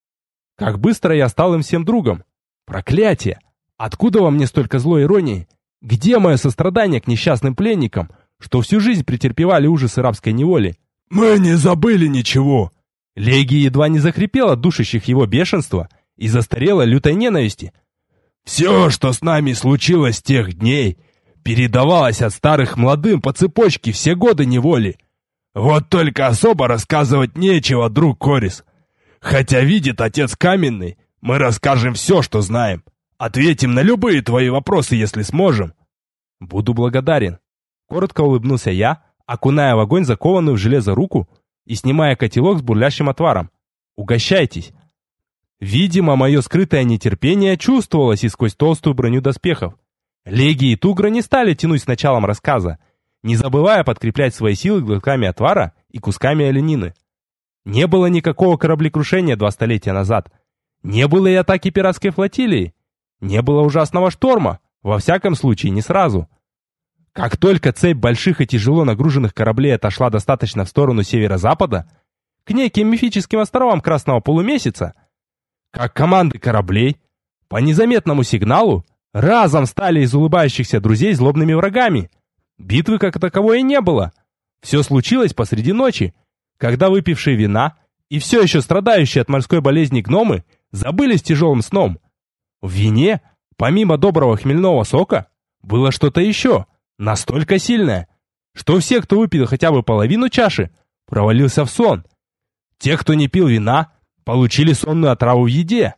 Speaker 1: Как быстро я стал им всем другом. Проклятие! Откуда во мне столько злой иронии? Где мое сострадание к несчастным пленникам, что всю жизнь претерпевали ужасы рабской неволи?
Speaker 2: «Мы не забыли ничего!»
Speaker 1: Легий едва не захрипел от душащих его бешенства и застарелой лютой ненависти.
Speaker 2: «Все, что с нами случилось с тех дней, передавалось от старых к молодым по цепочке все годы неволи. Вот только особо рассказывать нечего, друг Корис. Хотя видит отец Каменный, мы расскажем все, что знаем. Ответим на любые твои вопросы, если сможем».
Speaker 1: «Буду благодарен», — коротко улыбнулся я, окуная в огонь закованную в железо руку и снимая котелок с бурлящим отваром. «Угощайтесь». Видимо, мое скрытое нетерпение чувствовалось и сквозь толстую броню доспехов. Легий и Тугра не стали тянуть с началом рассказа, не забывая подкреплять свои силы глотками отвара и кусками оленины. Не было никакого кораблекрушения два столетия назад. Не было и атаки пиратской флотилии. Не было ужасного шторма, во всяком случае не сразу. Как только цепь больших и тяжело нагруженных кораблей отошла достаточно в сторону северо-запада, к неким мифическим островам Красного полумесяца, как команды кораблей, по незаметному сигналу, разом стали из улыбающихся друзей злобными врагами. Битвы как таковой и не было. Все случилось посреди ночи, когда выпившие вина и все еще страдающие от морской болезни гномы забылись тяжелым сном. В вине, помимо доброго хмельного сока, было что-то еще, настолько сильное, что все, кто выпил хотя бы половину чаши, провалился в сон. Те, кто не пил вина, получили сонную отраву в еде.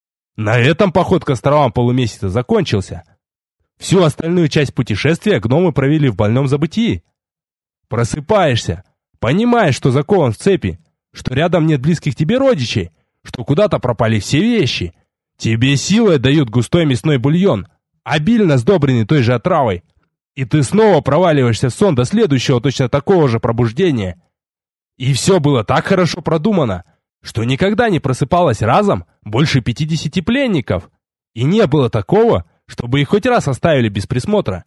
Speaker 1: На этом поход к островам полумесяца закончился. Всю остальную часть путешествия гномы провели в больном забытии. Просыпаешься, понимаешь, что закован в цепи, что рядом нет близких тебе родичей, что куда-то пропали все вещи. Тебе силой дают густой мясной бульон, обильно сдобренный той же отравой, и ты снова проваливаешься в сон до следующего точно такого же пробуждения. И все было так хорошо продумано, что никогда не просыпалось разом больше пятидесяти пленников, и не было такого, чтобы их хоть раз оставили без присмотра.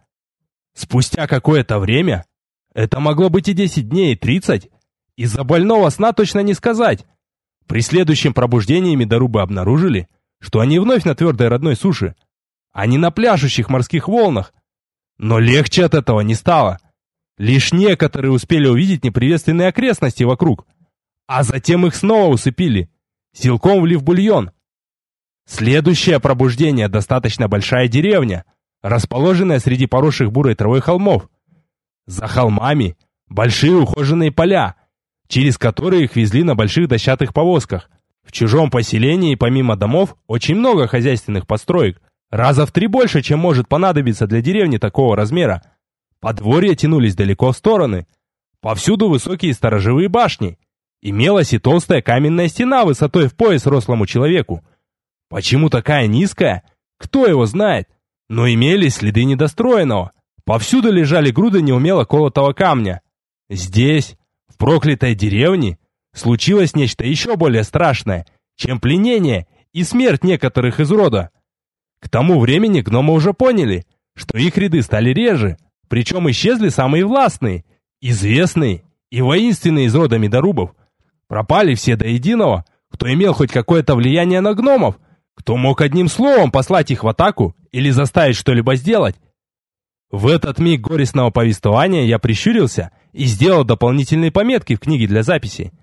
Speaker 1: Спустя какое-то время, это могло быть и десять дней, и тридцать, из-за больного сна точно не сказать, при следующем пробуждении медорубы обнаружили, что они вновь на твердой родной суше, а не на пляшущих морских волнах. Но легче от этого не стало. Лишь некоторые успели увидеть неприветственные окрестности вокруг, а затем их снова усыпили, силком влив бульон. Следующее пробуждение — достаточно большая деревня, расположенная среди поросших бурой травой холмов. За холмами большие ухоженные поля, через которые их везли на больших дощатых повозках. В чужом поселении, помимо домов, очень много хозяйственных построек, раза в три больше, чем может понадобиться для деревни такого размера. Подворья тянулись далеко в стороны. Повсюду высокие сторожевые башни. Имелась и толстая каменная стена высотой в пояс рослому человеку. Почему такая низкая? Кто его знает? Но имелись следы недостроенного. Повсюду лежали груды неумело колотого камня. Здесь, в проклятой деревне, случилось нечто еще более страшное, чем пленение и смерть некоторых из рода. К тому времени гномы уже поняли, что их ряды стали реже, причем исчезли самые властные, известные и воинственные из рода медорубов. Пропали все до единого, кто имел хоть какое-то влияние на гномов, кто мог одним словом послать их в атаку или заставить что-либо сделать. В этот миг горестного повествования я прищурился и сделал дополнительные пометки в книге для записи.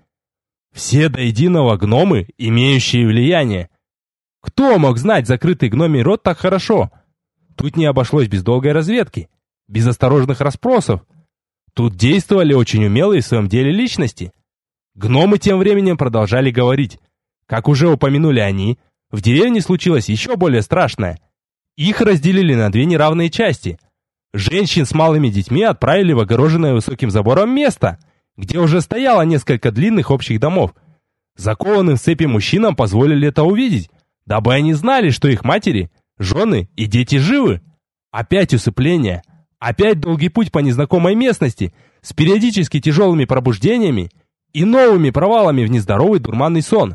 Speaker 1: Все до единого гномы, имеющие влияние. Кто мог знать закрытый гномий род так хорошо? Тут не обошлось без долгой разведки, без осторожных расспросов. Тут действовали очень умелые в своем деле личности. Гномы тем временем продолжали говорить. Как уже упомянули они, в деревне случилось еще более страшное. Их разделили на две неравные части. Женщин с малыми детьми отправили в огороженное высоким забором место, где уже стояло несколько длинных общих домов. Закованным в цепи мужчинам позволили это увидеть, дабы они знали, что их матери, жены и дети живы. Опять усыпление, опять долгий путь по незнакомой местности с периодически тяжелыми пробуждениями и новыми провалами в нездоровый дурманный сон.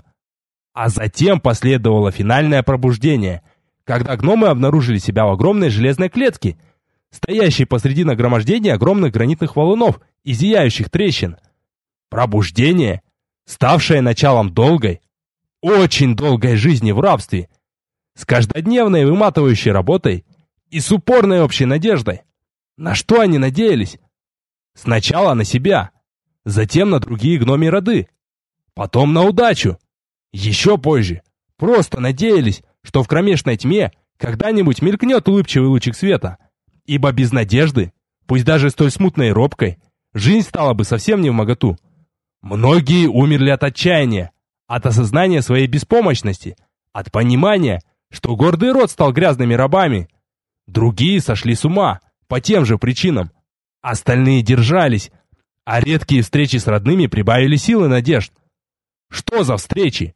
Speaker 1: А затем последовало финальное пробуждение, когда гномы обнаружили себя в огромной железной клетке, стоящей посреди нагромождения огромных гранитных валунов и зияющих трещин. Пробуждение, ставшее началом долгой, очень долгой жизни в рабстве, с каждодневной выматывающей работой и с упорной общей надеждой. На что они надеялись? Сначала на себя, затем на другие гномьи роды, потом на удачу. Еще позже просто надеялись, что в кромешной тьме когда-нибудь мелькнет улыбчивый лучик света, ибо без надежды, пусть даже столь смутной и робкой, жизнь стала бы совсем не вмоготу. Многие умерли от отчаяния, от осознания своей беспомощности, от понимания, что гордый род стал грязными рабами. Другие сошли с ума по тем же причинам. Остальные держались, а редкие встречи с родными прибавили силы надежд. Что за встречи?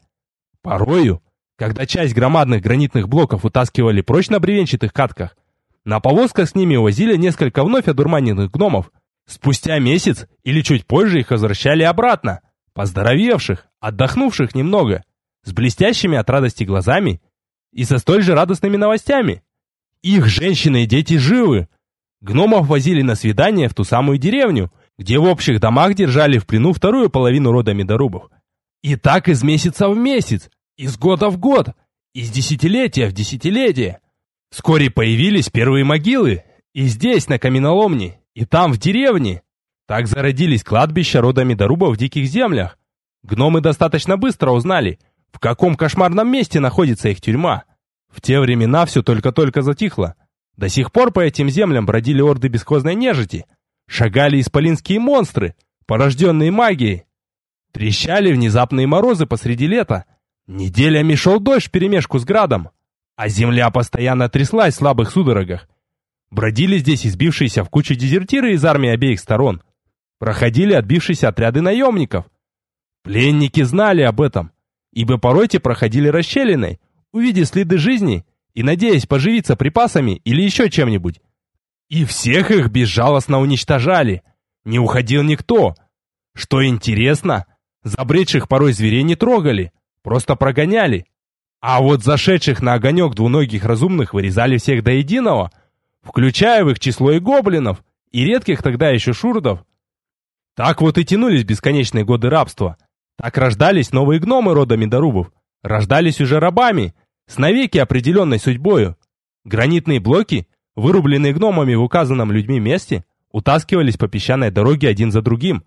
Speaker 1: Порою, когда часть громадных гранитных блоков утаскивали прочь на бревенчатых катках, на повозках с ними увозили несколько вновь одурманенных гномов. Спустя месяц или чуть позже их возвращали обратно, поздоровевших, отдохнувших немного, с блестящими от радости глазами и со столь же радостными новостями. Их женщины и дети живы. Гномов возили на свидание в ту самую деревню, где в общих домах держали в плену вторую половину рода Медорубов. И так из месяца в месяц, из года в год, из десятилетия в десятилетие. Вскоре появились первые могилы, и здесь, на каменоломне, и там, в деревне. Так зародились кладбища рода Медорубов в диких землях. Гномы достаточно быстро узнали, в каком кошмарном месте находится их тюрьма. В те времена все только-только затихло. До сих пор по этим землям бродили орды бесхозной нежити, шагали исполинские монстры, порожденные магией. Трещали внезапные морозы посреди лета. Неделями шел дождь вперемешку с градом, а земля постоянно тряслась в слабых судорогах. Бродили здесь избившиеся в кучу дезертиры из армии обеих сторон. Проходили отбившиеся отряды наемников. Пленники знали об этом, ибо порой те проходили расщелиной, увидев следы жизни и надеясь поживиться припасами или еще чем-нибудь. И всех их безжалостно уничтожали. Не уходил никто. Что интересно, забредших порой зверей не трогали, просто прогоняли. А вот зашедших на огонек двуногих разумных вырезали всех до единого, включая в их число и гоблинов, и редких тогда еще шурдов. Так вот и тянулись бесконечные годы рабства. Так рождались новые гномы рода Медорубов. Рождались уже рабами, с навеки определенной судьбою. Гранитные блоки, вырубленные гномами в указанном людьми месте, утаскивались по песчаной дороге один за другим.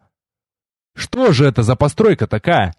Speaker 1: Что же это за постройка такая?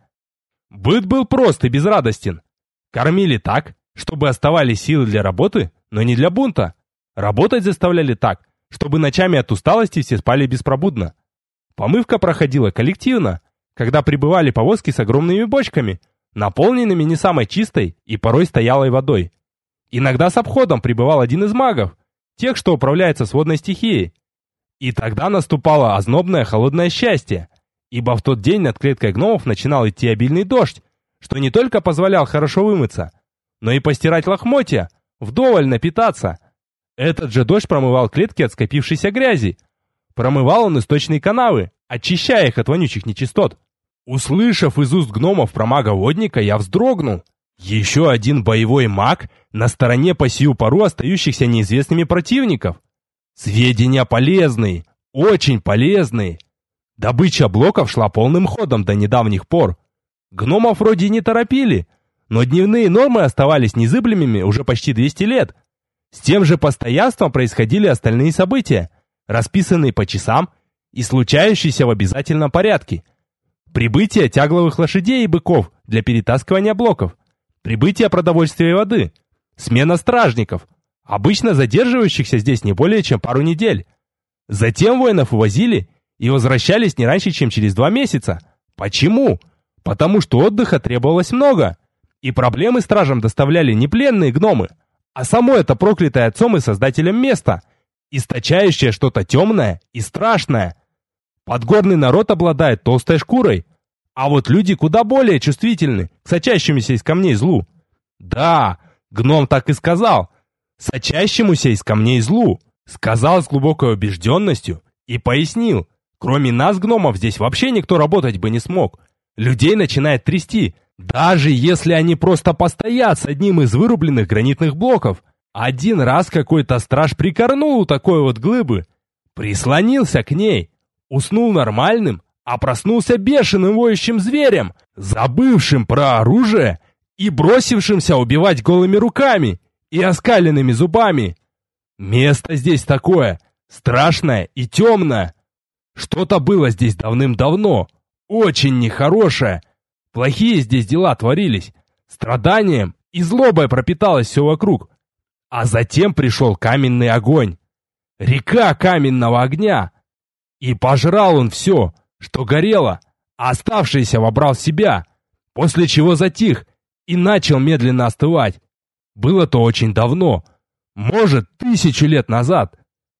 Speaker 1: Быт был прост и безрадостен. Кормили так, чтобы оставались силы для работы, но не для бунта. Работать заставляли так, чтобы ночами от усталости все спали беспробудно. Помывка проходила коллективно, когда прибывали повозки с огромными бочками, наполненными не самой чистой и порой стоялой водой. Иногда с обходом прибывал один из магов, тех, что управляется с водной стихией. И тогда наступало ознобное холодное счастье, ибо в тот день над клеткой гномов начинал идти обильный дождь, что не только позволял хорошо вымыться, но и постирать лохмотья, вдоволь напитаться. Этот же дождь промывал клетки от скопившейся грязи. Промывал он источные канавы, очищая их от вонючих нечистот. Услышав из уст гномов про мага-водника, я вздрогнул. Еще один боевой маг на стороне по сию пору остающихся неизвестными противников. Сведения полезные, очень полезные. Добыча блоков шла полным ходом до недавних пор. Гномов вроде не торопили, но дневные нормы оставались незыблемыми уже почти двести лет. С тем же постоянством происходили остальные события, расписанные по часам и случающиеся в обязательном порядке. Прибытие тягловых лошадей и быков для перетаскивания блоков, прибытие продовольствия и воды, смена стражников, обычно задерживающихся здесь не более чем пару недель. Затем воинов увозили и возвращались не раньше, чем через два месяца. Почему? Потому что отдыха требовалось много, и проблемы стражам доставляли не пленные гномы, а само это проклятое отцом и создателем место, источающее что-то темное и страшное. Подгорный народ обладает толстой шкурой, а вот люди куда более чувствительны к сочащемуся из камней злу. Да, гном так и сказал, сочащемуся из камней злу, сказал с глубокой убежденностью и пояснил, кроме нас, гномов, здесь вообще никто работать бы не смог. Людей начинает трясти, даже если они просто постоят с одним из вырубленных гранитных блоков. Один раз какой-то страж прикорнул у такой вот глыбы, прислонился к ней, уснул нормальным, а проснулся бешеным воющим зверем, забывшим про оружие и бросившимся убивать голыми руками и оскаленными зубами. Место здесь такое, страшное и темное. Что-то было здесь давным-давно, очень нехорошее. Плохие здесь дела творились, страданием и злобой пропиталось все вокруг. А затем пришел каменный огонь, река каменного огня. И пожрал он все, что горело, а оставшееся вобрал в себя, после чего затих и начал медленно остывать. Было-то очень давно, может, тысячу лет назад.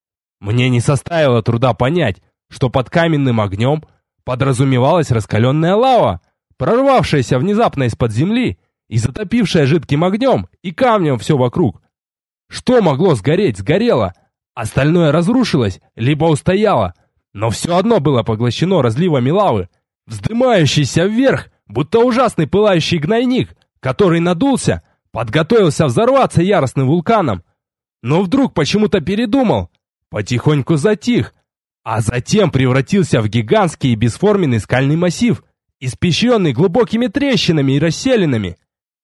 Speaker 1: Мне не составило труда понять, что под каменным огнем подразумевалась раскаленная лава, прорвавшаяся внезапно из-под земли и затопившая жидким огнем и камнем все вокруг. Что могло сгореть, сгорело, остальное разрушилось, либо устояло, но все одно было поглощено разливами лавы, вздымающейся вверх, будто ужасный пылающий гнойник, который надулся, подготовился взорваться яростным вулканом, но вдруг почему-то передумал, потихоньку затих, а затем превратился в гигантский и бесформенный скальный массив, испещренный глубокими трещинами и расселинами.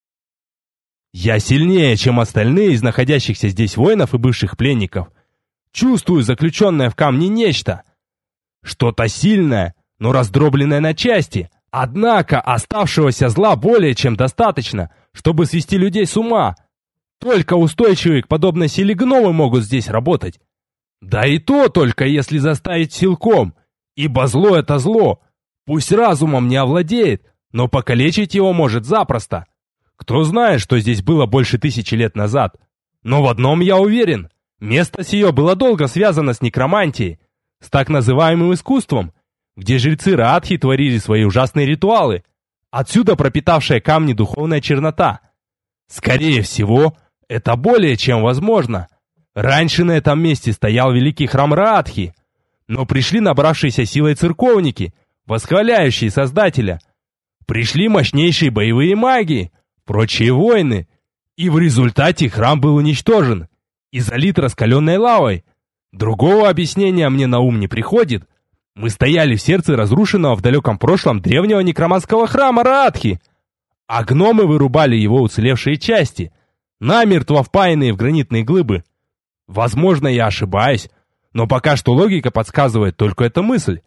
Speaker 1: Я сильнее, чем остальные из находящихся здесь воинов и бывших пленников. Чувствую заключенное в камне нечто. Что-то сильное, но раздробленное на части. Однако оставшегося зла более чем достаточно, чтобы свести людей с ума. Только устойчивые к подобной силе гномы могут здесь работать. Да и то только если заставить силком, ибо зло — это зло. Пусть разумом не овладеет, но покалечить его может запросто. Кто знает, что здесь было больше тысячи лет назад. Но в одном я уверен. Место сие было долго связано с некромантией, с так называемым искусством, где жрецы Раатхи творили свои ужасные ритуалы. Отсюда пропитавшая камни духовная чернота. Скорее всего, это более чем возможно. Раньше на этом месте стоял великий храм Раатхи, но пришли набравшиеся силой церковники, восхваляющие Создателя. Пришли мощнейшие боевые маги, прочие воины, и в результате храм был уничтожен и залит раскаленной лавой. Другого объяснения мне на ум не приходит. Мы стояли в сердце разрушенного в далеком прошлом древнего некроманского храма Раатхи, а гномы вырубали его уцелевшие части, намертво впаянные в гранитные глыбы. Возможно, я ошибаюсь, но пока что логика подсказывает только эту мысль.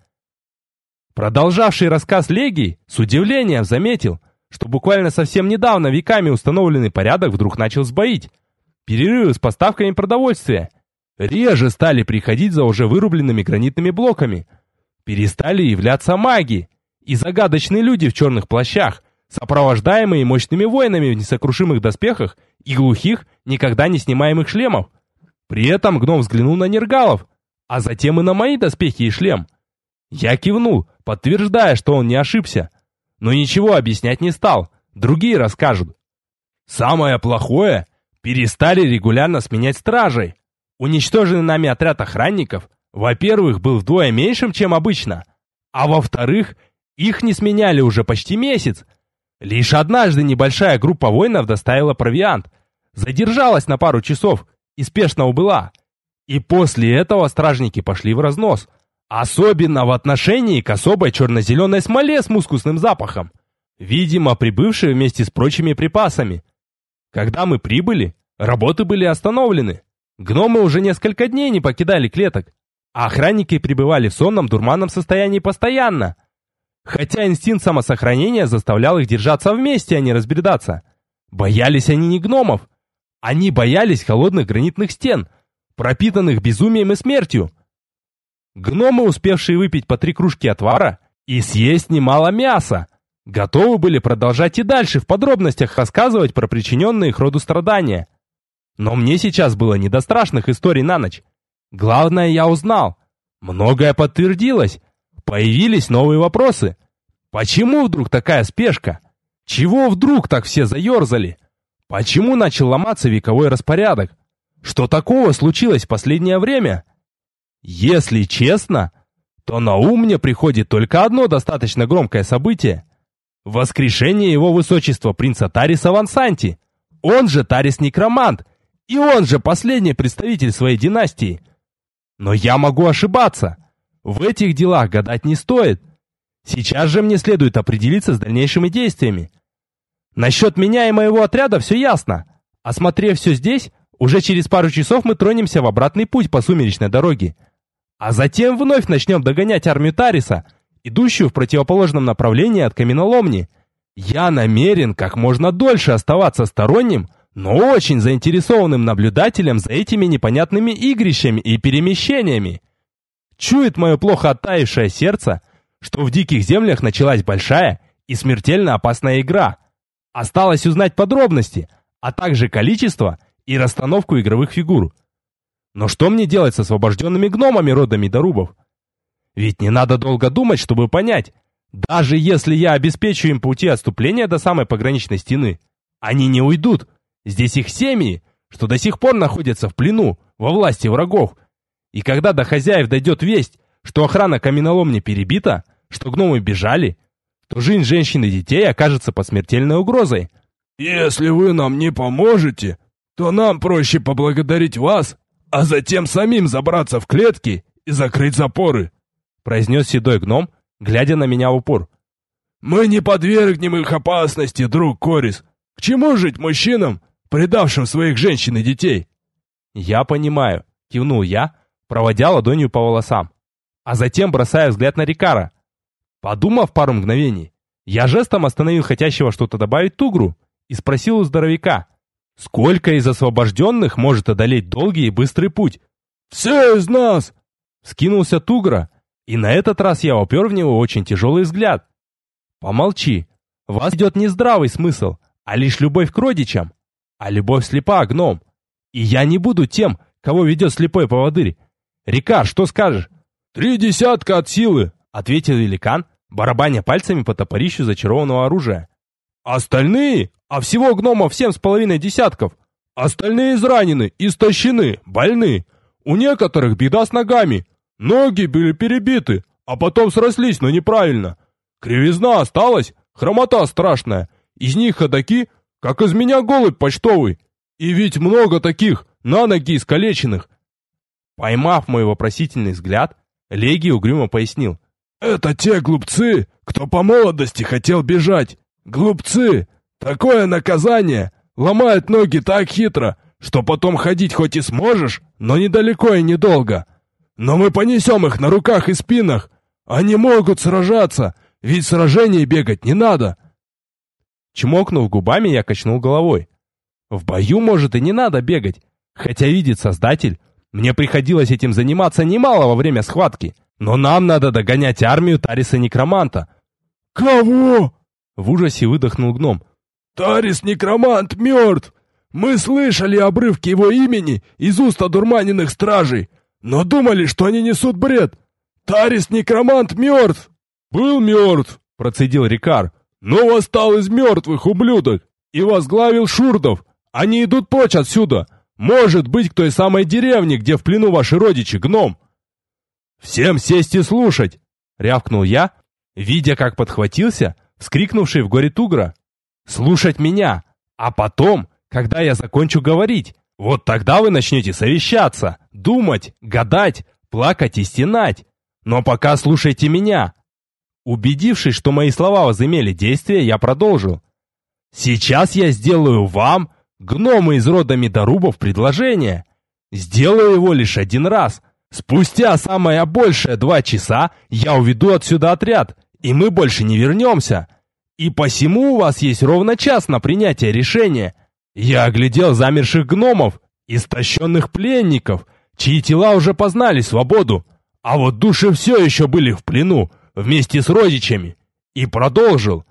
Speaker 1: Продолжавший рассказ Легий с удивлением заметил, что буквально совсем недавно веками установленный порядок вдруг начал сбоить. Перерывы с поставками продовольствия реже стали приходить за уже вырубленными гранитными блоками. Перестали являться маги и загадочные люди в черных плащах, сопровождаемые мощными воинами в несокрушимых доспехах и глухих, никогда не снимаемых шлемов. При этом гном взглянул на нергалов, а затем и на мои доспехи и шлем. Я кивнул, подтверждая, что он не ошибся, но ничего объяснять не стал, другие расскажут. Самое плохое, перестали регулярно сменять стражей. Уничтоженный нами отряд охранников, во-первых, был вдвое меньшим, чем обычно, а во-вторых, их не сменяли уже почти месяц. Лишь однажды небольшая группа воинов доставила провиант, задержалась на пару часов и спешно убыла. И после этого стражники пошли в разнос, особенно в отношении к особой черно-зеленой смоле с мускусным запахом, видимо, прибывшей вместе с прочими припасами. Когда мы прибыли, работы были остановлены. Гномы уже несколько дней не покидали клеток, а охранники пребывали в сонном дурманном состоянии постоянно. Хотя инстинкт самосохранения заставлял их держаться вместе, а не разбредаться. Боялись они не гномов. Они боялись холодных гранитных стен, пропитанных безумием и смертью. Гномы, успевшие выпить по три кружки отвара и съесть немало мяса, готовы были продолжать и дальше в подробностях рассказывать про причиненные их роду страдания. Но мне сейчас было не до страшных историй на ночь. Главное, я узнал. Многое подтвердилось. Появились новые вопросы. Почему вдруг такая спешка? Чего вдруг так все заерзали? Почему начал ломаться вековой распорядок? Что такого случилось в последнее время? Если честно, то на ум мне приходит только одно достаточно громкое событие. Воскрешение его высочества принца Тариса Вансанти. Он же Тарис-некромант. И он же последний представитель своей династии. Но я могу ошибаться. В этих делах гадать не стоит. Сейчас же мне следует определиться с дальнейшими действиями. Насчет меня и моего отряда все ясно. Осмотрев все здесь, уже через пару часов мы тронемся в обратный путь по сумеречной дороге. А затем вновь начнем догонять армию Тариса, идущую в противоположном направлении от каменоломни. Я намерен как можно дольше оставаться сторонним, но очень заинтересованным наблюдателем за этими непонятными игрищами и перемещениями. Чует мое плохо оттаившее сердце, что в диких землях началась большая и смертельно опасная игра. Осталось узнать подробности, а также количество и расстановку игровых фигур. Но что мне делать с освобожденными гномами рода Медорубов? Ведь не надо долго думать, чтобы понять. Даже если я обеспечу им пути отступления до самой пограничной стены, они не уйдут. Здесь их семьи, что до сих пор находятся в плену, во власти врагов. И когда до хозяев дойдет весть, что охрана каменоломни перебита, что гномы бежали, то жизнь женщин и детей окажется под смертельной угрозой.
Speaker 2: «Если вы нам не поможете, то нам проще поблагодарить вас, а затем самим забраться в клетки и закрыть запоры», — произнес седой гном, глядя на меня в упор. «Мы не подвергнем их опасности, друг Корис. К чему жить мужчинам, предавшим своих женщин и детей?»
Speaker 1: «Я понимаю», — кивнул я, проводя ладонью по волосам, а затем бросая взгляд на Рикара. Подумав пару мгновений, я жестом остановил хотящего что-то добавить Тугру и спросил у здоровяка, сколько из освобожденных может одолеть долгий и быстрый путь.
Speaker 2: «Все из нас!»
Speaker 1: — вскинулся Тугра, и на этот раз я упер в него очень тяжелый взгляд. «Помолчи, вас идет не здравый смысл, а лишь любовь к родичам, а любовь слепа, гном, и я не буду тем, кого ведет слепой поводырь. Рикар, что скажешь?»
Speaker 2: «Три десятка от силы»,
Speaker 1: — ответил великан, барабаня пальцами по топорищу зачарованного оружия.
Speaker 2: «Остальные, а всего гномов семь с половиной десятков, остальные изранены, истощены, больны. У некоторых беда с ногами, ноги были перебиты, а потом срослись, но неправильно. Кривизна осталась, хромота страшная, из них ходаки, как из меня голубь почтовый. И ведь много таких, на ноги искалеченных».
Speaker 1: Поймав мой вопросительный взгляд, Леги угрюмо пояснил.
Speaker 2: «Это те глупцы, кто по молодости хотел бежать. Глупцы! Такое наказание! Ломают ноги так хитро, что потом ходить хоть и сможешь, но недалеко и недолго. Но мы понесем их на руках и спинах. Они могут сражаться, ведь в сражении бегать не надо».
Speaker 1: Чмокнув губами, я качнул головой. В бою, может, и не надо бегать, хотя, видит Создатель, мне приходилось этим заниматься немало во время схватки, но нам надо догонять армию Тариса-некроманта.
Speaker 2: «Кого?»
Speaker 1: — в ужасе выдохнул гном.
Speaker 2: «Тарис-некромант мертв! Мы слышали обрывки его имени из уст одурманенных стражей, но думали, что они несут бред. Тарис-некромант мертв!» «Был мертв!» — процедил Рикар. «Но восстал из мертвых, ублюдок, и возглавил шурдов. Они идут прочь отсюда. Может быть, к той самой деревне, где в плену ваши родичи, гном». «Всем сесть и слушать!» — рявкнул я, видя, как подхватился вскрикнувший в горе Тугра. «Слушать меня, а потом, когда я закончу говорить, вот тогда вы начнете совещаться, думать, гадать, плакать и стенать. Но пока слушайте меня». Убедившись, что мои слова возымели действие, я продолжил. «Сейчас я сделаю вам, гномы из рода Медорубов, предложение. Сделаю его лишь один раз. Спустя самое большее два часа я уведу отсюда отряд, и мы больше не вернемся. И посему у вас есть ровно час на принятие решения». Я оглядел замерших гномов, истощенных пленников, чьи тела уже познали свободу, а вот души все еще были в плену, вместе с родичами, и продолжил.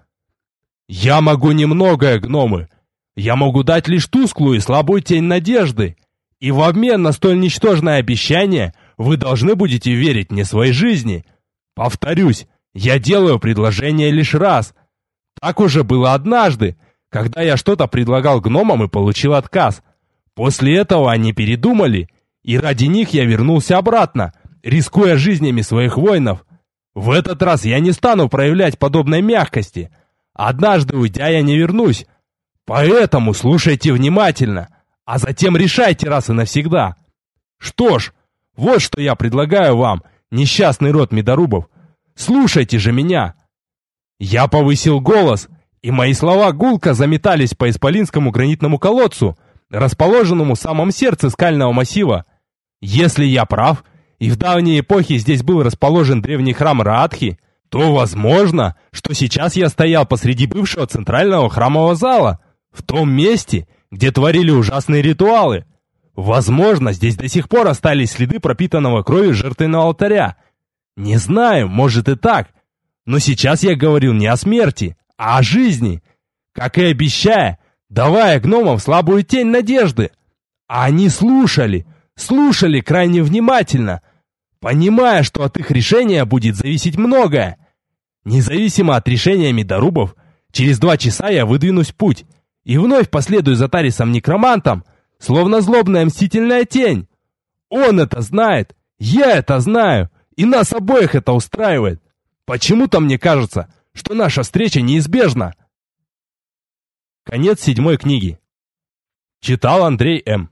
Speaker 2: «Я могу немногое, гномы. Я могу дать лишь тусклую и слабую тень надежды, и в обмен на столь ничтожное обещание вы должны будете верить мне своей жизни. Повторюсь, я делаю предложение лишь раз. Так уже было однажды, когда я что-то предлагал гномам и получил отказ. После этого они передумали, и ради них я вернулся обратно, рискуя жизнями своих воинов. В этот раз я не стану проявлять подобной мягкости. Однажды уйдя, я не вернусь. Поэтому слушайте внимательно, а затем решайте раз и навсегда. Что ж, вот что я предлагаю вам, несчастный род Медорубов. Слушайте же меня». Я повысил голос, и мои слова гулко заметались по исполинскому гранитному колодцу, расположенному в самом сердце скального массива. Если я прав, и в давней эпохе здесь был расположен древний храм Раатхи, то возможно, что сейчас я стоял посреди бывшего центрального храмового зала, в том месте, где творили ужасные ритуалы. Возможно, здесь до сих пор остались следы пропитанного кровью жертвенного алтаря. Не знаю, может и так, но сейчас я говорил не о смерти, а о жизни, как и обещая, давая гномам слабую тень надежды. А они слушали, слушали крайне внимательно, понимая, что от их решения будет зависеть многое. Независимо от решения Медорубов, через два часа я выдвинусь в путь и вновь последую за Тарисом-некромантом, словно злобная мстительная тень. Он это знает, я это знаю, и нас обоих это устраивает. Почему-то мне кажется, что наша встреча неизбежна. Конец седьмой книги. Читал Андрей М.